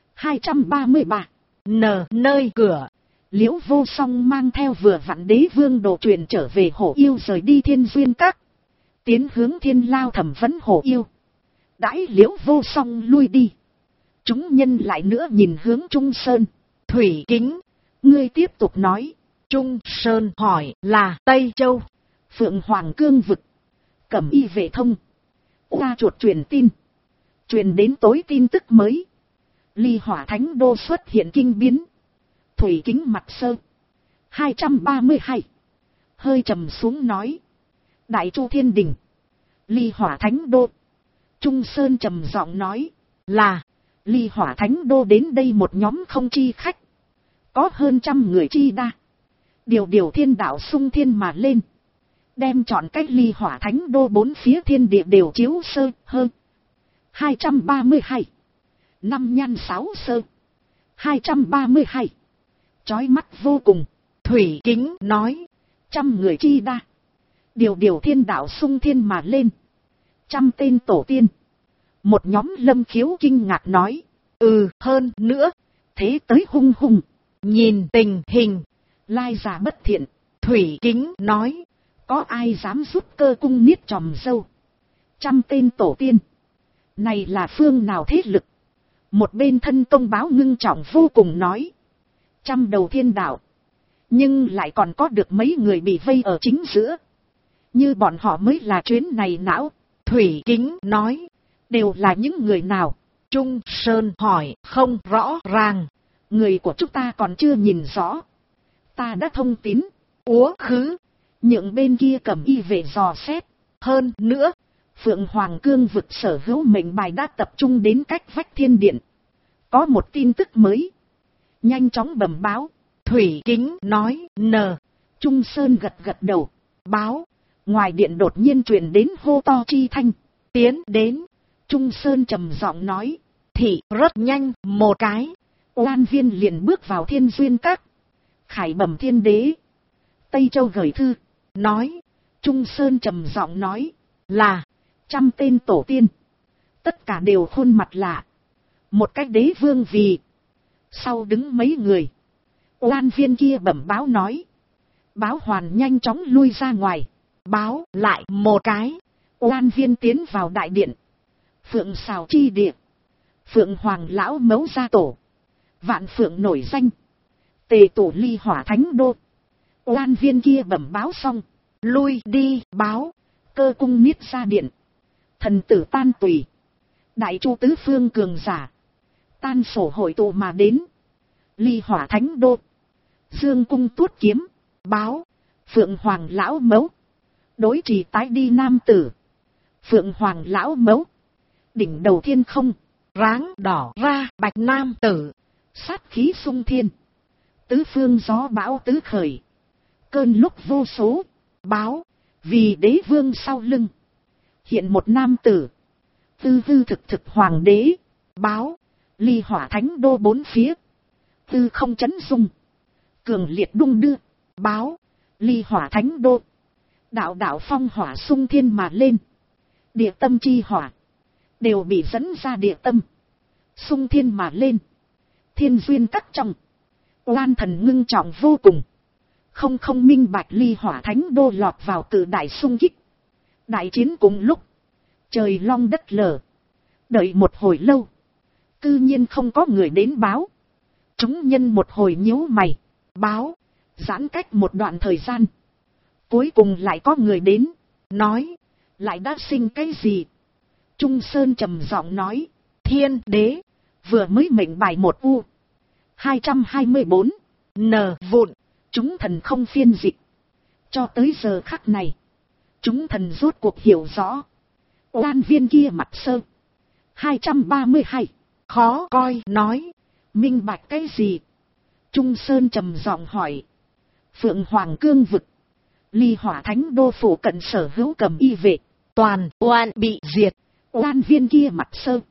233. N. Nơi cửa. Liễu Vô Song mang theo vừa vặn Đế Vương đồ truyền trở về Hổ Yêu rời đi Thiên duyên các. Tiến hướng Thiên Lao thẩm vấn Hổ Yêu. Đãi Liễu Vô Song lui đi. Chúng nhân lại nữa nhìn hướng Trung Sơn. Thủy Kính. Ngươi tiếp tục nói. Trung Sơn hỏi là Tây Châu. Phượng Hoàng Cương vực. Cẩm Y Vệ Thông. Oa Chuột truyền tin. Truyền đến tối tin tức mới. Ly Hỏa Thánh Đô xuất hiện kinh biến. Thủy Kính mặt sơ. 232. Hơi trầm xuống nói. Đại Chu Thiên Đình. Ly Hỏa Thánh Đô. Trung Sơn trầm giọng nói. Là. Ly Hỏa Thánh Đô đến đây một nhóm không chi khách. Có hơn 100 người chi đa. Điều thiên đạo xung thiên mà lên. Đem chọn cách Ly Hỏa Thánh Đô bốn phía thiên địa đều chiếu sơ hơn. 232. Năm nhan 6 sơ. 232. Chói mắt vô cùng. Thủy Kính nói. 100 người chi đa. Điều thiên đạo xung thiên mà lên. 100 tên tổ tiên. Một nhóm Lâm Khiếu kinh ngạc nói. Hơn nữa. Thế tới hung hung. Nhìn tình hình. Lai giả bất thiện. Thủy Kính nói. Có ai dám giúp Cơ Cung niết tròm dâu. 100 tên tổ tiên. Này là phương nào thế lực. Một bên thân công báo ngưng trọng vô cùng nói. 100 đầu thiên đạo. Nhưng lại còn có được mấy người bị vây ở chính giữa. Như bọn họ mới là chuyến này não. Thủy Kính nói. Đều là những người nào. Trung Sơn hỏi không rõ ràng. Người của chúng ta còn chưa nhìn rõ. Ta đã thông tín. Úa khứ. Nhượng bên kia Cẩm Y Vệ dò xét. Hơn nữa. Phượng Hoàng Cương vực sở hữu mệnh bài đã tập trung đến cách vách thiên điện. Có một tin tức mới. Nhanh chóng bẩm báo. Thủy Kính nói. N. Trung Sơn gật đầu. Báo. Ngoài điện đột nhiên truyền đến hô to chi thanh. Tiến đến. Trung Sơn trầm giọng nói. Thị rất nhanh một cái. Oan Viên liền bước vào Thiên duyên các. Khải bẩm thiên đế. Tây Châu gửi thư. Nói. Trung Sơn trầm giọng nói. Là. 100 tên tổ tiên. Tất cả đều khuôn mặt lạ. Một cách Đế Vương vì. Sau đứng mấy người. Oan Viên kia bẩm báo nói. Báo Hoàn nhanh chóng lui ra ngoài. Báo lại một cái. Oan Viên tiến vào đại điện. Phượng xào chi địa. Phượng Hoàng lão mấu gia tổ. Vạn Phượng nổi danh. Tề tổ Ly Hỏa Thánh Đô. Oan Viên kia bẩm báo xong. Lui đi báo. Cơ Cung niết ra điện. Thần tử tan tùy. Đại Chu tứ phương cường giả. Tan sổ hội tụ mà đến. Ly Hỏa Thánh Đô. Dương cung tuốt kiếm. Báo. Phượng Hoàng lão mấu. Đối trì tái đi nam tử. Phượng Hoàng lão mấu. Đỉnh đầu thiên không. Ráng đỏ ra bạch nam tử. Sát khí sung thiên. Tứ phương gió bão tứ khởi. Cơn lúc vô số. Báo. Vì Đế Vương sau lưng. Hiện một nam tử. Tư thực hoàng đế. Báo. Ly Hỏa Thánh Đô bốn phía. Tư không chấn dung. Cường liệt đung đưa. Báo. Ly Hỏa Thánh Đô. Đạo phong hỏa sung thiên mà lên. Địa tâm chi hỏa. Đều bị dẫn ra địa tâm. Sung thiên mà lên. Thiên duyên các trong. Oan thần ngưng trọng vô cùng. Không minh bạch Ly Hỏa Thánh Đô lọt vào cự đại xung kích. Đại chiến cùng lúc. Trời long đất lở. Đợi một hồi lâu. Cư nhiên không có người đến báo. Chúng nhân một hồi nhíu mày. Báo. Giãn cách một đoạn thời gian. Cuối cùng lại có người đến. Nói. Lại đã sinh cái gì? Trung Sơn trầm giọng nói. Thiên đế. Vừa mới mệnh bài một U. 224. N vụn. Chúng thần không phiên dịch. Cho tới giờ khắc này. Chúng thần rốt cuộc hiểu rõ. Oan Viên kia mặt sơ. 232. Khó coi nói. Minh bạch cái gì? Trung Sơn trầm giọng hỏi. Phượng Hoàng cương vực, Ly Hỏa Thánh Đô phủ cận sở hữu cầm y vệ, toàn oan bị diệt. oan viên kia mặt sơ.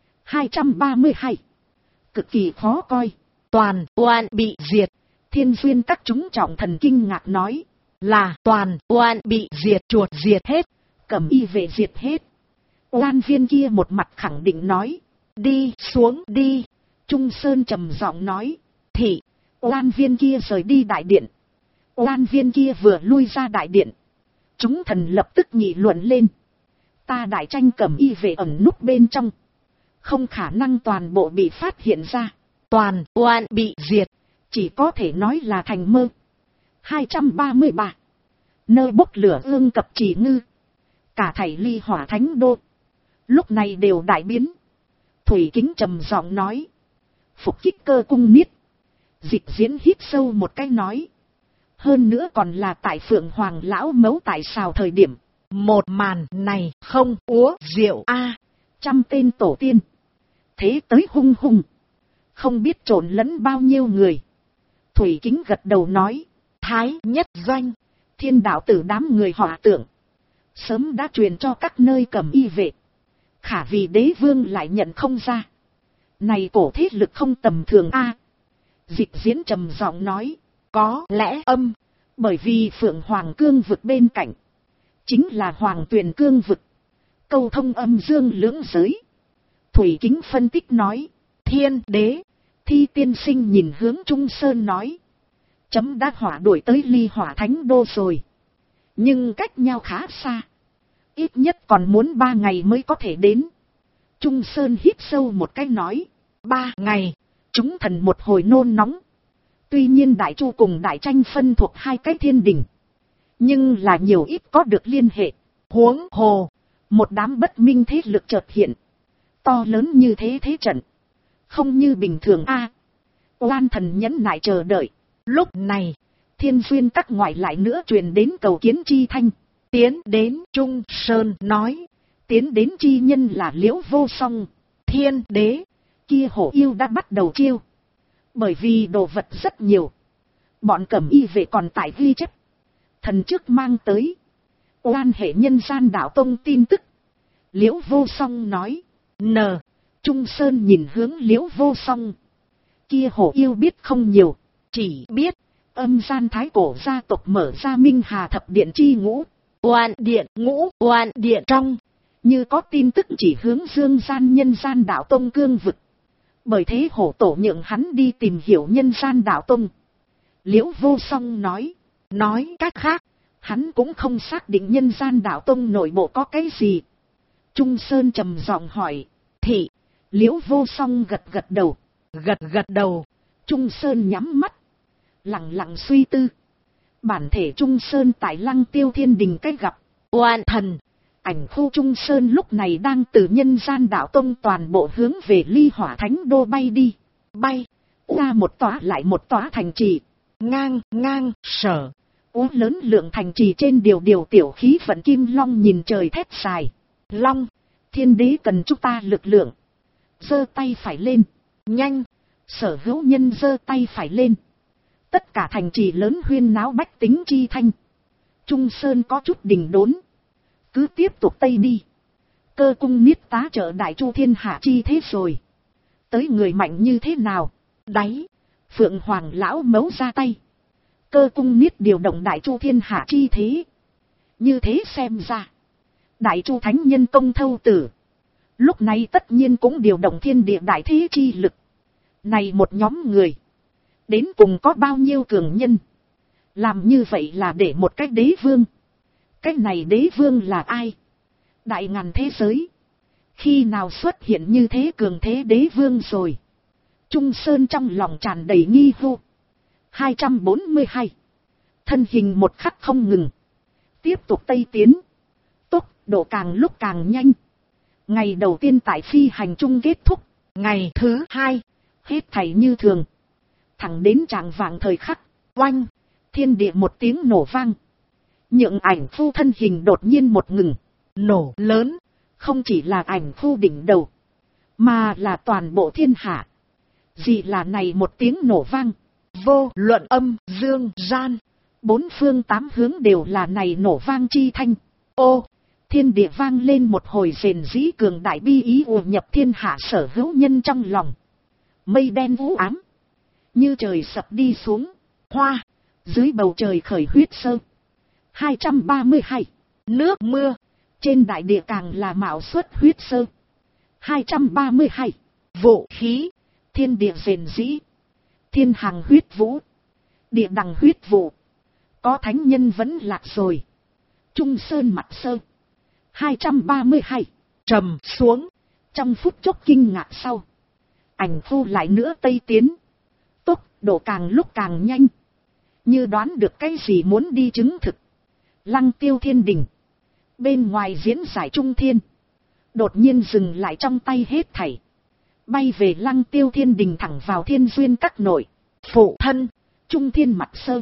232. Cực kỳ khó coi. Toàn oan bị diệt. Thiên Duyên các chúng trọng thần kinh ngạc nói. Là toàn oan bị diệt, chuột diệt hết. Cầm y vệ diệt hết. Oan viên kia một mặt khẳng định nói. Đi xuống đi. Trung Sơn trầm giọng nói. Thị. Oan viên kia rời đi đại điện. Oan viên kia vừa lui ra đại điện. Chúng thần lập tức nghị luận lên. Ta đại tranh cầm y vệ ẩn núp bên trong. Không khả năng toàn bộ bị phát hiện ra. Toàn oan bị diệt. Chỉ có thể nói là thành mơ. 233. Nơi bốc lửa ương cập chỉ ngư. Cả thảy Ly Hỏa Thánh Đô. Lúc này đều đại biến. Thủy Kính trầm giọng nói. Phục kích Cơ Cung Niết. Dịch Diễn hít sâu một cái nói. Hơn nữa còn là tại Phượng Hoàng lão mấu tại sao thời điểm. Một màn này không uống rượu a. 100 tên tổ tiên. Thế tới hung hung. Không biết trộn lẫn bao nhiêu người. Thủy Kính gật đầu nói. Thái nhất doanh. Thiên đạo tử đám người họ tưởng. Sớm đã truyền cho các nơi cầm y vệ. Khả vì đế vương lại nhận không ra. Này cổ thế lực không tầm thường a. Dịch Diễn trầm giọng nói. Có lẽ âm. Bởi vì Phượng Hoàng cương vực bên cạnh. Chính là Hoàng Tuyền cương vực. Câu thông âm dương lưỡng giới. Thủy Kính phân tích nói. Thiên đế. Thi tiên sinh nhìn hướng Trung Sơn nói. Chấm đã hỏa đuổi tới Ly Hỏa Thánh Đô rồi. Nhưng cách nhau khá xa. Ít nhất còn muốn 3 ngày mới có thể đến. Trung Sơn hít sâu một cái nói. 3 ngày. Chúng thần một hồi nôn nóng. Tuy nhiên Đại Chu cùng Đại Tranh phân thuộc hai cái thiên đình. Nhưng là nhiều ít có được liên hệ. Huống hồ. Một đám bất minh thế lực chợt hiện. To lớn như thế thế trận. Không như bình thường a. Oan thần nhẫn nại chờ đợi. Lúc này. Thiên Duyên các ngoại lại nữa truyền đến cầu kiến chi thanh. Tiến đến Trung Sơn nói. Tiến đến chi nhân là Liễu Vô Song. Thiên đế. Kia hổ yêu đã bắt đầu chiêu. Bởi vì đồ vật rất nhiều. Bọn cẩm y vệ còn tại ghi chép. Thần trước mang tới. Oan hệ nhân gian đạo tông tin tức. Liễu Vô Song nói. N. Trung Sơn nhìn hướng Liễu Vô Song. Kia hổ yêu biết không nhiều. Chỉ biết. Âm gian thái cổ gia tộc mở ra Minh Hà thập điện chi ngũ. Oan điện ngũ, oan điện trong. Như có tin tức chỉ hướng dương gian nhân gian đạo tông cương vực. Bởi thế hổ tổ nhượng hắn đi tìm hiểu nhân gian đạo tông. Liễu Vô Song nói. Nói cách khác, hắn cũng không xác định nhân gian đạo tông nội bộ có cái gì. Trung Sơn trầm giọng hỏi. Thị. Liễu Vô Song gật gật đầu. Gật đầu. Trung Sơn nhắm mắt. Lặng lặng suy tư. Bản thể Trung Sơn tại Lăng Tiêu Thiên Đình cách gặp. Oan thần. Ảnh khu Trung Sơn lúc này đang từ nhân gian đạo tông toàn bộ hướng về Ly Hỏa Thánh Đô bay đi. Bay. Ra một tòa lại một tòa thành trì. Ngang, sở. Lớn lượng thành trì trên điều tiểu khí vận kim long nhìn trời thét dài. Long. Thiên đế cần chúng ta lực lượng. Giơ tay phải lên. Nhanh. Sở hữu nhân giơ tay phải lên. Tất cả thành trì lớn huyên náo bách tính chi thanh. Trung Sơn có chút đình đốn. Cứ tiếp tục tây đi. Cơ Cung Niết tá trợ Đại Chu thiên hạ chi thế rồi. Tới người mạnh như thế nào? Đáy. Phượng Hoàng lão mấu ra tay. Cơ Cung Niết điều động Đại Chu thiên hạ chi thế. Như thế xem ra. Đại Chu thánh nhân công thâu tử. Lúc này tất nhiên cũng điều động thiên địa đại thế chi lực. Này một nhóm người. Đến cùng có bao nhiêu cường nhân. Làm như vậy là để một cái đế vương. Cái này đế vương là ai? Đại ngàn thế giới. Khi nào xuất hiện như thế cường thế đế vương rồi? Trung Sơn trong lòng tràn đầy nghi hu. 242. Thân hình một khắc không ngừng. Tiếp tục tây tiến. Tốc độ càng lúc càng nhanh. Ngày đầu tiên tại phi hành trung kết thúc. Ngày thứ 2. Hết thảy như thường. Thẳng đến trạng vạng thời khắc. Oanh. Thiên địa một tiếng nổ vang. Nhượng ảnh phu thân hình đột nhiên một ngừng. Nổ lớn. Không chỉ là ảnh phu đỉnh đầu. Mà là toàn bộ thiên hạ. Gì là này một tiếng nổ vang. Vô luận âm, dương, gian. Bốn phương tám hướng đều là này nổ vang chi thanh. Ô, thiên địa vang lên một hồi rền rĩ cường đại bi ý ùa nhập thiên hạ sở hữu nhân trong lòng. Mây đen u ám, như trời sập đi xuống. hoa, dưới bầu trời khởi huyết sơ. 232. nước mưa. Trên đại địa càng là mạo xuất huyết sơ. 232. Vũ khí. Thiên địa rền rĩ. Thiên hàng huyết vũ. Địa đằng huyết vụ. Có thánh nhân vẫn lạc rồi. Trung sơn mặt sơ. 232. Trầm xuống. Trong phút chốc kinh ngạc sau. Ảnh thu lại nữa tây tiến. Tốc độ càng lúc càng nhanh. Như đoán được cái gì muốn đi chứng thực. Lăng Tiêu thiên đình. Bên ngoài diễn giải trung thiên. Đột nhiên dừng lại trong tay hết thảy. Bay về Lăng Tiêu thiên đình thẳng vào thiên duyên các nội. Phụ thân. Trung thiên mặt sơ.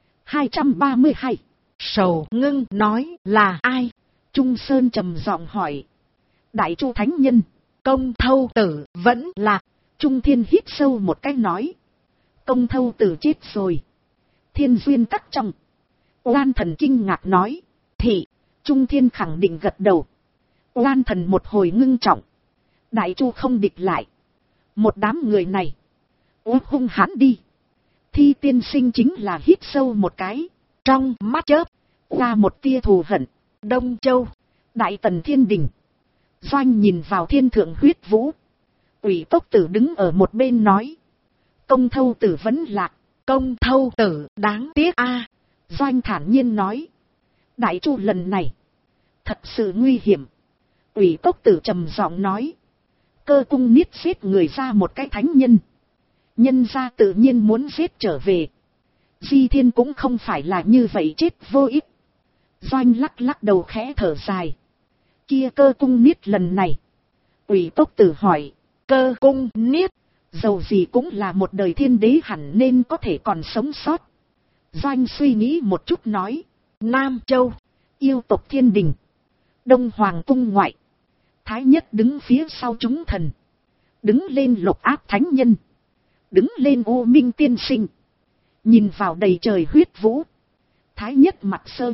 232. Sầu ngưng nói là ai? Trung Sơn trầm giọng hỏi. Đại Chu Thánh Nhân. Công Thâu Tử vẫn lạc. Trung Thiên hít sâu một cái nói. Công Thâu Tử chết rồi. Thiên duyên các trong. Oan thần kinh ngạc nói. Thị. Trung Thiên khẳng định gật đầu. Oan thần một hồi ngưng trọng. Đại Chu không địch lại. Một đám người này. Hung hãn đi. Thi tiên sinh chính là hít sâu một cái. Trong mắt chớp. Qua một tia thù hận. Đông Châu. Đại Tần Thiên Đình. Doanh nhìn vào thiên thượng huyết vũ. Ủy Tốc Tử đứng ở một bên nói. Công Thâu Tử vẫn lạc. Công Thâu Tử đáng tiếc a. Doanh thản nhiên nói. Đại Chu lần này. Thật sự nguy hiểm. Ủy Tốc Tử trầm giọng nói. Cơ cung niết giết người ra một cái thánh nhân. Nhân ra tự nhiên muốn giết trở về. Di Thiên cũng không phải là như vậy chết vô ích. Doanh lắc lắc đầu khẽ thở dài. Kia Cơ cung niết lần này. Ủy Tốc Tử hỏi. Cơ cung niết. Dầu gì cũng là một đời thiên đế hẳn nên có thể còn sống sót. Doanh suy nghĩ một chút nói. Nam Châu. Yêu tộc thiên đình. Đông Hoàng cung ngoại. Thái nhất đứng phía sau chúng thần. Đứng lên Lục Áp thánh nhân. Đứng lên U Minh tiên sinh. Nhìn vào đầy trời huyết vũ. Thái nhất mặt sơ.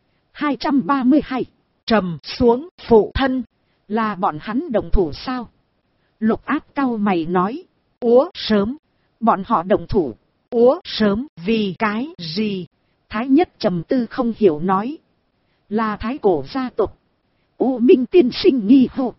232. Trầm xuống phụ thân. Là bọn hắn đồng thủ sao? Lục Áp cau mày nói. Úa sớm. Bọn họ đồng thủ. Úa sớm vì cái gì? Thái nhất trầm tư không hiểu nói. Là thái cổ gia tộc. U Minh tiên sinh nghi hộ.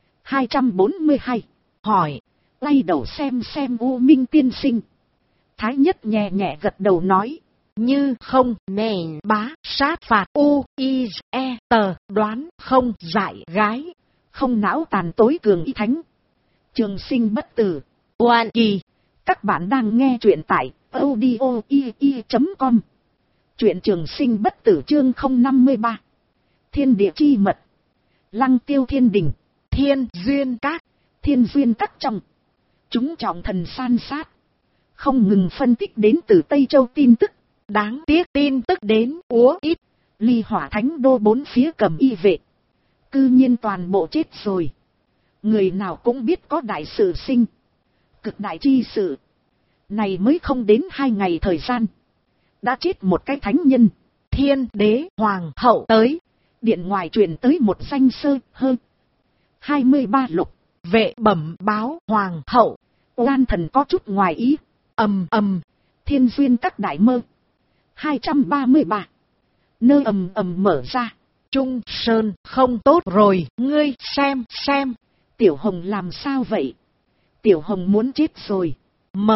242. Hỏi. Lay đầu xem U Minh tiên sinh. Thái nhất nhẹ nhẹ gật đầu nói. Như không nền bá sát phạt u i e tờ đoán không dại gái. Không não tàn tối cường y thánh. Trường sinh bất tử. Oan kỳ. Các bạn đang nghe truyện tại audio.com. Truyện trường sinh bất tử chương 053. Thiên địa chi mật. Lăng Tiêu thiên đình. Thiên duyên các. Thiên duyên các trong. Chúng trọng thần san sát. Không ngừng phân tích đến từ Tây Châu tin tức. Đáng tiếc tin tức đến úa ít. Ly Hỏa Thánh Đô bốn phía cầm y vệ. Cư nhiên toàn bộ chết rồi. Người nào cũng biết có đại sự sinh. Cực đại chi sự. Này mới không đến 2 ngày thời gian. Đã chết một cái thánh nhân. Thiên đế hoàng hậu tới. Điện ngoài truyền tới một danh sơ hơn 23 lục. Vệ bẩm báo hoàng hậu. Oan thần có chút ngoài ý. Ầm ầm. Thiên duyên các đại mơ. 233. Nơi ầm ầm mở ra. Trung Sơn không tốt rồi. Ngươi xem. Tiểu Hồng làm sao vậy? Tiểu Hồng muốn chết rồi. M.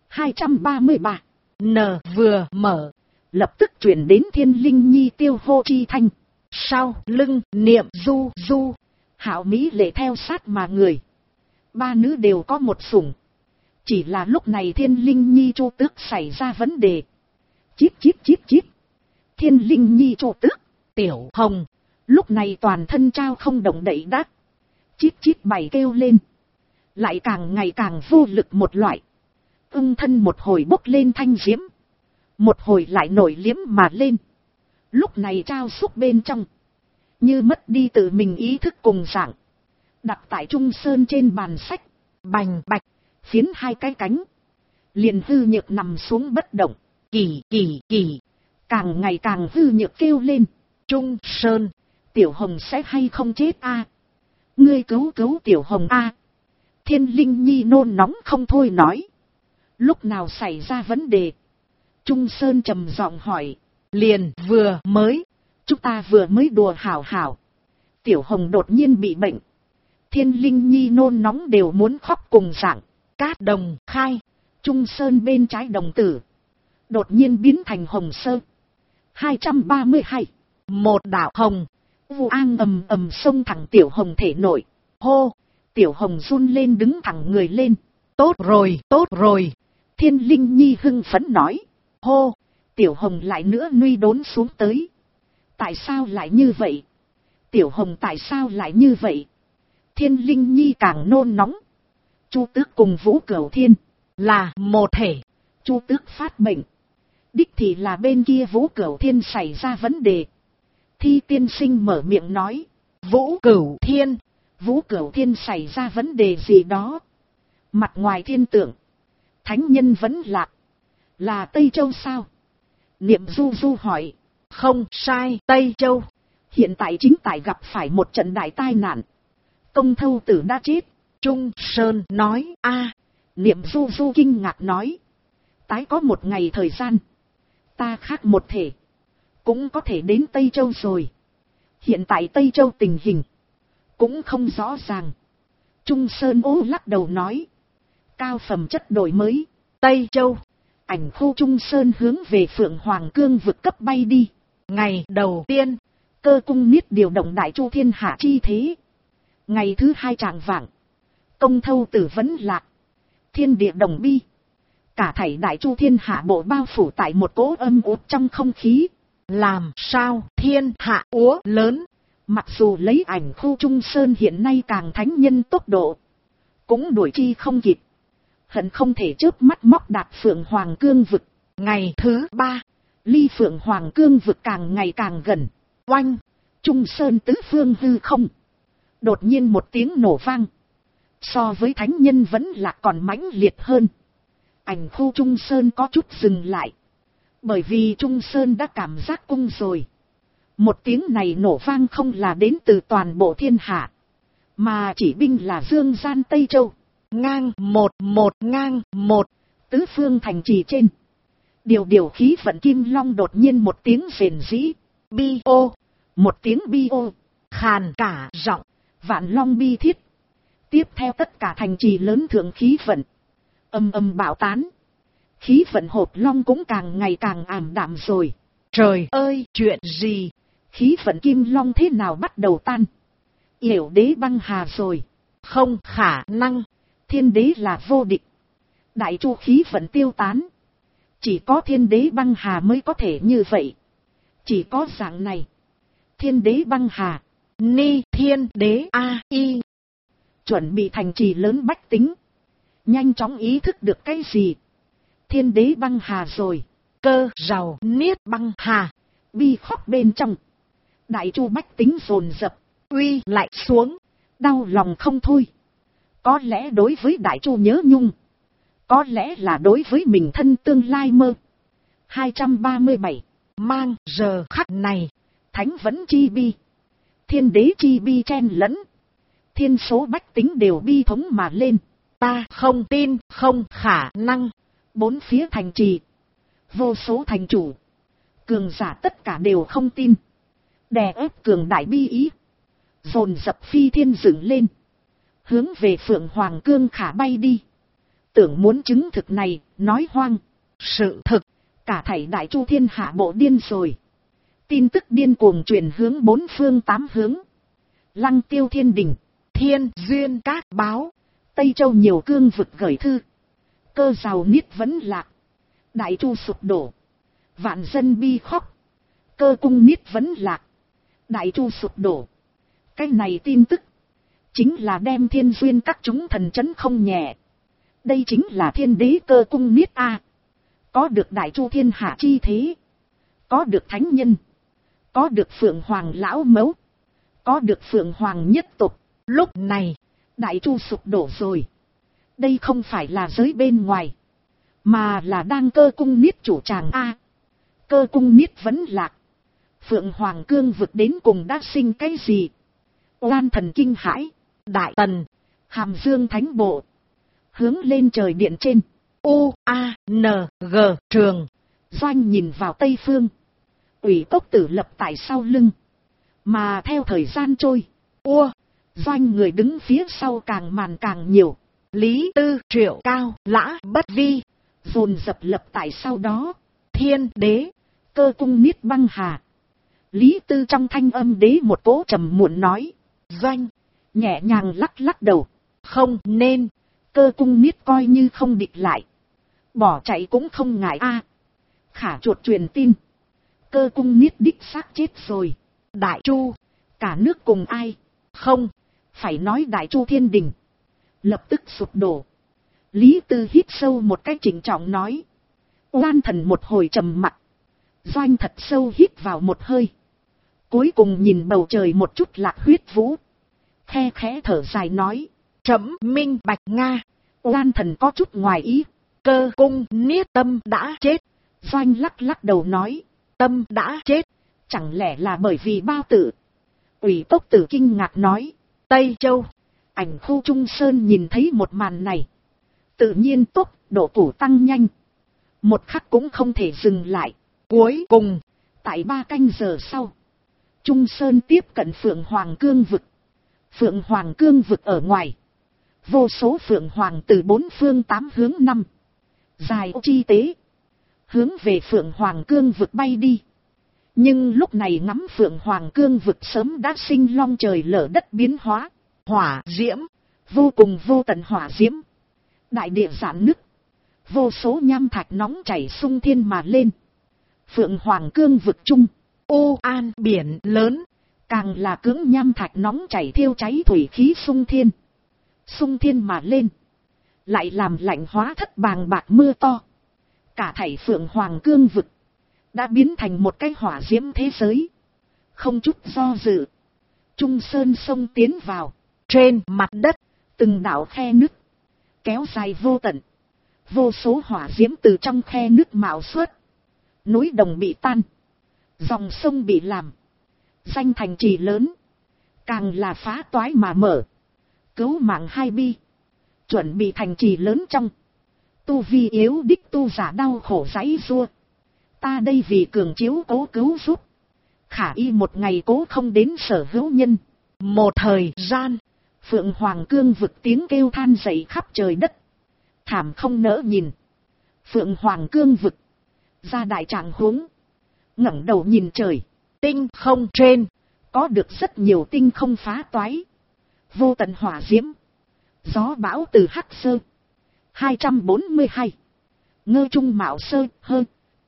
233. N vừa mở. Lập tức chuyển đến Thiên Linh Nhi tiêu hô chi thanh. Sau lưng niệm du. Hạo Mỹ lệ theo sát mà người. 3 nữ đều có một sủng. Chỉ là lúc này Thiên Linh Nhi Chu Tước xảy ra vấn đề. Chít. Thiên Linh Nhi Chu Tước. Tiểu Hồng. Lúc này toàn thân trao không động đậy đát. Chít bày kêu lên. Lại càng ngày càng vô lực một loại. Ưng thân một hồi bốc lên thanh diễm. Một hồi lại nổi liếm mà lên. Lúc này trao xúc bên trong. Như mất đi tự mình ý thức cùng dạng. Đặt tại Trung Sơn trên bàn sách. Bành bạch. phiến hai cái cánh, liền hư nhược nằm xuống bất động. Kỳ kỳ kỳ, Càng ngày càng hư nhược kêu lên. Trung Sơn, Tiểu Hồng sẽ hay không chết a? Ngươi cứu cứu Tiểu Hồng a. Thiên Linh Nhi nôn nóng không thôi nói. Lúc nào xảy ra vấn đề? Trung Sơn trầm giọng hỏi. liền vừa mới, Chúng ta vừa mới đùa hảo hảo. Tiểu Hồng đột nhiên bị bệnh. Thiên Linh Nhi nôn nóng đều muốn khóc cùng dạng. Cát Đồng khai, Trung Sơn bên trái đồng tử đột nhiên biến thành hồng sơ. 232. một đạo hồng, Vu An ầm ầm xông thẳng Tiểu Hồng thể nội. Hô! Tiểu Hồng run lên đứng thẳng người lên. tốt rồi. Thiên Linh Nhi hưng phấn nói. Hô! Tiểu Hồng lại nữa nuy đốn xuống tới. Tại sao lại như vậy? Tiểu Hồng tại sao lại như vậy? Thiên Linh Nhi càng nôn nóng. Chu Tước cùng Vũ Cửu Thiên là một thể. Chu Tước phát bệnh. Đích thì là bên kia Vũ Cửu Thiên xảy ra vấn đề. Thi tiên sinh mở miệng nói. Vũ Cửu Thiên, Vũ Cửu Thiên xảy ra vấn đề gì đó. Mặt ngoài thiên tượng, thánh nhân vẫn lạc. Là Tây Châu sao? Niệm Du Du hỏi. không sai, Tây Châu. Hiện tại chính tại gặp phải một trận đại tai nạn. Công Thâu Tử đã chết. Trung Sơn nói. A, Niệm Du Du kinh ngạc nói. Tái có một ngày thời gian, ta khác một thể, cũng có thể đến Tây Châu rồi. Hiện tại Tây Châu tình hình cũng không rõ ràng. Trung Sơn ố lắc đầu nói. Cao phẩm chất đổi mới. Tây Châu. Ảnh khu Trung Sơn hướng về Phượng Hoàng Cương vực cấp bay đi. Ngày đầu tiên, Cơ cung niết điều động đại chu thiên hạ chi thế. Ngày thứ hai trạng vạng, Công Thâu Tử vẫn lạc. Thiên địa đồng bi. Cả thảy đại chu thiên hạ bộ bao phủ tại một cỗ âm út trong không khí. làm sao thiên hạ úa lớn. Mặc dù lấy ảnh khu Trung Sơn hiện nay càng thánh nhân tốc độ, cũng đuổi chi không kịp. Hận không thể chớp mắt móc đạt Phượng Hoàng Cương vực. Ngày thứ ba, Ly Phượng Hoàng Cương vực càng ngày càng gần. oanh, Trung Sơn tứ phương hư không. Đột nhiên một tiếng nổ vang. So với thánh nhân vẫn là còn mãnh liệt hơn. Ảnh khu Trung Sơn có chút dừng lại. Bởi vì Trung Sơn đã cảm giác cung rồi. Một tiếng này nổ vang không là đến từ toàn bộ thiên hạ, mà chỉ binh là Dương Gian Tây Châu. ngang một, Tứ phương thành trì trên. Điều khí vận kim long đột nhiên một tiếng rền rĩ. bi ô, Một tiếng bi ô. khàn cả giọng. Vạn long bi thiết. Tiếp theo tất cả thành trì lớn thượng khí vận ầm ầm bạo tán. Khí vận hộp long cũng càng ngày càng ảm đạm rồi. Trời ơi, chuyện gì? Khí vận kim long thế nào bắt đầu tan? Yểu đế băng hà rồi. Không khả năng. Thiên đế là vô địch. Đại chu khí vận tiêu tán. Chỉ có thiên đế băng hà mới có thể như vậy. Chỉ có dạng này. Thiên đế băng hà. Ni thiên đế a y. Chuẩn bị thành trì lớn bách tính. Nhanh chóng ý thức được cái gì? Thiên đế băng hà rồi. Cơ giàu niết băng hà. Bi khóc bên trong. Đại chu bách tính dồn dập. Uy lại xuống. Đau lòng không thôi. Có lẽ đối với đại chu nhớ nhung. Có lẽ là đối với mình thân tương lai mơ. 237. Mang giờ khắc này. Thánh vẫn chi bi. Thiên đế chi bi chen lẫn. Thiên số bách tính đều bi thống mà lên. Ta không tin, không khả năng. Bốn phía thành trì. Vô số thành chủ. Cường giả tất cả đều không tin. Đè ép cường đại bi ý. Dồn dập phi thiên dựng lên. Hướng về Phượng Hoàng Cương khả bay đi. Tưởng muốn chứng thực này, nói hoang. Sự thực. Cả thảy đại chu thiên hạ bộ điên rồi. Tin tức điên cuồng truyền hướng bốn phương tám hướng. Lăng Tiêu Thiên Đình. Thiên duyên các báo. Tây Châu nhiều cương vực gửi thư. Cơ giàu niết vẫn lạc. Đại chu sụp đổ. Vạn dân bi khóc. Cơ cung niết vẫn lạc. Đại chu sụp đổ. Cái này tin tức. Chính là đem thiên duyên các chúng thần chấn không nhẹ. Đây chính là thiên đế cơ cung niết a. Có được đại chu thiên hạ chi thế. Có được thánh nhân. Có được Phượng Hoàng lão mẫu. Có được Phượng Hoàng nhất tục. Lúc này, đại chu sụp đổ rồi. Đây không phải là giới bên ngoài, mà là đang cơ cung niết chủ tràng A. Cơ cung niết vẫn lạc. Phượng Hoàng cương vực đến cùng đã sinh cái gì? Oan thần kinh hãi. Đại Tần, Hàm Dương Thánh Bộ. Hướng lên trời điện trên. U-A-N-G trường. Doanh nhìn vào tây phương. Ủy Cốc Tử lập tại sau lưng. Mà theo thời gian trôi, Doanh người đứng phía sau càng màn càng nhiều. Lý Tư, Triệu Cao, Lã Bất Vi dồn dập lập tại sau đó. Thiên Đế, Cơ cung niết băng hà. Lý Tư trong thanh âm đế một cỗ trầm muộn nói. Doanh nhẹ nhàng lắc lắc đầu. Không nên. Cơ cung niết coi như không địch lại, bỏ chạy cũng không ngại a. Khả chuột truyền tin. Cơ cung niết đích xác chết rồi. Đại Chu, cả nước cùng ai? Không, phải nói Đại Chu thiên đình. Lập tức sụp đổ. Lý Tư hít sâu một cái trịnh trọng nói. Oan thần một hồi trầm mặc. Doanh thật sâu hít vào một hơi. Cuối cùng nhìn bầu trời một chút lạc huyết vũ. Khe khẽ thở dài nói. Trẫm minh bạch Nga. Oan thần có chút ngoài ý. Cơ cung niết tâm đã chết. Doanh lắc lắc đầu nói. Tâm đã chết. Chẳng lẽ là bởi vì bao tử? Ủy Cốc Tử kinh ngạc nói. Tây Châu, Ảnh Khu Trung Sơn nhìn thấy một màn này. Tự nhiên tốc độ củ tăng nhanh. Một khắc cũng không thể dừng lại. Cuối cùng, tại 3 canh giờ sau, Trung Sơn tiếp cận Phượng Hoàng cương vực. Phượng Hoàng cương vực ở ngoài. Vô số Phượng Hoàng từ 4 phương 8 hướng 5. Dài chi tế. Hướng về Phượng Hoàng cương vực bay đi. Nhưng lúc này ngắm Phượng Hoàng cương vực sớm đã sinh long trời lở đất biến hóa. Hỏa diễm, vô cùng vô tận hỏa diễm. Đại địa giãn nứt. Vô số nham thạch nóng chảy sung thiên mà lên. Phượng Hoàng cương vực chung. Ô an biển lớn. Càng là cưỡng nham thạch nóng chảy thiêu cháy thủy khí sung thiên. Sung thiên mà lên. Lại làm lạnh hóa thất bàng bạc mưa to. Cả thảy Phượng Hoàng cương vực đã biến thành một cái hỏa diễm thế giới. Không chút do dự, Trung Sơn sông tiến vào. Trên mặt đất, từng đạo khe nứt kéo dài vô tận. Vô số hỏa diễm từ trong khe nứt mạo xuất. Núi đồng bị tan, dòng sông bị làm. Danh thành trì lớn, càng là phá toái mà mở. Cứu mạng hai bi, chuẩn bị thành trì lớn trong. Tu vi yếu đích tu giả đau khổ giãy giụa. Ta đây vì cường chiếu cố cứu giúp. Khả y một ngày cố không đến sở hữu nhân. Một thời gian, Phượng Hoàng cương vực tiếng kêu than dậy khắp trời đất. Thảm không nỡ nhìn. Phượng Hoàng cương vực ra đại trạng huống. Ngẩng đầu nhìn trời. Tinh không trên có được rất nhiều tinh không phá toái. Vô tận hỏa diễm. Gió bão từ Hắc Sơ 242. Ngơ Trung Mạo Sơ hơn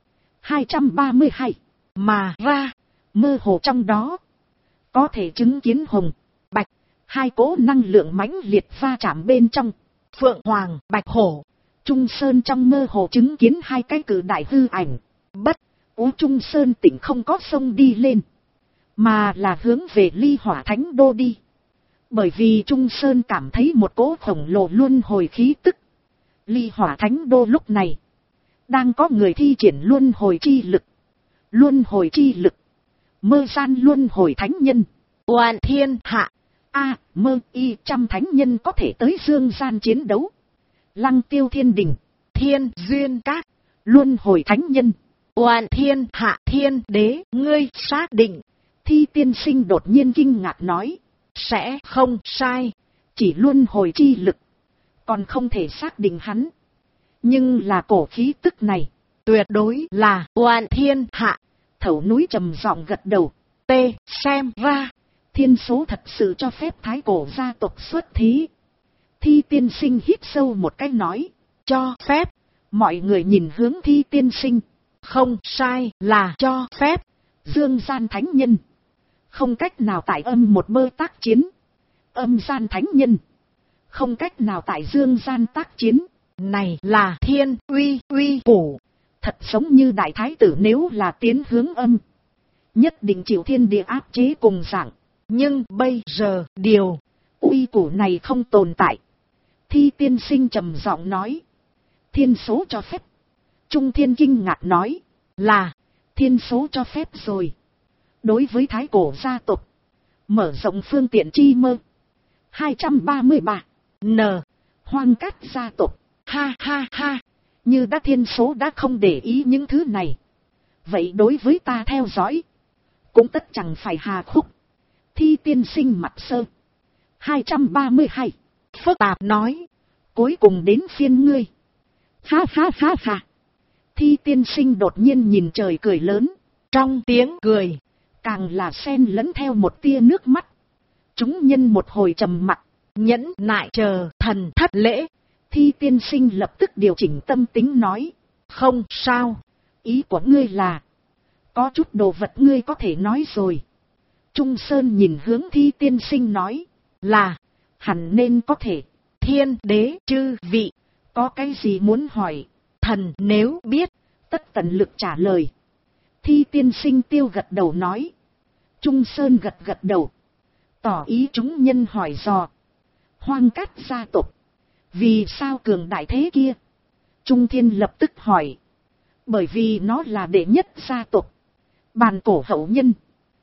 232. Mà ra, mơ hồ trong đó, có thể chứng kiến hồng, bạch, hai cỗ năng lượng mãnh liệt va chạm bên trong. Phượng Hoàng, Bạch Hổ, Trung Sơn trong mơ hồ chứng kiến hai cái cử đại hư ảnh. Bất Ú Trung Sơn tỉnh không có sông đi lên, mà là hướng về Ly Hỏa Thánh Đô đi. Bởi vì Trung Sơn cảm thấy một cỗ khổng lồ luân hồi khí tức. Ly Hỏa Thánh Đô lúc này đang có người thi triển luân hồi chi lực. Luân hồi chi lực, mơ gian luân hồi thánh nhân, oan thiên hạ. Mơ y trăm thánh nhân có thể tới dương gian chiến đấu. Lăng Tiêu Thiên Đình, Thiên Duyên Các, luân hồi thánh nhân, oan thiên hạ. Thiên Đế, ngươi xác định? Thi Tiên Sinh đột nhiên kinh ngạc nói. Sẽ không sai. Chỉ luân hồi chi lực, còn không thể xác định hắn. Nhưng là cổ khí tức này, tuyệt đối là oan thiên hạ. Thẩu núi trầm giọng gật đầu. Xem ra, thiên số thật sự cho phép thái cổ gia tộc xuất thí. Thi Tiên Sinh hít sâu một cái nói. Cho phép. Mọi người nhìn hướng Thi Tiên Sinh. Không sai, là cho phép. Dương gian thánh nhân không cách nào tại âm một bơ tác chiến. Âm gian thánh nhân không cách nào tại dương gian tác chiến. Này là thiên uy củ. Thật giống như đại thái tử nếu là tiến hướng âm, nhất định chịu thiên địa áp chế cùng dạng. Nhưng bây giờ điều uy củ này không tồn tại. Thi tiên sinh trầm giọng nói. Thiên số cho phép. Trung thiên kinh ngạc nói. Là, thiên số cho phép rồi. Đối với thái cổ gia tộc, mở rộng phương tiện chi mơ. 233. N. Hoang cát gia tộc. Ha ha ha. Như đã thiên số đã không để ý những thứ này. Vậy đối với ta theo dõi, cũng tất chẳng phải hà khúc. Thi tiên sinh mặt sơ. 232. Phức tạp nói. Cuối cùng đến phiên ngươi. Ha ha ha ha. Thi tiên sinh đột nhiên nhìn trời cười lớn. Trong tiếng cười, càng là xen lẫn theo một tia nước mắt. Chúng nhân một hồi trầm mặc, nhẫn nại chờ thần thất lễ. Thi tiên sinh lập tức điều chỉnh tâm tính nói. Không sao. Ý của ngươi là, có chút đồ vật ngươi có thể nói rồi. Trung Sơn nhìn hướng Thi tiên sinh nói. Là, hẳn nên có thể. Thiên đế chư vị, có cái gì muốn hỏi? Thần nếu biết, tất tận lực trả lời. Thi tiên sinh tiêu gật đầu nói. Trung Sơn gật gật đầu, tỏ ý chúng nhân hỏi dò. Hoang cát gia tộc, vì sao cường đại thế kia? Trung Thiên lập tức hỏi. Bởi vì nó là đệ nhất gia tộc. Bàn cổ hậu nhân,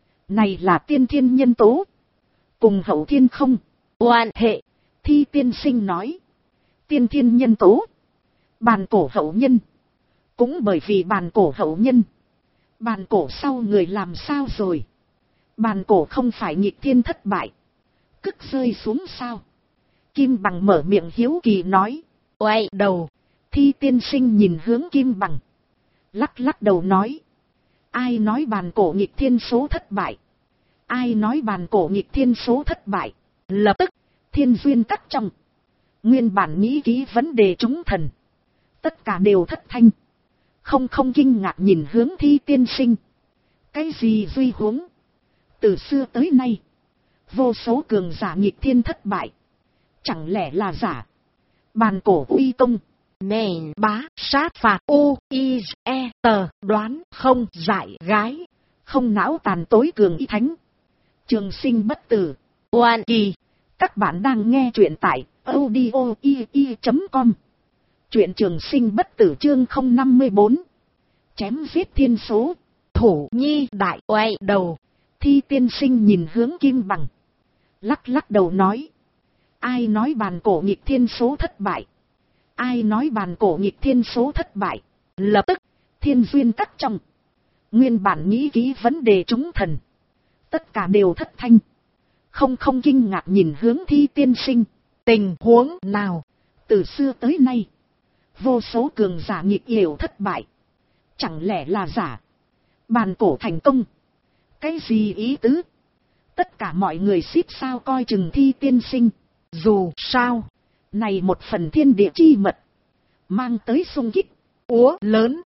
này là tiên thiên nhân tố, cùng hậu thiên không quan hệ. Thi tiên sinh nói. Tiên thiên nhân tố, bàn cổ hậu nhân. Cũng bởi vì bàn cổ hậu nhân, bàn cổ sau người làm sao rồi? Bàn cổ không phải nghịch thiên thất bại, cức rơi xuống sao? Kim Bằng mở miệng hiếu kỳ nói. Quay đầu. Thi tiên sinh nhìn hướng Kim Bằng, lắc lắc đầu nói. Ai nói bàn cổ nghịch thiên số thất bại? Ai nói bàn cổ nghịch thiên số thất bại? Lập tức, thiên duyên tắc trong. Nguyên bản nghĩ kỹ vấn đề chúng thần, tất cả đều thất thanh. Không kinh ngạc nhìn hướng Thi tiên sinh. Cái gì duy huống? Từ xưa tới nay, vô số cường giả nghịch thiên thất bại. Chẳng lẽ là giả? Bàn cổ uy công, nền bá sát phạt u i e tờ đoán không giải gái. không não tàn tối cường y thánh, trường sinh bất tử. Oan kỳ. Các bạn đang nghe truyện tại audio.com. Truyện trường sinh bất tử chương 054. Chém giết thiên số. Thủ nhi đại quay đầu. Thi tiên sinh nhìn hướng Kim Bằng, lắc lắc đầu nói. Ai nói bàn cổ nghịch thiên số thất bại? Ai nói bàn cổ nghịch thiên số thất bại? Lập tức, thiên duyên tắc trong. Nguyên bản nghĩ kỹ vấn đề chúng thần, tất cả đều thất thanh. Không kinh ngạc nhìn hướng Thi tiên sinh. Tình huống nào? Từ xưa tới nay, vô số cường giả nghịch hiểu thất bại. Chẳng lẽ là giả? Bàn cổ thành công. Cái gì ý tứ? Tất cả mọi người xít sao coi chừng Thi tiên sinh. Dù sao, này một phần thiên địa chi mật, mang tới xung kích úa lớn.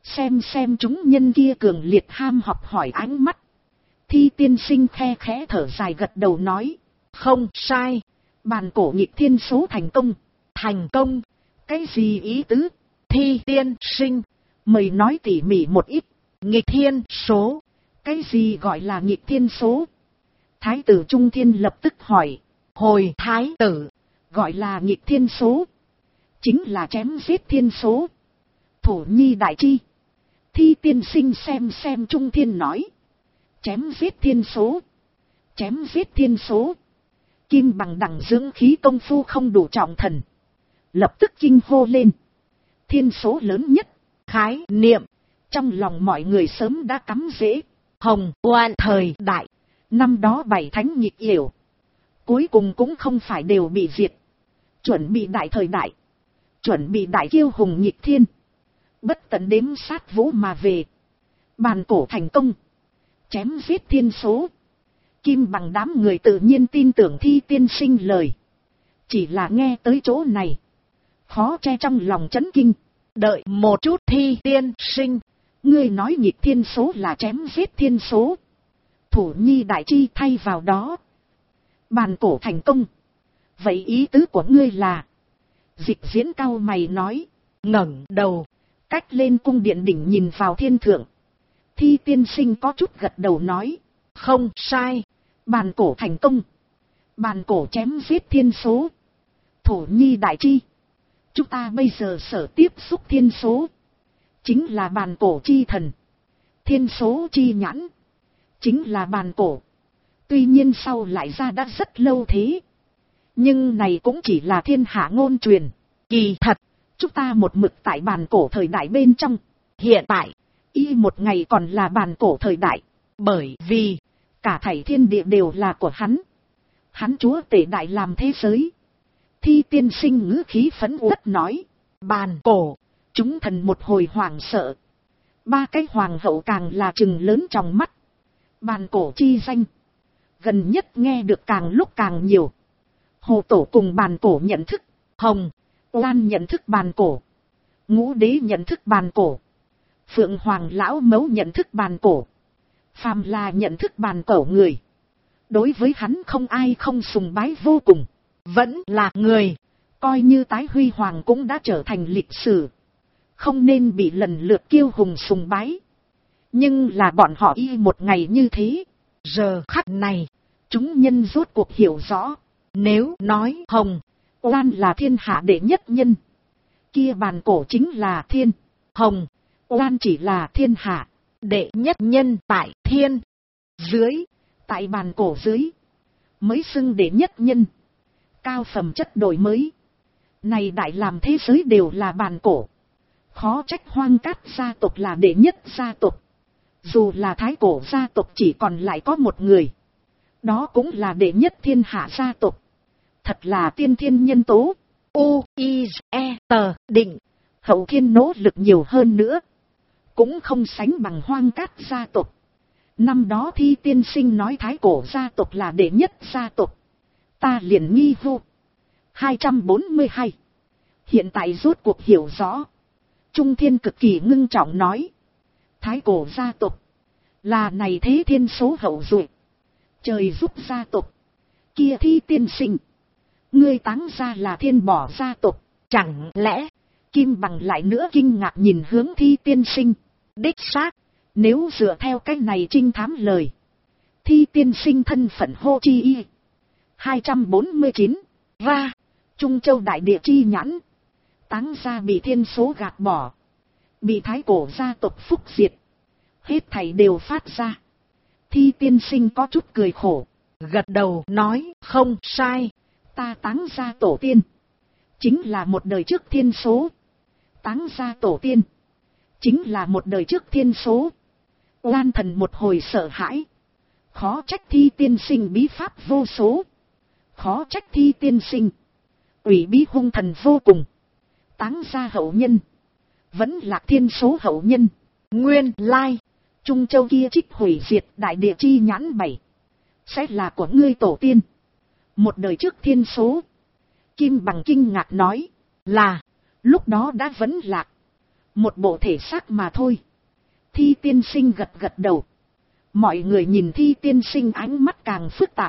Xem chúng nhân kia cường liệt ham học hỏi ánh mắt. Thi tiên sinh khe khẽ thở dài gật đầu nói. Không sai. Bàn cổ nghịch thiên số thành công. Thành công. Cái gì ý tứ? Thi tiên sinh, mời nói tỉ mỉ một ít. Nghịch thiên số. Cái gì gọi là nghịch thiên số? Thái tử Trung Thiên lập tức hỏi. Hồi thái tử, gọi là nghịch thiên số, chính là chém giết thiên số. Thủ nhi đại chi. Thi tiên sinh xem Trung Thiên nói. Chém giết thiên số. Chém giết thiên số. Kim Bằng đẳng dưỡng khí công phu không đủ trọng thần, lập tức kinh hô lên. Thiên số lớn nhất, khái niệm, trong lòng mọi người sớm đã cắm rễ. Hồng oan thời đại, năm đó 7 thánh nghịch hiểu, cuối cùng cũng không phải đều bị diệt. Chuẩn bị đại thời đại, chuẩn bị đại kiêu hùng nghịch thiên, bất tận đếm sát vũ mà về. Bàn cổ thành công, chém giết thiên số. Kim Bằng đám người tự nhiên tin tưởng Thi tiên sinh lời. Chỉ là nghe tới chỗ này, khó che trong lòng chấn kinh. Đợi một chút Thi tiên sinh, ngươi nói nghịch thiên số là chém giết thiên số. Thủ nhi đại chi thay vào đó. Bàn cổ thành công. Vậy ý tứ của ngươi là? Dịch diễn cao mày nói. Ngẩng đầu, cách lên cung điện đỉnh nhìn vào thiên thượng. Thi tiên sinh có chút gật đầu nói. Không sai. Bàn cổ thành công. Bàn cổ chém giết thiên số. Thổ nhi đại chi. Chúng ta bây giờ sở tiếp xúc thiên số. Chính là bàn cổ chi thần. Thiên số chi nhãn. Chính là bàn cổ. Tuy nhiên sau lại ra đã rất lâu thế. Nhưng này cũng chỉ là thiên hạ ngôn truyền. Kỳ thật, chúng ta một mực tại bàn cổ thời đại bên trong. Hiện tại, y một ngày còn là bàn cổ thời đại. Bởi vì, cả thảy thiên địa đều là của hắn. Hắn chúa tể đại làm thế giới. Thi tiên sinh ngữ khí phẫn uất nói. Bàn cổ, chúng thần một hồi hoảng sợ. Ba cái hoàng hậu càng là trừng lớn trong mắt. Bàn cổ chi danh. Gần nhất nghe được càng lúc càng nhiều. Hồ tổ cùng bàn cổ nhận thức. Hồng, Oan nhận thức bàn cổ. Ngũ đế nhận thức bàn cổ. Phượng Hoàng lão mẫu nhận thức bàn cổ. Phàm là nhận thức bàn cổ người. Đối với hắn không ai không sùng bái vô cùng. Vẫn là người. Coi như tái huy hoàng cũng đã trở thành lịch sử. Không nên bị lần lượt kiêu hùng sùng bái. Nhưng là bọn họ y một ngày như thế. Giờ khắc này, chúng nhân rốt cuộc hiểu rõ. Nếu nói Hồng, Oan là thiên hạ đệ nhất nhân. Kia bàn cổ chính là thiên. Hồng, Oan chỉ là thiên hạ. Đệ nhất nhân tại thiên. Dưới, tại bàn cổ dưới. Mới xưng đệ nhất nhân. Cao phẩm chất đổi mới. Này đại làm thế giới đều là bàn cổ. Khó trách Hoang Cát gia tộc là đệ nhất gia tộc. Dù là thái cổ gia tộc chỉ còn lại có một người. Đó cũng là đệ nhất thiên hạ gia tộc. Thật là tiên thiên nhân tố. U, I, E, T, định. Hậu thiên nỗ lực nhiều hơn nữa. Cũng không sánh bằng Hoang Cát gia tộc. Năm đó Thi tiên sinh nói thái cổ gia tộc là đệ nhất gia tộc. Ta liền nghi vô. 242. Hiện tại rốt cuộc hiểu rõ. Trung Thiên cực kỳ ngưng trọng nói. Thái cổ gia tộc. Là này thế thiên số hậu duệ. Trời giúp gia tộc. Kia Thi tiên sinh. Ngươi táng ra là thiên bỏ gia tộc. Chẳng lẽ. Kim Bằng lại nữa kinh ngạc nhìn hướng Thi tiên sinh. Đích xác. Nếu dựa theo cách này trinh thám lời. Thi tiên sinh thân phận hô chi y. 249. Ra. Trung Châu đại địa chi nhãn. Táng ra bị thiên số gạt bỏ. Bị thái cổ gia tộc phúc diệt. Hết thảy đều phát ra. Thi tiên sinh có chút cười khổ. Gật đầu nói không sai. Ta táng ra tổ tiên. Chính là một đời trước thiên số. Táng ra tổ tiên. Chính là một đời trước thiên số. Oan thần một hồi sợ hãi. Khó trách Thi tiên sinh bí pháp vô số. Khó trách Thi tiên sinh. Ủy bí hung thần vô cùng. Táng ra hậu nhân. Vẫn là thiên số hậu nhân. Nguyên lai. Trung Châu kia trích hủy diệt đại địa chi nhãn 7. Sẽ là của ngươi tổ tiên. Một đời trước thiên số. Kim Bằng kinh ngạc nói. Là. Lúc đó đã vẫn lạc. Một bộ thể xác mà thôi. Thi tiên sinh gật gật đầu. Mọi người nhìn Thi tiên sinh ánh mắt càng phức tạp.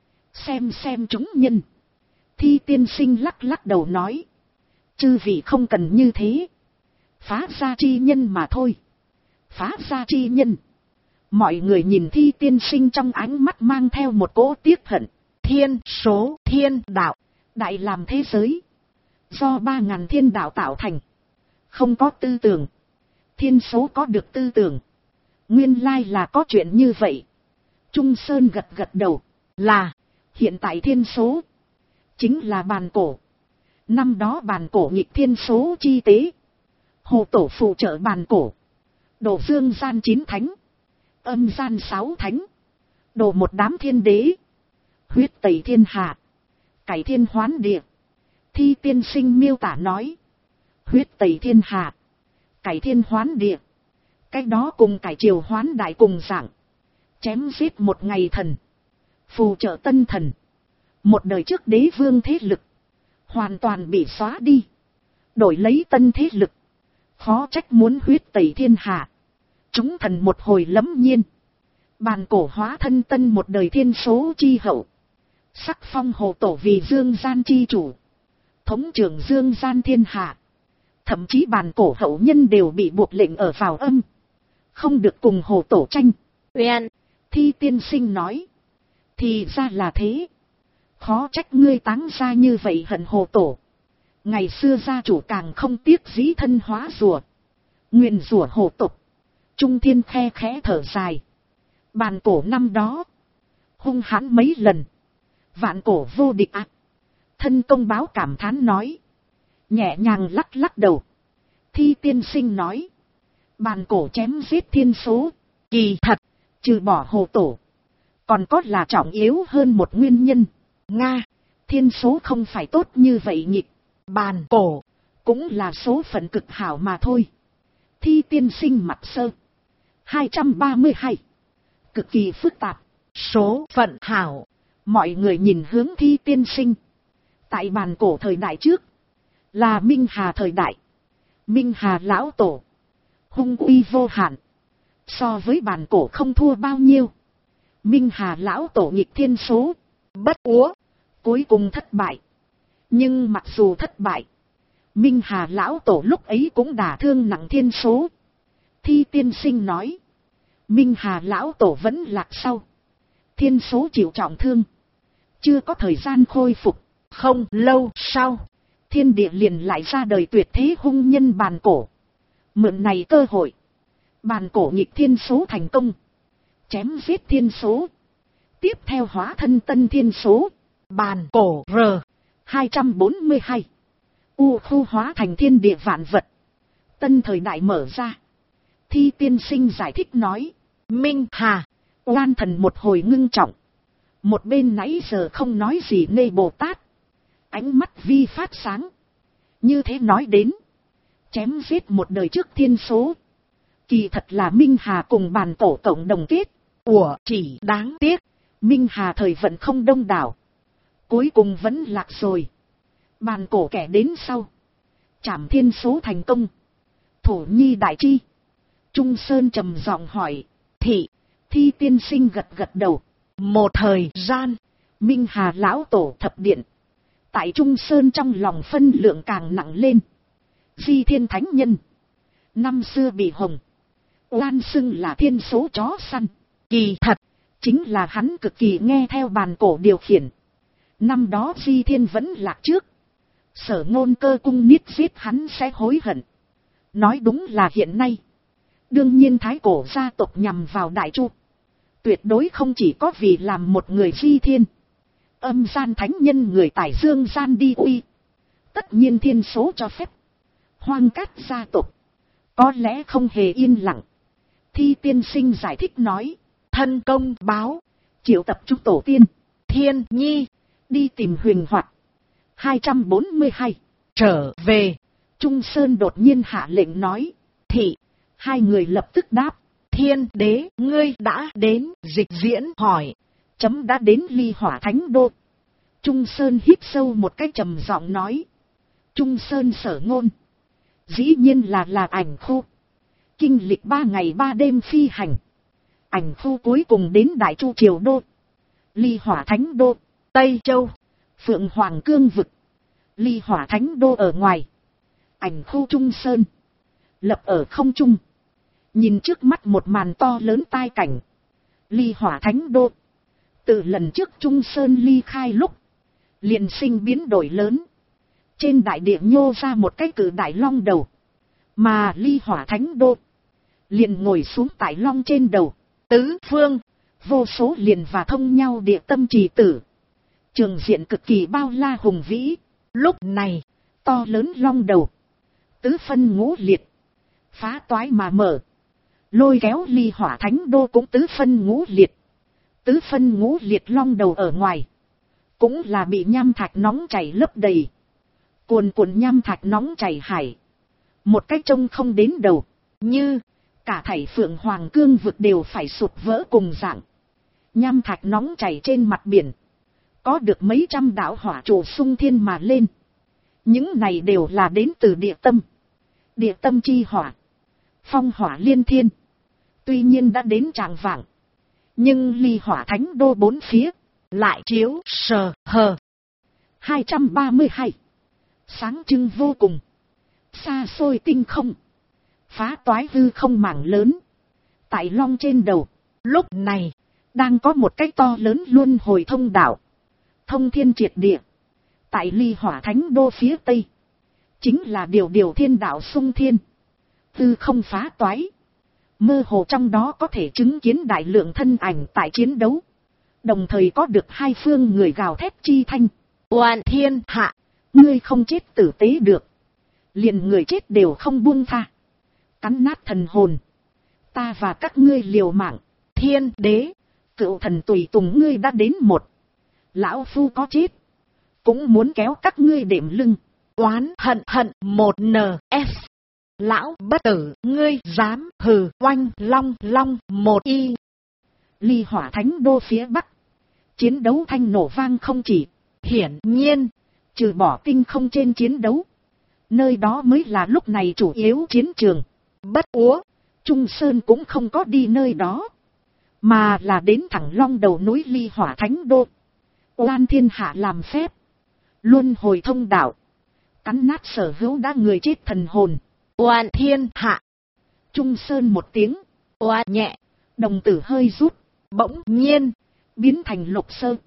Xem chúng nhân. Thi tiên sinh lắc lắc đầu nói. Chư vị không cần như thế. Phá gia chi nhân mà thôi. Phá gia chi nhân. Mọi người nhìn Thi tiên sinh trong ánh mắt mang theo một cỗ tiếc hận. Thiên số thiên đạo. Đại làm thế giới. Do 3.000 thiên đạo tạo thành. Không có tư tưởng. Thiên số có được tư tưởng. Nguyên lai là có chuyện như vậy. Trung Sơn gật gật đầu. Là. Hiện tại thiên số. Chính là bàn cổ. Năm đó bàn cổ nghịch thiên số chi tế. Hồ tổ phụ trợ bàn cổ. Đổ dương gian 9 thánh. Âm gian 6 thánh. Đổ một đám thiên đế. Huyết tẩy thiên hạ. Cải thiên hoán địa. Thi tiên sinh miêu tả nói. Huyết tẩy thiên hạ. Cải thiên hoán địa. Cái đó cùng cải triều hoán đại cùng dạng. Chém giết một ngày thần. Phù trợ tân thần. Một đời trước đế vương thế lực. Hoàn toàn bị xóa đi. Đổi lấy tân thế lực. Khó trách muốn huyết tẩy thiên hạ. Chúng thần một hồi lẫm nhiên. Bàn cổ hóa thân tân một đời thiên số chi hậu. Sắc phong hồ tổ vì dương gian chi chủ. Thống trưởng dương gian thiên hạ. Thậm chí bàn cổ hậu nhân đều bị buộc lệnh ở vào âm. Không được cùng hồ tổ tranh. Uyên. Thi tiên sinh nói. Thì ra là thế. Khó trách ngươi táng ra như vậy hận hồ tổ. Ngày xưa gia chủ càng không tiếc dĩ thân hóa rùa. Nguyền rủa hồ tục. Trung Thiên khe khẽ thở dài. Bàn cổ năm đó. Hung hãn mấy lần. Vạn cổ vô địch ạ. Thân công báo cảm thán nói. Nhẹ nhàng lắc lắc đầu. Thi tiên sinh nói. Bàn cổ chém giết thiên số. Kỳ thật. Trừ bỏ hồ tổ. Còn có là trọng yếu hơn một nguyên nhân. Nga. Thiên số không phải tốt như vậy nhịp. Bàn cổ. Cũng là số phận cực hảo mà thôi. Thi tiên sinh mặt sơ. 232. Cực kỳ phức tạp. Số phận hảo. Mọi người nhìn hướng thi tiên sinh. Tại bàn cổ thời đại trước. Là Minh Hà thời đại. Minh Hà lão tổ. Hung uy vô hạn. So với bàn cổ không thua bao nhiêu. Minh Hà lão tổ nghịch thiên số. Bất úa. Cuối cùng thất bại. Nhưng mặc dù thất bại. Minh Hà lão tổ lúc ấy cũng đả thương nặng thiên số. Thi tiên sinh nói. Minh Hà lão tổ vẫn lạc sau. Thiên số chịu trọng thương. Chưa có thời gian khôi phục. Không lâu sau. Thiên địa liền lại ra đời tuyệt thế hung nhân bàn cổ. Mượn này cơ hội. Bàn cổ nghịch thiên số thành công. Chém giết thiên số. Tiếp theo hóa thân tân thiên số. Bàn cổ R 242. U khu hóa thành thiên địa vạn vật. Tân thời đại mở ra. Thi tiên sinh giải thích nói. Minh Hà. Oan thần một hồi ngưng trọng. Một bên nãy giờ không nói gì nê Bồ Tát. Ánh mắt vi phát sáng. Như thế nói đến. Chém giết một đời trước thiên số. Kỳ thật là Minh Hà cùng bàn cổ cộng đồng kết. Ủa chỉ đáng tiếc. Minh Hà thời vận không đông đảo. Cuối cùng vẫn lạc rồi. Bàn cổ kẻ đến sau. Trảm thiên số thành công. Thổ nhi đại chi. Trung Sơn trầm giọng hỏi. Thi tiên sinh gật gật đầu. Một thời gian. Minh Hà lão tổ thập điện. Tại Trung Sơn trong lòng phân lượng càng nặng lên. Di thiên thánh nhân. Năm xưa bị hồng. Oan xưng là thiên số chó săn. Kỳ thật. Chính là hắn cực kỳ nghe theo bàn cổ điều khiển. Năm đó Di Thiên vẫn lạc trước. Sở Ngôn Cơ cung niết giết hắn sẽ hối hận. Nói đúng là hiện nay. Đương nhiên thái cổ gia tộc nhằm vào Đại Chu. Tuyệt đối không chỉ có vì làm một người Di Thiên. Âm gian thánh nhân người tải dương gian đi uy. Tất nhiên thiên số cho phép. Hoang cát gia tộc. Có lẽ không hề yên lặng. Thi tiên sinh giải thích nói. Thân công báo. Triệu tập chúng tổ tiên. Thiên nhi. Đi tìm Huyền Hoạt. 242. Trở về. Trung Sơn đột nhiên hạ lệnh nói. Hai người lập tức đáp. Thiên đế, ngươi đã đến. Dịch diễn hỏi. Chấm đã đến Ly Hỏa Thánh Đô. Trung Sơn hít sâu một cái trầm giọng nói. Trung Sơn Sở Ngôn. Dĩ nhiên là ảnh khu. Kinh lịch 3 ngày 3 đêm phi hành. Ảnh khu cuối cùng đến Đại Chu Triều Đô. Ly Hỏa Thánh Đô. Tây Châu. Phượng Hoàng Cương Vực. Ly Hỏa Thánh Đô ở ngoài. Ảnh khu Trung Sơn. Lập ở không trung. Nhìn trước mắt một màn to lớn tai cảnh. Ly Hỏa Thánh Đô. Từ lần trước Trung Sơn ly khai lúc. Liền sinh biến đổi lớn. Trên đại địa nhô ra một cái cử đại long đầu. Mà Ly Hỏa Thánh Đô. Liền ngồi xuống tại long trên đầu. Tứ phương. Vô số liền và thông nhau địa tâm trì tử. Trường diện cực kỳ bao la hùng vĩ. Lúc này. To lớn long đầu. Tứ phân ngũ liệt. Phá toái mà mở. Lôi kéo Ly Hỏa Thánh Đô cũng tứ phân ngũ liệt. Tứ phân ngũ liệt long đầu ở ngoài. Cũng là bị nham thạch nóng chảy lấp đầy. Cuồn cuộn nham thạch nóng chảy hải. Một cái trông không đến đầu. Như cả thảy Phượng Hoàng Cương vực đều phải sụp vỡ cùng dạng. Nham thạch nóng chảy trên mặt biển. Có được mấy trăm đạo hỏa trụ xung thiên mà lên. Những này đều là đến từ địa tâm. Địa tâm chi hỏa. Phong hỏa liên thiên. Tuy nhiên đã đến tràng vạng. Nhưng Ly Hỏa Thánh Đô bốn phía. Lại chiếu sờ hờ. 232. Sáng trưng vô cùng. Xa xôi tinh không. Phá toái hư không mảng lớn. Tại long trên đầu. Lúc này. Đang có một cái to lớn luân hồi thông đạo. thông thiên triệt địa. Tại Ly Hỏa Thánh Đô phía tây, chính là điều thiên đạo xung thiên, tư không phá toái. Mơ hồ trong đó có thể chứng kiến đại lượng thân ảnh tại chiến đấu, đồng thời có được hai phương người gào thét chi thanh. Oan thiên hạ, ngươi không chết tử tế được, liền người chết đều không buông tha, cắn nát thần hồn, ta và các ngươi liều mạng. Thiên đế, cựu thần tùy tùng ngươi đã đến một, lão phu có chết cũng muốn kéo các ngươi đệm lưng. oán hận hận một NS. Lão bất tử, ngươi dám hừ oanh long long một y. Ly Hỏa Thánh Đô phía bắc, chiến đấu thanh nổ vang không chỉ. Hiển nhiên, trừ bỏ tinh không trên chiến đấu, nơi đó mới là lúc này chủ yếu chiến trường. Bất úa, Trung Sơn cũng không có đi nơi đó, mà là đến thẳng long đầu núi Ly Hỏa Thánh Đô. Oan thiên hạ làm phép, luân hồi thông đạo, cắn nát sở hữu đã người chết thần hồn. oan thiên hạ. Trung Sơn một tiếng, Oan nhẹ, đồng tử hơi rút, bỗng nhiên, biến thành lục sơ.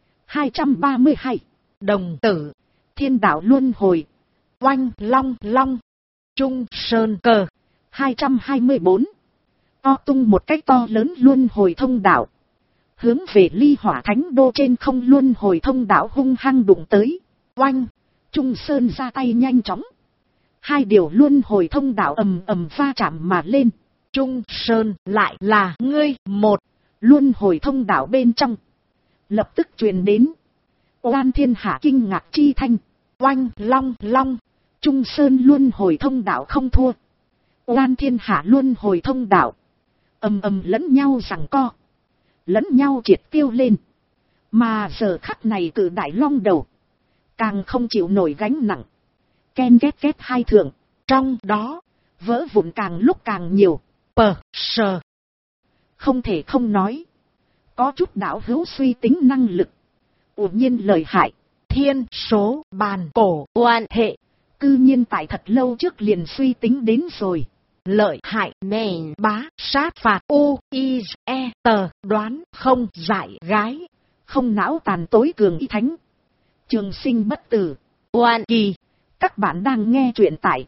232, đồng tử, thiên đạo luân hồi, oanh long long, Trung Sơn cờ. 224, to tung một cái to lớn luân hồi thông đạo, hướng về Ly Hỏa Thánh Đô trên không luân hồi thông đạo hung hăng đụng tới. Oanh, Trung Sơn ra tay nhanh chóng, hai điều luân hồi thông đạo ầm ầm va chạm mà lên. Trung Sơn lại là ngươi một. Luân hồi thông đạo bên trong lập tức truyền đến oan thiên hạ kinh ngạc chi thanh. Oanh long long, Trung Sơn luân hồi thông đạo không thua, oan thiên hạ luân hồi thông đạo ầm ầm lẫn nhau giằng co, lẫn nhau triệt tiêu lên. Mà giờ khắc này cự đại long đầu càng không chịu nổi gánh nặng, ken két két hai thượng, trong đó vỡ vụn càng lúc càng nhiều. Sờ, không thể không nói, có chút đạo hữu suy tính năng lực ủ nhiên lợi hại. thiên số bàn cổ oan hệ, cư nhiên tại thật lâu trước liền suy tính đến rồi. lợi hại nền bá sát phạt u i e tờ đoán không giải gái. Không não tàn tối cường y thánh, trường sinh bất tử. Oan kỳ, các bạn đang nghe truyện tại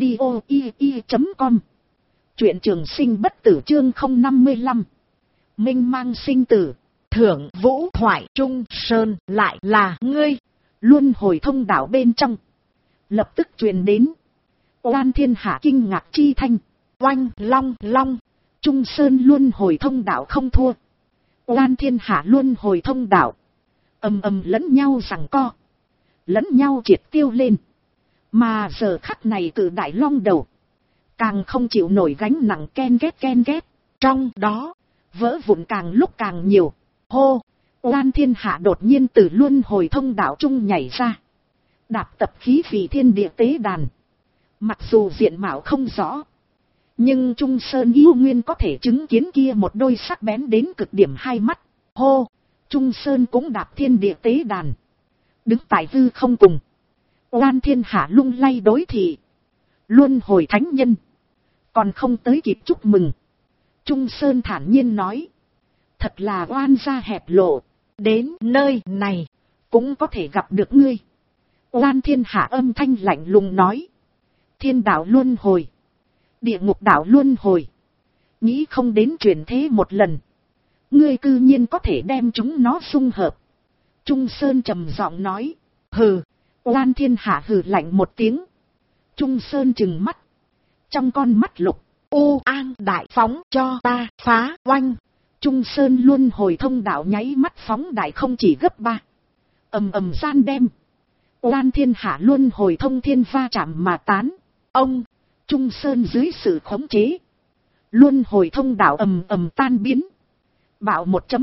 audio.com. Truyện trường sinh bất tử chương 055, minh mang sinh tử. thưởng vũ thoại. Trung Sơn lại là ngươi. Luân hồi thông đạo bên trong lập tức truyền đến oan thiên hạ kinh ngạc chi thanh. Oanh long long, Trung Sơn luân hồi thông đạo không thua, oan thiên hạ luân hồi thông đạo ầm ầm lẫn nhau giằng co, lẫn nhau triệt tiêu lên. Mà giờ khắc này cự đại long đầu càng không chịu nổi gánh nặng, ken két, trong đó vỡ vụn càng lúc càng nhiều. Hô, oan thiên hạ đột nhiên từ luân hồi thông đạo trung nhảy ra, đạp tập khí vì thiên địa tế đàn. Mặc dù diện mạo không rõ, nhưng Trung Sơn yêu nguyên có thể chứng kiến kia một đôi sắc bén đến cực điểm hai mắt. Hô, Trung Sơn cũng đạp thiên địa tế đàn, đứng tại hư không cùng oan thiên hạ lung lay đối thị. Luân hồi thánh nhân còn không tới kịp chúc mừng, Trung Sơn thản nhiên nói, thật là oan gia hẹp lộ, đến nơi này cũng có thể gặp được ngươi. Oan thiên hạ âm thanh lạnh lùng nói, thiên đạo luân hồi, địa ngục đạo luân hồi, nghĩ không đến chuyển thế một lần, ngươi cư nhiên có thể đem chúng nó xung hợp. Trung Sơn trầm giọng nói, hừ. Oan thiên hạ hừ lạnh một tiếng. Trung Sơn trừng mắt, trong con mắt lục u an đại phóng cho ta phá. Oanh, Trung Sơn luân hồi thông đạo nháy mắt phóng đại không chỉ gấp 3, ầm ầm gian đem oan thiên hạ luân hồi thông thiên va chạm mà tán. Ông, Trung Sơn dưới sự khống chế, luân hồi thông đạo ầm ầm tan biến. Bạo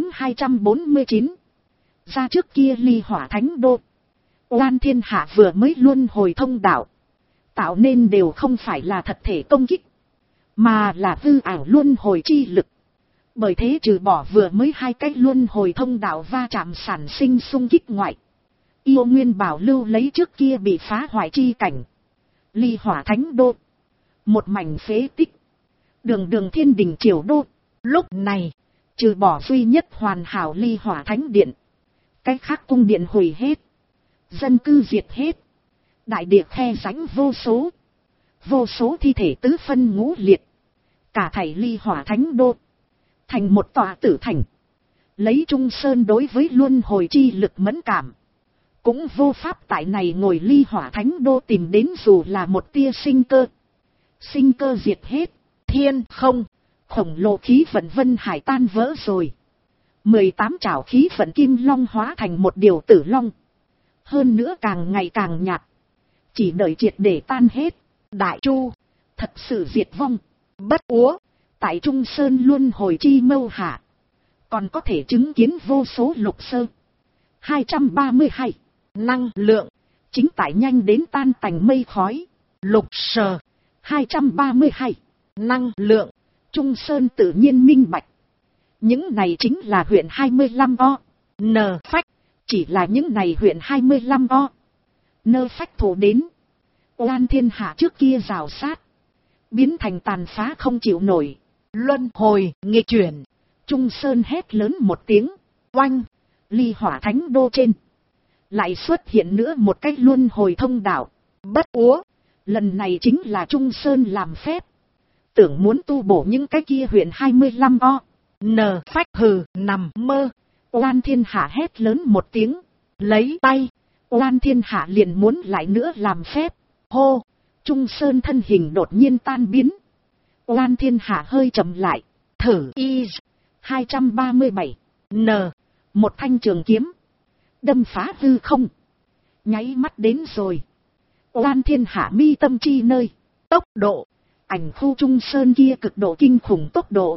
1.249, ra trước kia Ly Hỏa Thánh Đô, oan thiên hạ vừa mới luân hồi thông đạo tạo nên đều không phải là thật thể công kích, mà là hư ảo luân hồi chi lực. Bởi thế trừ bỏ vừa mới hai cái luân hồi thông đạo va chạm sản sinh xung kích ngoại, yêu nguyên bảo lưu lấy trước kia bị phá hoại chi cảnh. Ly Hỏa Thánh Đô, một mảnh phế tích, đường đường thiên đình triều đô. Lúc này, trừ bỏ duy nhất hoàn hảo Ly Hỏa Thánh Điện, Cái khác cung điện hủy hết. Dân cư diệt hết. Đại địa khe rãnh vô số. Vô số thi thể tứ phân ngũ liệt. Cả thảy ly hỏa thánh đô. Thành một tòa tử thành. Lấy Trung Sơn đối với luân hồi chi lực mẫn cảm. Cũng vô pháp tại này ngồi ly hỏa thánh đô tìm đến dù là một tia sinh cơ. Sinh cơ diệt hết. Thiên không. Khổng lồ khí vận vân hải tan vỡ rồi. 18 trảo khí vận kim long hóa thành một điều tử long. Hơn nữa càng ngày càng nhạt. Chỉ đợi triệt để tan hết. Đại Chu. Thật sự diệt vong. Bất úa. Tại Trung Sơn luân hồi chi mâu hạ. Còn có thể chứng kiến vô số lục sơ. 232. Năng lượng. Chính tại nhanh đến tan tành mây khói. Lục sơ. 232. Năng lượng. Trung Sơn tự nhiên minh bạch. Những này chính là huyện 25 O. N phách. Chỉ là những này huyện 25 O. N phách thủ đến. Oan thiên hạ trước kia rào sát. Biến thành tàn phá không chịu nổi. Luân hồi, nghịch chuyển. Trung Sơn hét lớn một tiếng. Oanh. Ly hỏa thánh đô trên. Lại xuất hiện nữa một cái luân hồi thông đạo. Bất úa. Lần này chính là Trung Sơn làm phép. Tưởng muốn tu bổ những cái kia huyện 25 O. N phách hừ nằm mơ. Oan thiên hạ hét lớn một tiếng. Lấy tay. Oan thiên hạ liền muốn lại nữa làm phép. Hô. Trung Sơn thân hình đột nhiên tan biến. Oan thiên hạ hơi chậm lại. Thử y. 237. N. Một thanh trường kiếm. Đâm phá hư không. Nháy mắt đến rồi. Oan thiên hạ mi tâm chi nơi. Tốc độ. Ảnh khu Trung Sơn kia cực độ kinh khủng tốc độ.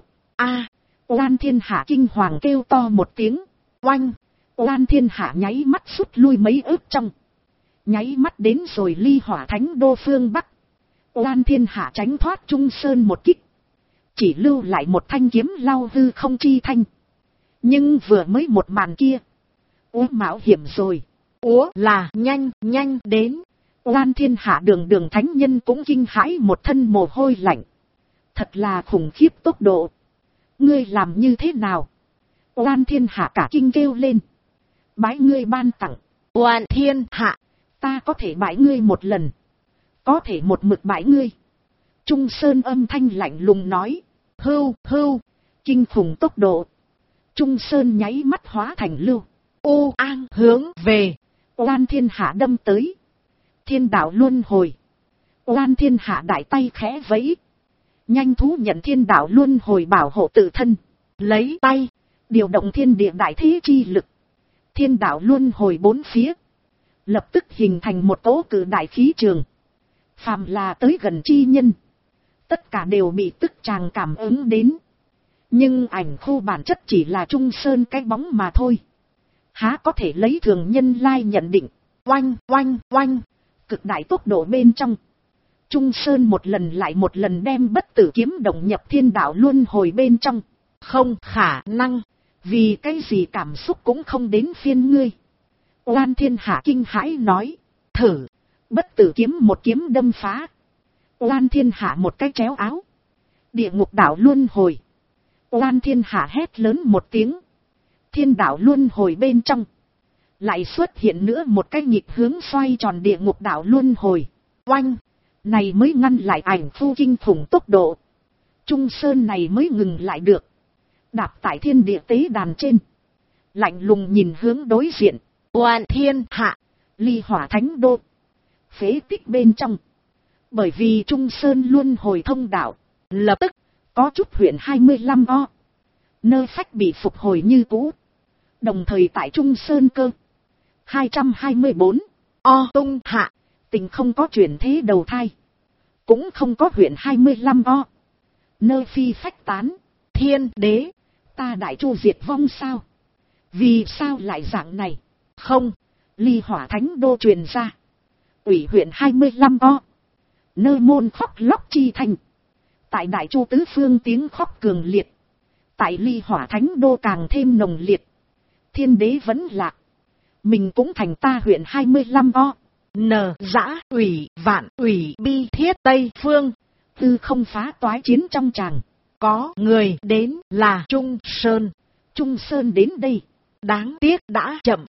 Oan thiên hạ kinh hoàng kêu to một tiếng. Oanh. Oan thiên hạ nháy mắt rút lui mấy ước trong. Nháy mắt đến rồi ly hỏa thánh đô phương Bắc. Oan thiên hạ tránh thoát Trung Sơn một kích. Chỉ lưu lại một thanh kiếm lao hư không chi thanh. Nhưng vừa mới một màn kia. Úa mạo hiểm rồi. Úa là nhanh đến. Oan thiên hạ đường đường thánh nhân cũng kinh hãi một thân mồ hôi lạnh. Thật là khủng khiếp tốc độ. Ngươi làm như thế nào? Oan thiên hạ cả kinh kêu lên. Bái ngươi ban tặng. Oan thiên hạ. Ta có thể bái ngươi một lần. Có thể một mực bái ngươi. Trung Sơn âm thanh lạnh lùng nói. Hưu. Kinh khủng tốc độ. Trung Sơn nháy mắt hóa thành lưu. An hướng về. Oan thiên hạ đâm tới. Thiên đạo luân hồi. Oan thiên hạ đại tay khẽ vẫy. Nhanh thú nhận thiên đạo luân hồi bảo hộ tự thân. Lấy tay. Điều động thiên địa đại thế chi lực. Thiên đạo luân hồi bốn phía. Lập tức hình thành một cỗ cử đại khí trường. Phàm là tới gần chi nhân. Tất cả đều bị tức tràng cảm ứng đến. Nhưng ảnh khu bản chất chỉ là Trung Sơn cái bóng mà thôi. Há có thể lấy thường nhân lai nhận định. Oanh. Cực đại tốc độ bên trong. Trung Sơn một lần lại một lần đem bất tử kiếm động nhập thiên đạo luân hồi bên trong. Không khả năng. Vì cái gì cảm xúc cũng không đến phiên ngươi. Oan thiên hạ kinh hãi nói. Thử. Bất tử kiếm một kiếm đâm phá. Oan thiên hạ một cái chéo áo. Địa ngục đạo luân hồi. Oan thiên hạ hét lớn một tiếng. Thiên đạo luân hồi bên trong. Lại xuất hiện nữa một cái nhịp hướng xoay tròn địa ngục đạo luân hồi. Oanh. Này mới ngăn lại ảnh phu kinh khủng tốc độ. Trung Sơn này mới ngừng lại được. Đạp tại thiên địa tế đàn trên. Lạnh lùng nhìn hướng đối diện. Oan thiên hạ. Ly hỏa thánh đô. Phế tích bên trong. Bởi vì Trung Sơn luân hồi thông đạo. Lập tức. Có chút huyện 25 O. Nơi phách bị phục hồi như cũ. Đồng thời tại Trung Sơn cơ. 224. O tung hạ. Tình không có chuyển thế đầu thai. Cũng không có huyện 25 O. Nơi phi phách tán. Thiên đế. Ta đại chu diệt vong sao? Vì sao lại dạng này? Không. Ly hỏa thánh đô truyền ra. Ủy huyện 25 O. Nơi môn khóc lóc chi thành. Tại đại chu tứ phương tiếng khóc cường liệt. Tại ly hỏa thánh đô càng thêm nồng liệt. Thiên đế vẫn lạc. Mình cũng thành ta huyện 25 O. N. Giã ủy vạn ủy bi thiết Tây Phương. Tư không phá toái chiến trong tràng. Có người đến là Trung Sơn. Trung Sơn đến đây. Đáng tiếc đã chậm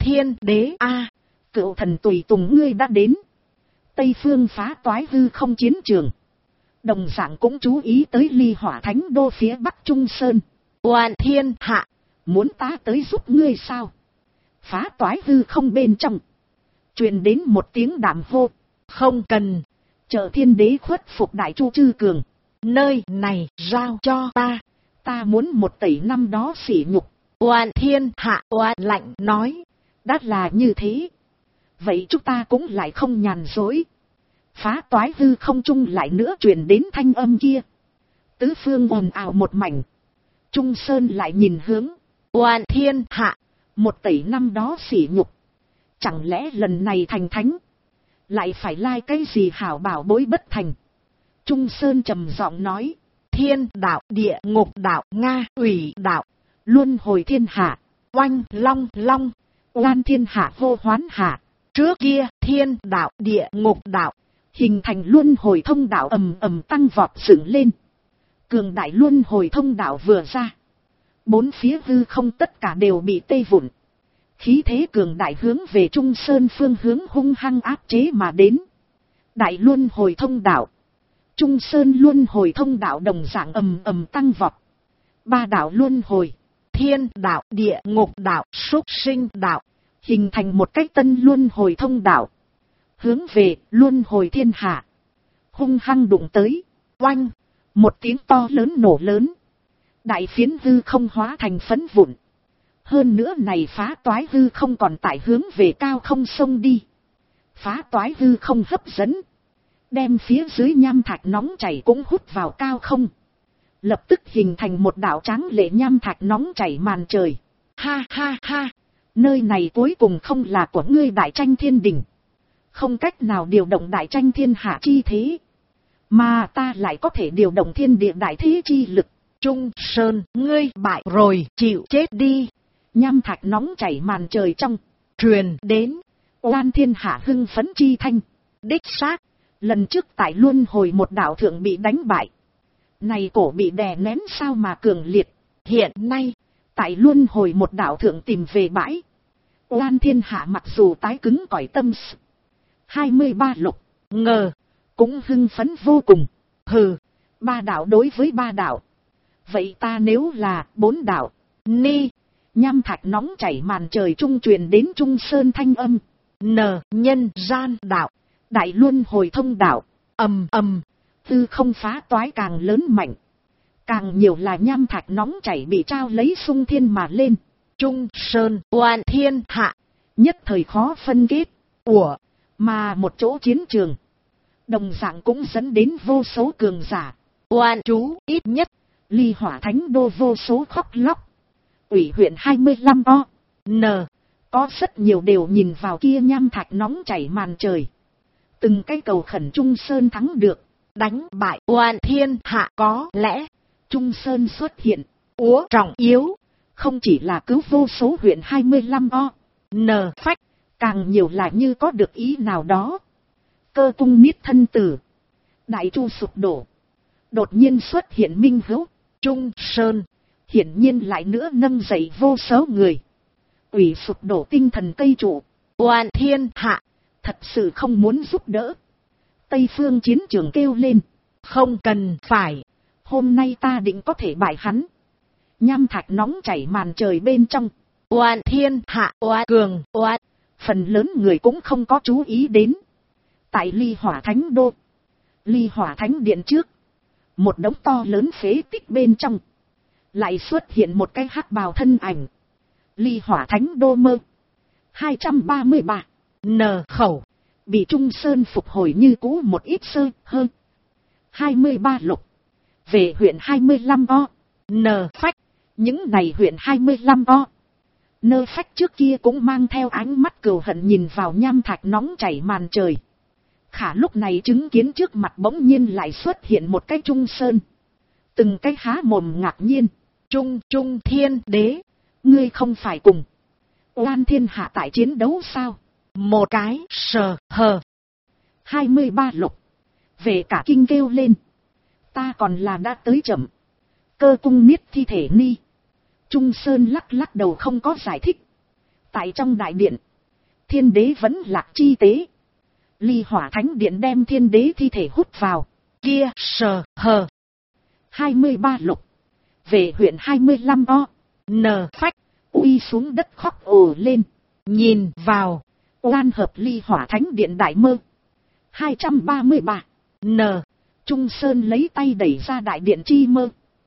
Thiên đế a, cựu thần tùy tùng ngươi đã đến. Tây phương phá toái hư không chiến trường. Đồng dạng cũng chú ý tới ly hỏa thánh đô phía bắc Trung Sơn. Oan thiên hạ, muốn ta tới giúp ngươi sao? Phá toái hư không bên trong. Truyền đến một tiếng đạm hô. không cần. Chờ thiên đế khuất phục đại chu chư cường. Nơi này giao cho ta. Ta muốn một tẩy năm đó sỉ nhục. Oan thiên hạ oan lạnh nói. Đã là như thế. Vậy chúng ta cũng lại không nhàn dối. Phá toái hư không trung lại nữa truyền đến thanh âm kia. Tứ phương ồn ào một mảnh. Trung Sơn lại nhìn hướng. Oan thiên hạ, một tẩy năm đó sỉ nhục. Chẳng lẽ lần này thành thánh lại phải lai cái gì hảo bảo bối bất thành? Trung Sơn trầm giọng nói. thiên đạo, địa ngục đạo, Nga ủy đạo, Luân hồi thiên hạ, oanh long long, oan thiên hạ vô hoán hạ. trước kia thiên đạo, địa ngục đạo, Hình thành luân hồi thông đạo ầm ầm tăng vọt dựng lên. Cường đại luân hồi thông đạo vừa ra. Bốn phía hư không tất cả đều bị tê vụn. Khí thế cường đại hướng về Trung Sơn phương hướng hung hăng áp chế mà đến. Đại luân hồi thông đạo. Trung Sơn luân hồi thông đạo đồng dạng ầm ầm tăng vọt. Ba đạo luân hồi. thiên đạo, địa ngục đạo, súc sinh đạo. Hình thành một cách tân luân hồi thông đạo. Hướng về luân hồi thiên hạ. Hung hăng đụng tới. Oanh, một tiếng to lớn nổ lớn. Đại phiến hư không hóa thành phấn vụn. Hơn nữa này phá toái hư không còn tại hướng về cao không sông đi. Phá toái hư không hấp dẫn. Đem phía dưới nham thạch nóng chảy cũng hút vào cao không. Lập tức hình thành một đạo tráng lệ nham thạch nóng chảy màn trời. Ha ha ha. Nơi này cuối cùng không là của ngươi đại tranh thiên đình. Không cách nào điều động đại tranh thiên hạ chi thế. Mà ta lại có thể điều động thiên địa đại thế chi lực. Trung Sơn, ngươi bại rồi, chịu chết đi. Nham thạch nóng chảy màn trời trong. Truyền đến. Oan thiên hạ hưng phấn chi thanh. Đích xác. Lần trước tại luân hồi một đạo thượng bị đánh bại. Này cổ bị đè nén sao mà cường liệt. Hiện nay, tại luân hồi một đạo thượng tìm về bãi. Oan thiên hạ mặc dù tái cứng cỏi tâm 23 lục. ngờ, Cũng hưng phấn vô cùng. hừ, Ba đạo đối với ba đạo. Vậy ta nếu là 4 đạo. ni, Nham thạch nóng chảy màn trời trung truyền đến Trung Sơn thanh âm. n, nhân gian đạo. Đại luân hồi thông đạo. Ầm ầm, Tư không phá toái càng lớn mạnh. Càng nhiều là nham thạch nóng chảy bị trao lấy sung thiên mà lên. Trung Sơn, oan thiên hạ. Nhất thời khó phân kết. Ủa, Mà một chỗ chiến trường. Đồng dạng cũng dẫn đến vô số cường giả. oan chú, ít nhất. Ly hỏa thánh đô vô số khóc lóc. Ủy huyện 25 o. N, Có rất nhiều đều nhìn vào kia nham thạch nóng chảy màn trời. Từng cái cầu khẩn Trung Sơn thắng được. đánh bại oan thiên hạ có lẽ. Trung Sơn xuất hiện. Úa trọng yếu. Không chỉ là cứu vô số huyện 25 o. N, phách. Càng nhiều là như có được ý nào đó. Cơ cung niết thân tử. Đại chu sụp đổ. Đột nhiên xuất hiện minh hữu. Trung Sơn, Hiển nhiên lại nữa nâng dậy vô số người. Ủy sụp đổ tinh thần cây trụ. oan thiên hạ. Thật sự không muốn giúp đỡ. Tây phương chiến trường kêu lên. Không cần phải. Hôm nay ta định có thể bại hắn. Nham thạch nóng chảy màn trời bên trong. Oan thiên hạ oan cường oan. Phần lớn người cũng không có chú ý đến. Tại ly hỏa thánh đô. Ly hỏa thánh điện trước. Một đống to lớn phế tích bên trong. Lại xuất hiện một cái hắc bào thân ảnh. Ly hỏa thánh đô mơ. 233. N khẩu. Bị Trung Sơn phục hồi như cũ một ít sơ hơn. 23 lục. Về huyện 25 o. N phách. Những này huyện 25 o. Nơ phách trước kia cũng mang theo ánh mắt cừu hận nhìn vào nham thạch nóng chảy màn trời. Khả lúc này chứng kiến trước mặt bỗng nhiên lại xuất hiện một cái Trung Sơn. Từng cái há mồm ngạc nhiên. Trung thiên đế. Ngươi không phải cùng oan thiên hạ tại chiến đấu sao? Một cái sờ hờ. 23 lục. Về cả kinh kêu lên. Ta còn là đã tới chậm. Cơ cung niết thi thể ni. Trung Sơn lắc lắc đầu không có giải thích. Tại trong đại điện, thiên đế vẫn lạc chi tế. Ly Hỏa Thánh Điện đem thiên đế thi thể hút vào. Kia sờ hờ. 23 lục. Về huyện 25 o. N phách. Uy xuống đất khóc ồ lên. Nhìn vào. Oan hợp Ly Hỏa Thánh Điện đại mơ. 233. N. Trung Sơn lấy tay đẩy ra đại điện chi mơ.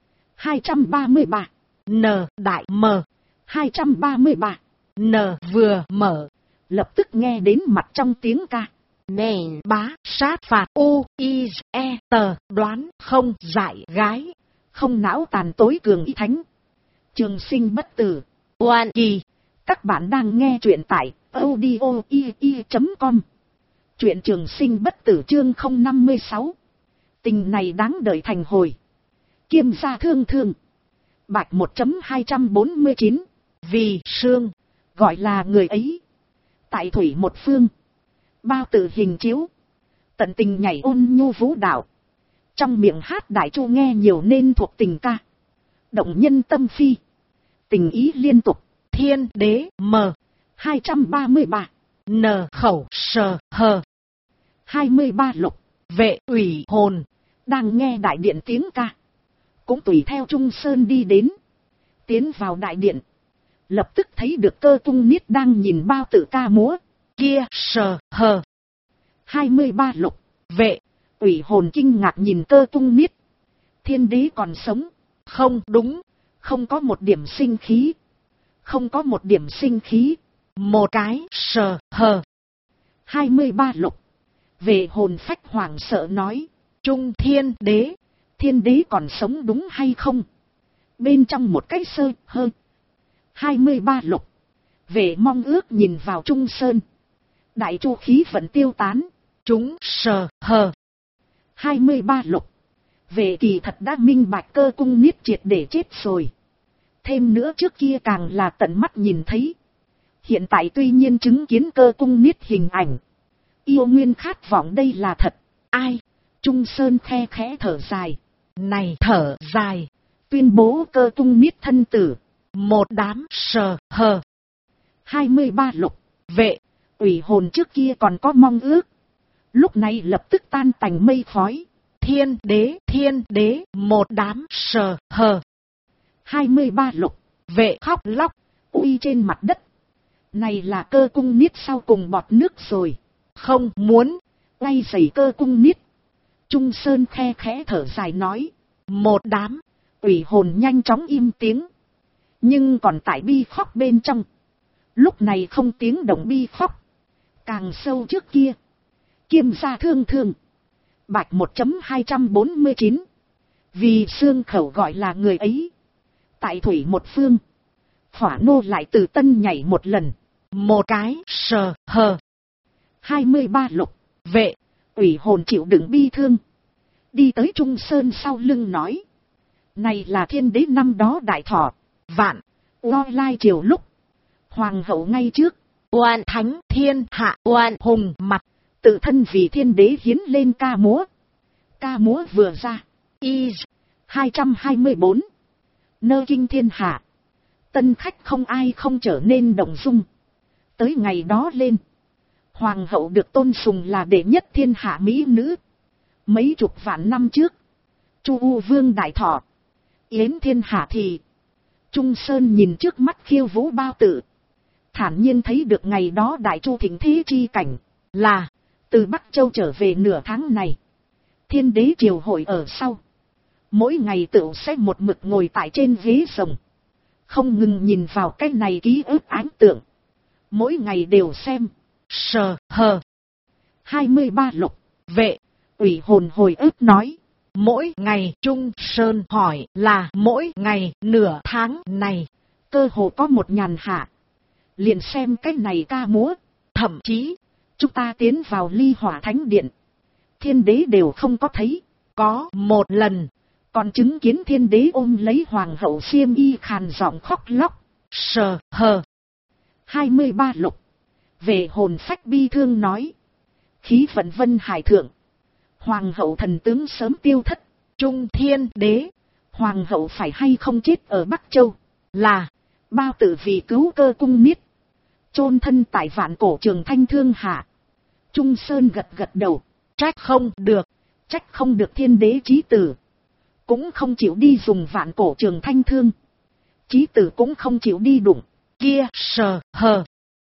233. N. Đại mơ. 233. N. Vừa mở. Lập tức nghe đến mặt trong tiếng ca. Nền bá sát phạt u i e tờ đoán không giải gái. Không não tàn tối cường y thánh. Trường sinh bất tử. Oan kỳ. Các bạn đang nghe truyện tại audio.com. Truyện trường sinh bất tử chương 056. Tình này đáng đợi thành hồi. Kiêm gia thương thương. Bạch 1.249. Vì sương. Gọi là người ấy. Tại thủy một phương. Bao tử hình chiếu. Tận tình nhảy ôn nhu vũ đạo. Trong miệng hát đại chu nghe nhiều nên thuộc tình ca. Động nhân tâm phi. Tình ý liên tục. Thiên đế mờ. 233. N khẩu sờ hờ. 23 lục. Vệ ủy hồn. Đang nghe đại điện tiếng ca. Cũng tùy theo Trung Sơn đi đến. Tiến vào đại điện. Lập tức thấy được Cơ Tung Niết đang nhìn bao tử ca múa. Kia sờ hờ. 23 lục. Vệ ủy hồn kinh ngạc nhìn Cơ Tung Niết. Thiên đế còn sống. Không đúng. Không có một điểm sinh khí. Không có một điểm sinh khí. Một cái sờ hờ. 23 lục. Về hồn phách hoàng sợ nói. Trung thiên đế. Thiên đế còn sống đúng hay không? Bên trong một cái sơ hơ. 23 lục. Về mong ước nhìn vào Trung Sơn. Đại chu khí vẫn tiêu tán. Chúng sờ hờ. 23 lục. Về kỳ thật đã minh bạch Cơ Cung Niết triệt để chết rồi. Thêm nữa trước kia càng là tận mắt nhìn thấy. Hiện tại tuy nhiên chứng kiến Cơ Cung Niết hình ảnh. Yêu nguyên khát vọng đây là thật. Ai? Trung Sơn khe khẽ thở dài. Này thở dài. Tuyên bố Cơ Cung Niết thân tử. Một đám sờ hờ. 23 lục. Vệ ủy hồn trước kia còn có mong ước. Lúc này lập tức tan tành mây khói. Thiên đế một đám sờ hờ. 23 lục. Vệ khóc lóc. Uy trên mặt đất. Này là Cơ Cung Niết sau cùng bọt nước rồi. Không muốn. Quay giày Cơ Cung Niết. Trung Sơn khe khẽ thở dài nói. Một đám. Ủy hồn nhanh chóng im tiếng. Nhưng còn tại bi khóc bên trong. Lúc này không tiếng động bi khóc. Càng sâu trước kia. Kiêm gia thương thương. Bạch 1.249. Vì xương khẩu gọi là người ấy. Tại thủy một phương. Phỏa nô lại từ tân nhảy một lần. Một cái sờ hờ. 23 lục. Vệ ủy hồn chịu đựng bi thương. Đi tới Trung Sơn sau lưng nói. Này là thiên đế năm đó đại thọ. Vạn. Lo lai chiều lúc. Hoàng hậu ngay trước. Oan thánh thiên hạ oan hùng mặt. Tự thân vì thiên đế hiến lên ca múa. Ca múa vừa ra. 224. Nơ kinh thiên hạ. Tân khách không ai không trở nên động dung. Tới ngày đó lên. Hoàng hậu được tôn sùng là đệ nhất thiên hạ mỹ nữ. Mấy chục vạn năm trước. Chu U Vương đại thọ. Yến thiên hạ thì. Trung Sơn nhìn trước mắt khiêu vũ bao tử. Thản nhiên thấy được ngày đó đại chu thịnh thế chi cảnh. Là. Từ Bắc Châu trở về nửa tháng này. Thiên đế triều hội ở sau. Mỗi ngày tựu sẽ một mực ngồi tại trên ghế rồng. Không ngừng nhìn vào cái này ký ức áng tượng. Mỗi ngày đều xem. Sờ hờ. 23 lục. Vệ ủy hồn hồi ức nói. Mỗi ngày Trung Sơn hỏi là mỗi ngày nửa tháng này. Cơ hồ có một nhàn hạ. Liền xem cái này ca múa. Thậm chí. Chúng ta tiến vào Ly Hỏa Thánh Điện. Thiên đế đều không có thấy. Có một lần. Còn chứng kiến thiên đế ôm lấy hoàng hậu xiêm y khàn giọng khóc lóc. Sờ hờ. 23 lục. Về hồn phách bi thương nói. Khí vận vân hải thượng. Hoàng hậu thần tướng sớm tiêu thất. Trung thiên đế. Hoàng hậu phải hay không chết ở Bắc Châu. Là. Bao tử vì cứu Cơ Cung Niết. chôn thân tại vạn cổ trường thanh thương hạ. Trung Sơn gật gật đầu. Trách không được. Trách không được thiên đế chí tử. Cũng không chịu đi dùng vạn cổ trường thanh thương. Chí tử cũng không chịu đi đụng. Kia sờ hờ.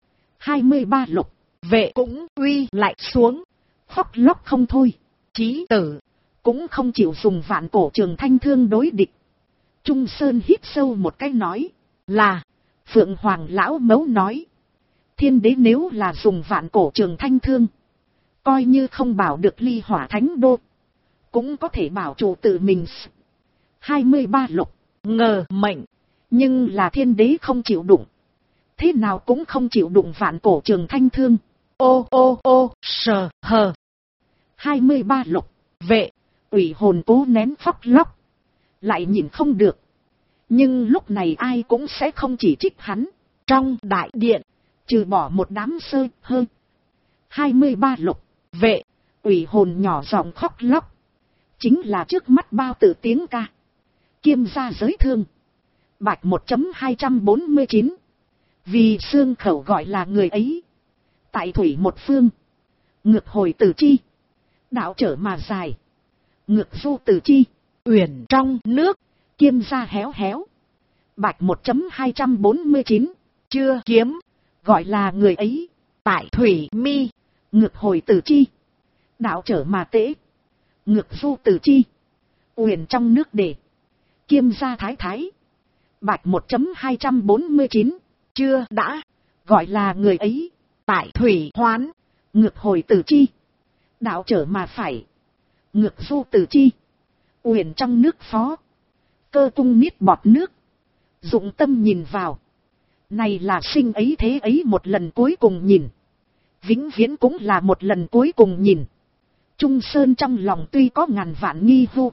23 lục. Vệ cũng uy lại xuống. Khóc lóc không thôi. Chí tử cũng không chịu dùng vạn cổ trường thanh thương đối địch. Trung Sơn hít sâu một cái nói. Là. Phượng Hoàng lão mấu nói. Thiên đế nếu là dùng vạn cổ trường thanh thương. Coi như không bảo được ly hỏa thánh đô. Cũng có thể bảo chủ tự mình. 23 lục. Ngờ mệnh. Nhưng là thiên đế không chịu đụng. Thế nào cũng không chịu đụng vạn cổ trường thanh thương. Ô ô ô sờ hờ. 23 lục. Vệ. Ủy hồn cố nén khóc lóc. Lại nhìn không được. Nhưng lúc này ai cũng sẽ không chỉ trích hắn. Trong đại điện. Trừ bỏ một đám sơ hơn. 23 lục. Vệ. Ủy hồn nhỏ giọng khóc lóc. Chính là trước mắt bao tử tiếng ca. Kiêm gia giới thương. Bạch 1.249. Vì xương khẩu gọi là người ấy. Tại thủy một phương. Ngược hồi tử chi. Đạo trở mà dài. Ngược du tử chi. Uyển trong nước. Kiêm gia héo héo. Bạch 1.249. Chưa kiếm. Gọi là người ấy. Tại thủy mi. Ngược hồi tử chi. Đạo trở mà tễ. Ngược du tử chi. Uyển trong nước để. Kiêm gia thái thái. Bạch 1.249. Chưa đã. Gọi là người ấy. Tại thủy hoán. Ngược hồi tử chi. Đạo trở mà phải. Ngược du tử chi. Uyển trong nước phó. Cơ cung niết bọt nước. Dụng tâm nhìn vào. Này là sinh ấy thế ấy một lần cuối cùng nhìn. Vĩnh viễn cũng là một lần cuối cùng nhìn. Trung Sơn trong lòng tuy có ngàn vạn nghi vu.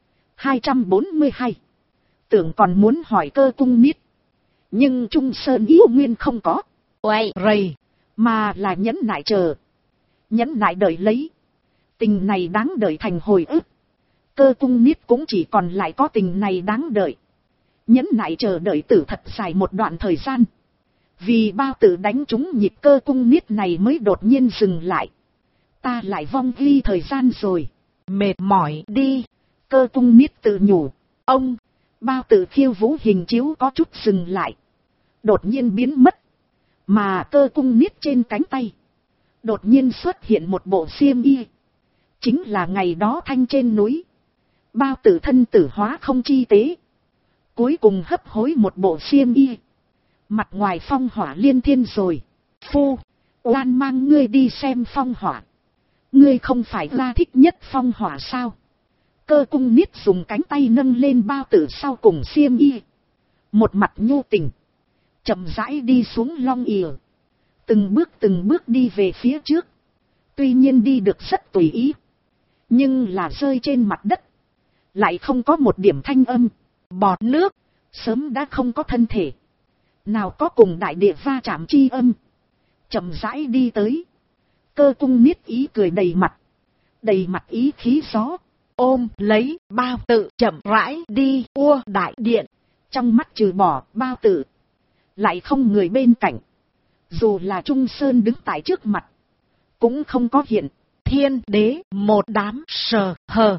242. Tưởng còn muốn hỏi cơ cung niết. Nhưng Trung Sơn yêu nguyên không có. Uầy rầy. Mà là nhẫn nại chờ. Nhẫn nại đợi lấy. Tình này đáng đợi thành hồi ức. Cơ cung niết cũng chỉ còn lại có tình này đáng đợi. Nhẫn nại chờ đợi tử thật dài một đoạn thời gian. Vì bao tử đánh trúng nhịp cơ cung niết này mới đột nhiên dừng lại. Ta lại vong ghi thời gian rồi. Mệt mỏi đi. Cơ cung niết tự nhủ. Ông. Bao tử khiêu vũ hình chiếu có chút dừng lại. Đột nhiên biến mất. Mà cơ cung niết trên cánh tay. Đột nhiên xuất hiện một bộ xiêm y. Chính là ngày đó thanh trên núi. Bao tử thân tử hóa không chi tế. Cuối cùng hấp hối một bộ xiêm y. Mặt ngoài phong hỏa liên thiên rồi. Phu, oan mang ngươi đi xem phong hỏa. Ngươi không phải ra thích nhất phong hỏa sao? Cơ cung niết dùng cánh tay nâng lên bao tử sau cùng xiêm y. Một mặt nhu tình. Chậm rãi đi xuống long ỉa. Từng bước đi về phía trước. Tuy nhiên đi được rất tùy ý. Nhưng là rơi trên mặt đất. Lại không có một điểm thanh âm. Bọt nước. Sớm đã không có thân thể. Nào có cùng đại địa va chạm chi âm. Chậm rãi đi tới. Cơ cung niết ý cười đầy mặt. Đầy mặt ý khí gió. Ôm lấy bao tử chậm rãi đi ua đại điện. Trong mắt trừ bỏ bao tử. Lại không người bên cạnh. Dù là Trung Sơn đứng tại trước mặt. Cũng không có hiện. Thiên đế một đám sờ hờ.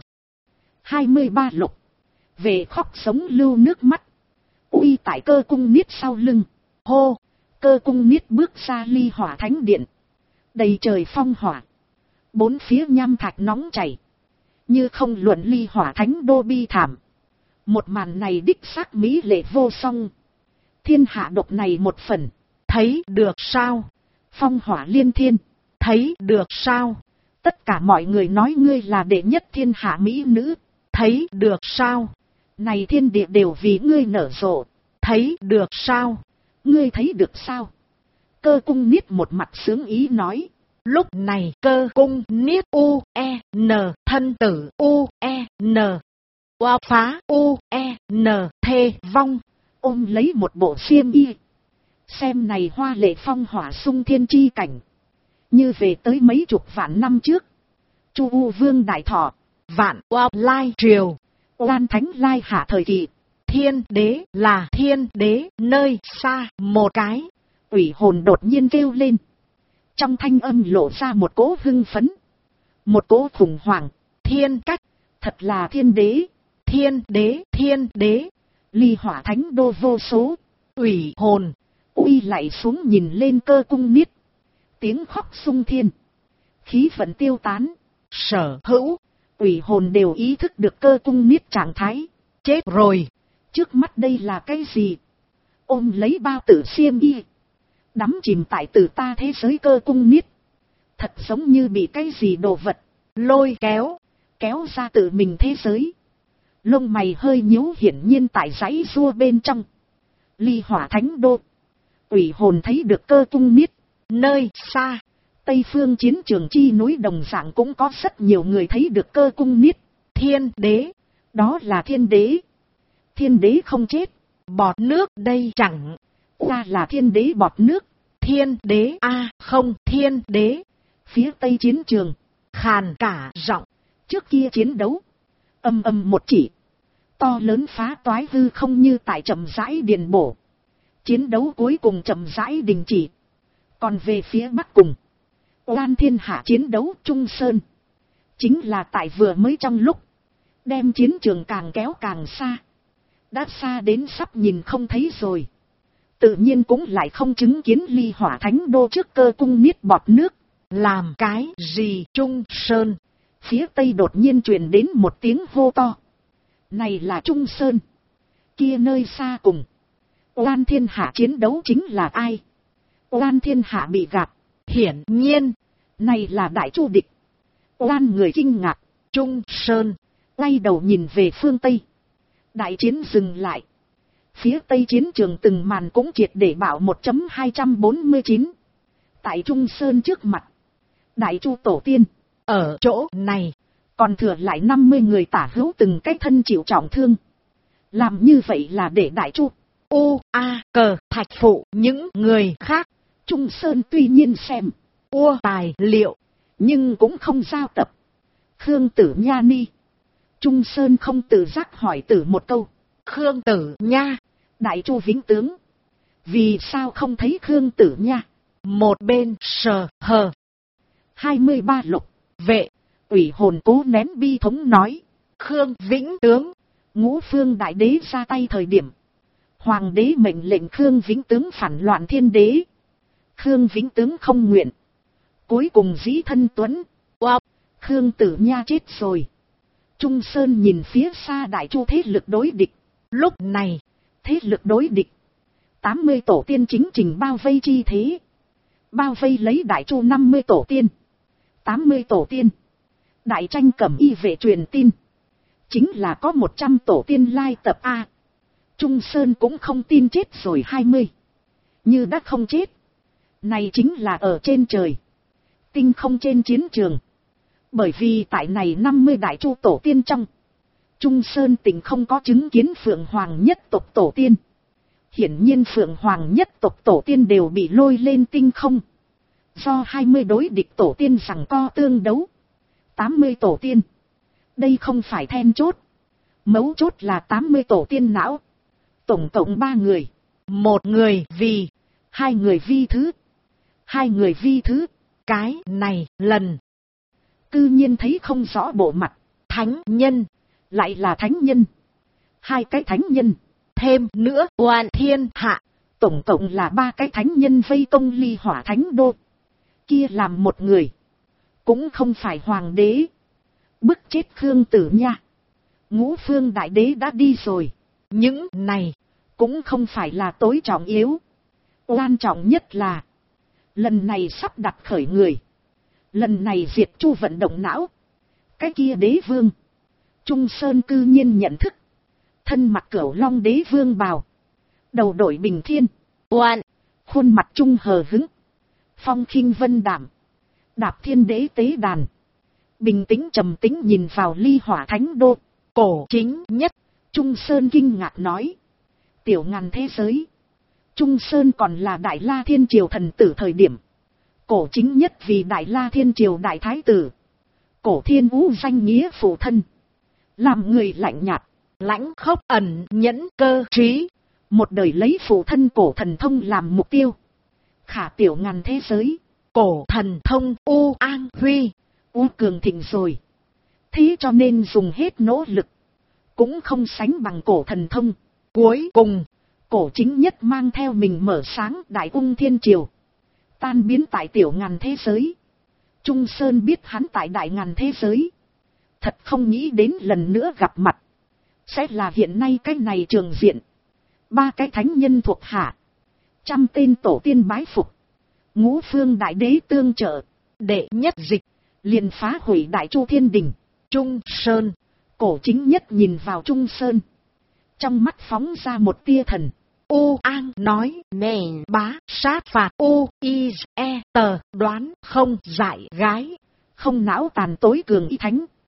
23 lục. Về khóc sống lưu nước mắt. Uy tại cơ cung niết sau lưng. Hô. Cơ cung niết bước ra ly hỏa thánh điện. Đầy trời phong hỏa. Bốn phía nham thạch nóng chảy. Như không luận ly hỏa thánh đô bi thảm. Một màn này đích xác mỹ lệ vô song. Thiên hạ độc này một phần. Thấy được sao? Phong hỏa liên thiên. Thấy được sao? Tất cả mọi người nói ngươi là đệ nhất thiên hạ mỹ nữ. Thấy được sao? Này thiên địa đều vì ngươi nở rộ. Thấy được sao? Ngươi thấy được sao? Cơ cung niết một mặt sướng ý nói. Lúc này cơ cung niết U-E-N thân tử U-E-N. Qua phá U-E-N thê vong. Ôm lấy một bộ xiêm y. Xem này hoa lệ phong hỏa sung thiên chi cảnh. Như về tới mấy chục vạn năm trước. Chu U Vương Đại Thọ. Vạn Oa Lai Triều. Oan Thánh Lai Hạ thời kỳ. Thiên đế là thiên đế nơi xa một cái. Ủy hồn đột nhiên kêu lên. Trong thanh âm lộ ra một cỗ hưng phấn. Một cỗ khủng hoảng. Thiên cách. Thật là thiên đế. Thiên đế, thiên đế. Ly Hỏa Thánh Đô vô số. Ủy hồn. Uy lại xuống nhìn lên Cơ Cung Niết. Tiếng khóc sung thiên. Khí vận tiêu tán. Sở hữu. Ủy hồn đều ý thức được Cơ Cung Niết trạng thái. Chết rồi. Trước mắt đây là cái gì? Ôm lấy bao tử xiêm y. Đắm chìm tại tử ta thế giới Cơ Cung Niết. Thật giống như bị cái gì đồ vật lôi kéo. Kéo ra tự mình thế giới. Lông mày hơi nhíu, hiển nhiên tại dãy rua bên trong. Ly Hỏa Thánh Đô. Ủy hồn thấy được Cơ Cung Niết. Nơi xa. Tây phương chiến trường chi núi đồng dạng cũng có rất nhiều người thấy được Cơ Cung Niết. Thiên đế. Đó là thiên đế. Thiên đế không chết. Bọt nước đây chẳng qua là thiên đế bọt nước. Thiên đế không thiên đế. Phía tây chiến trường. Khàn cả giọng. Trước kia chiến đấu. Âm âm một chỉ. To lớn phá toái hư không như tại chậm rãi điền bổ. Chiến đấu cuối cùng chậm rãi đình chỉ. Còn về phía bắc cùng. Oan thiên hạ chiến đấu Trung Sơn. Chính là tại vừa mới trong lúc. Đem chiến trường càng kéo càng xa. Đã xa đến sắp nhìn không thấy rồi. Tự nhiên cũng lại không chứng kiến Ly Hỏa Thánh Đô trước Cơ Cung Niết bọt nước. Làm cái gì Trung Sơn? Phía tây đột nhiên truyền đến một tiếng hô to. Này là Trung Sơn. Kia nơi xa cùng. Oan thiên hạ chiến đấu chính là ai? Oan thiên hạ bị gạt. Hiển nhiên. Này là Đại Chu địch. Oan người kinh ngạc. Trung Sơn. Quay đầu nhìn về phương Tây. Đại chiến dừng lại. Phía Tây chiến trường từng màn cũng triệt để bảo 1.249. Tại Trung Sơn trước mặt. Đại Chu tổ tiên. Ở chỗ này. Còn thừa lại 50 người tả hữu từng cái thân chịu trọng thương. Làm như vậy là để Đại Chu. Cờ Thạch phụ những người khác. Trung Sơn tuy nhiên xem. Tài liệu. Nhưng cũng không giao tập. Khương Tử Nha ni. Trung Sơn không tự giác hỏi Tử một câu. Khương Tử Nha. Đại Chu vĩnh tướng. Vì sao không thấy Khương Tử Nha? Một bên sờ hờ. 23 lục. Vệ. Ủy hồn cố nén bi thống nói. Khương Vĩnh tướng. Ngũ phương đại đế ra tay thời điểm. Hoàng đế mệnh lệnh Khương Vĩnh tướng phản loạn thiên đế. Khương Vĩnh tướng không nguyện. Cuối cùng dĩ thân tuấn. Khương Tử Nha chết rồi. Trung Sơn nhìn phía xa Đại Chu thế lực đối địch. Lúc này. Thế lực đối địch. 80 tổ tiên chính trình bao vây chi thế. Bao vây lấy Đại Chu 50 tổ tiên. 80 tổ tiên. Đại tranh cẩm y vệ truyền tin. Chính là có 100 tổ tiên lai tập A. Trung Sơn cũng không tin chết rồi 20. Như đã không chết. Này chính là ở trên trời. Tinh không trên chiến trường. Bởi vì tại này 50 Đại Chu tổ tiên trong. Trung Sơn tỉnh không có chứng kiến Phượng Hoàng nhất tộc tổ tiên. Hiển nhiên Phượng Hoàng nhất tộc tổ tiên đều bị lôi lên tinh không. Do 20 đối địch tổ tiên giằng co tương đấu. 80 tổ tiên. Đây không phải then chốt. Mấu chốt là 80 tổ tiên não. Tổng cộng 3 người. Một người vì. 2 người vi thứ. 2 người vi thứ. Cái này lần. Cư nhiên thấy không rõ bộ mặt. Thánh nhân. Lại là thánh nhân. 2 cái thánh nhân. Thêm nữa oan thiên hạ. Tổng cộng là 3 cái thánh nhân vây công Ly Hỏa Thánh Đô. Kia làm một người. Cũng không phải hoàng đế. Bức chết Khương Tử Nha. Ngũ phương đại đế đã đi rồi. Những này. Cũng không phải là tối trọng yếu. Quan trọng nhất là. Lần này sắp đặt khởi người. Lần này diệt Chu vận động não. Cái kia đế vương. Trung Sơn cư nhiên nhận thức. Thân mặc Cửu Long đế vương bào. Đầu đội bình thiên. Oan. Khuôn mặt trung hờ hững. Phong khinh vân đảm. Đạp thiên đế tế đàn. Bình tĩnh trầm tĩnh nhìn vào Ly Hỏa Thánh Đô. Cổ chính nhất. Trung Sơn kinh ngạc nói. Tiểu ngàn thế giới. Trung Sơn còn là Đại La Thiên Triều thần tử thời điểm. Cổ chính nhất vì Đại La Thiên Triều đại thái tử. Cổ thiên vũ danh nghĩa phụ thân. Làm người lạnh nhạt. Lãnh khốc ẩn nhẫn cơ trí. Một đời lấy phụ thân cổ thần thông làm mục tiêu. Khả tiểu ngàn thế giới. Cổ thần thông U An Huy. U cường thịnh rồi. Thế cho nên dùng hết nỗ lực. Cũng không sánh bằng cổ thần thông. Cuối cùng, cổ chính nhất mang theo mình mở sáng đại ung thiên triều. Tan biến tại tiểu ngàn thế giới. Trung Sơn biết hắn tại đại ngàn thế giới. Thật không nghĩ đến lần nữa gặp mặt. Sẽ là hiện nay cái này trường diện. 3 cái thánh nhân thuộc hạ. 100 tên tổ tiên bái phục. Ngũ phương đại đế tương trợ. đệ nhất dịch. Liền phá hủy đại chu thiên đình. Trung Sơn. Cổ chính nhất nhìn vào Trung Sơn. Trong mắt phóng ra một tia thần. U An nói nền bá sát phạt U I E tờ đoán không dại gái. Không não tàn tối cường y thánh.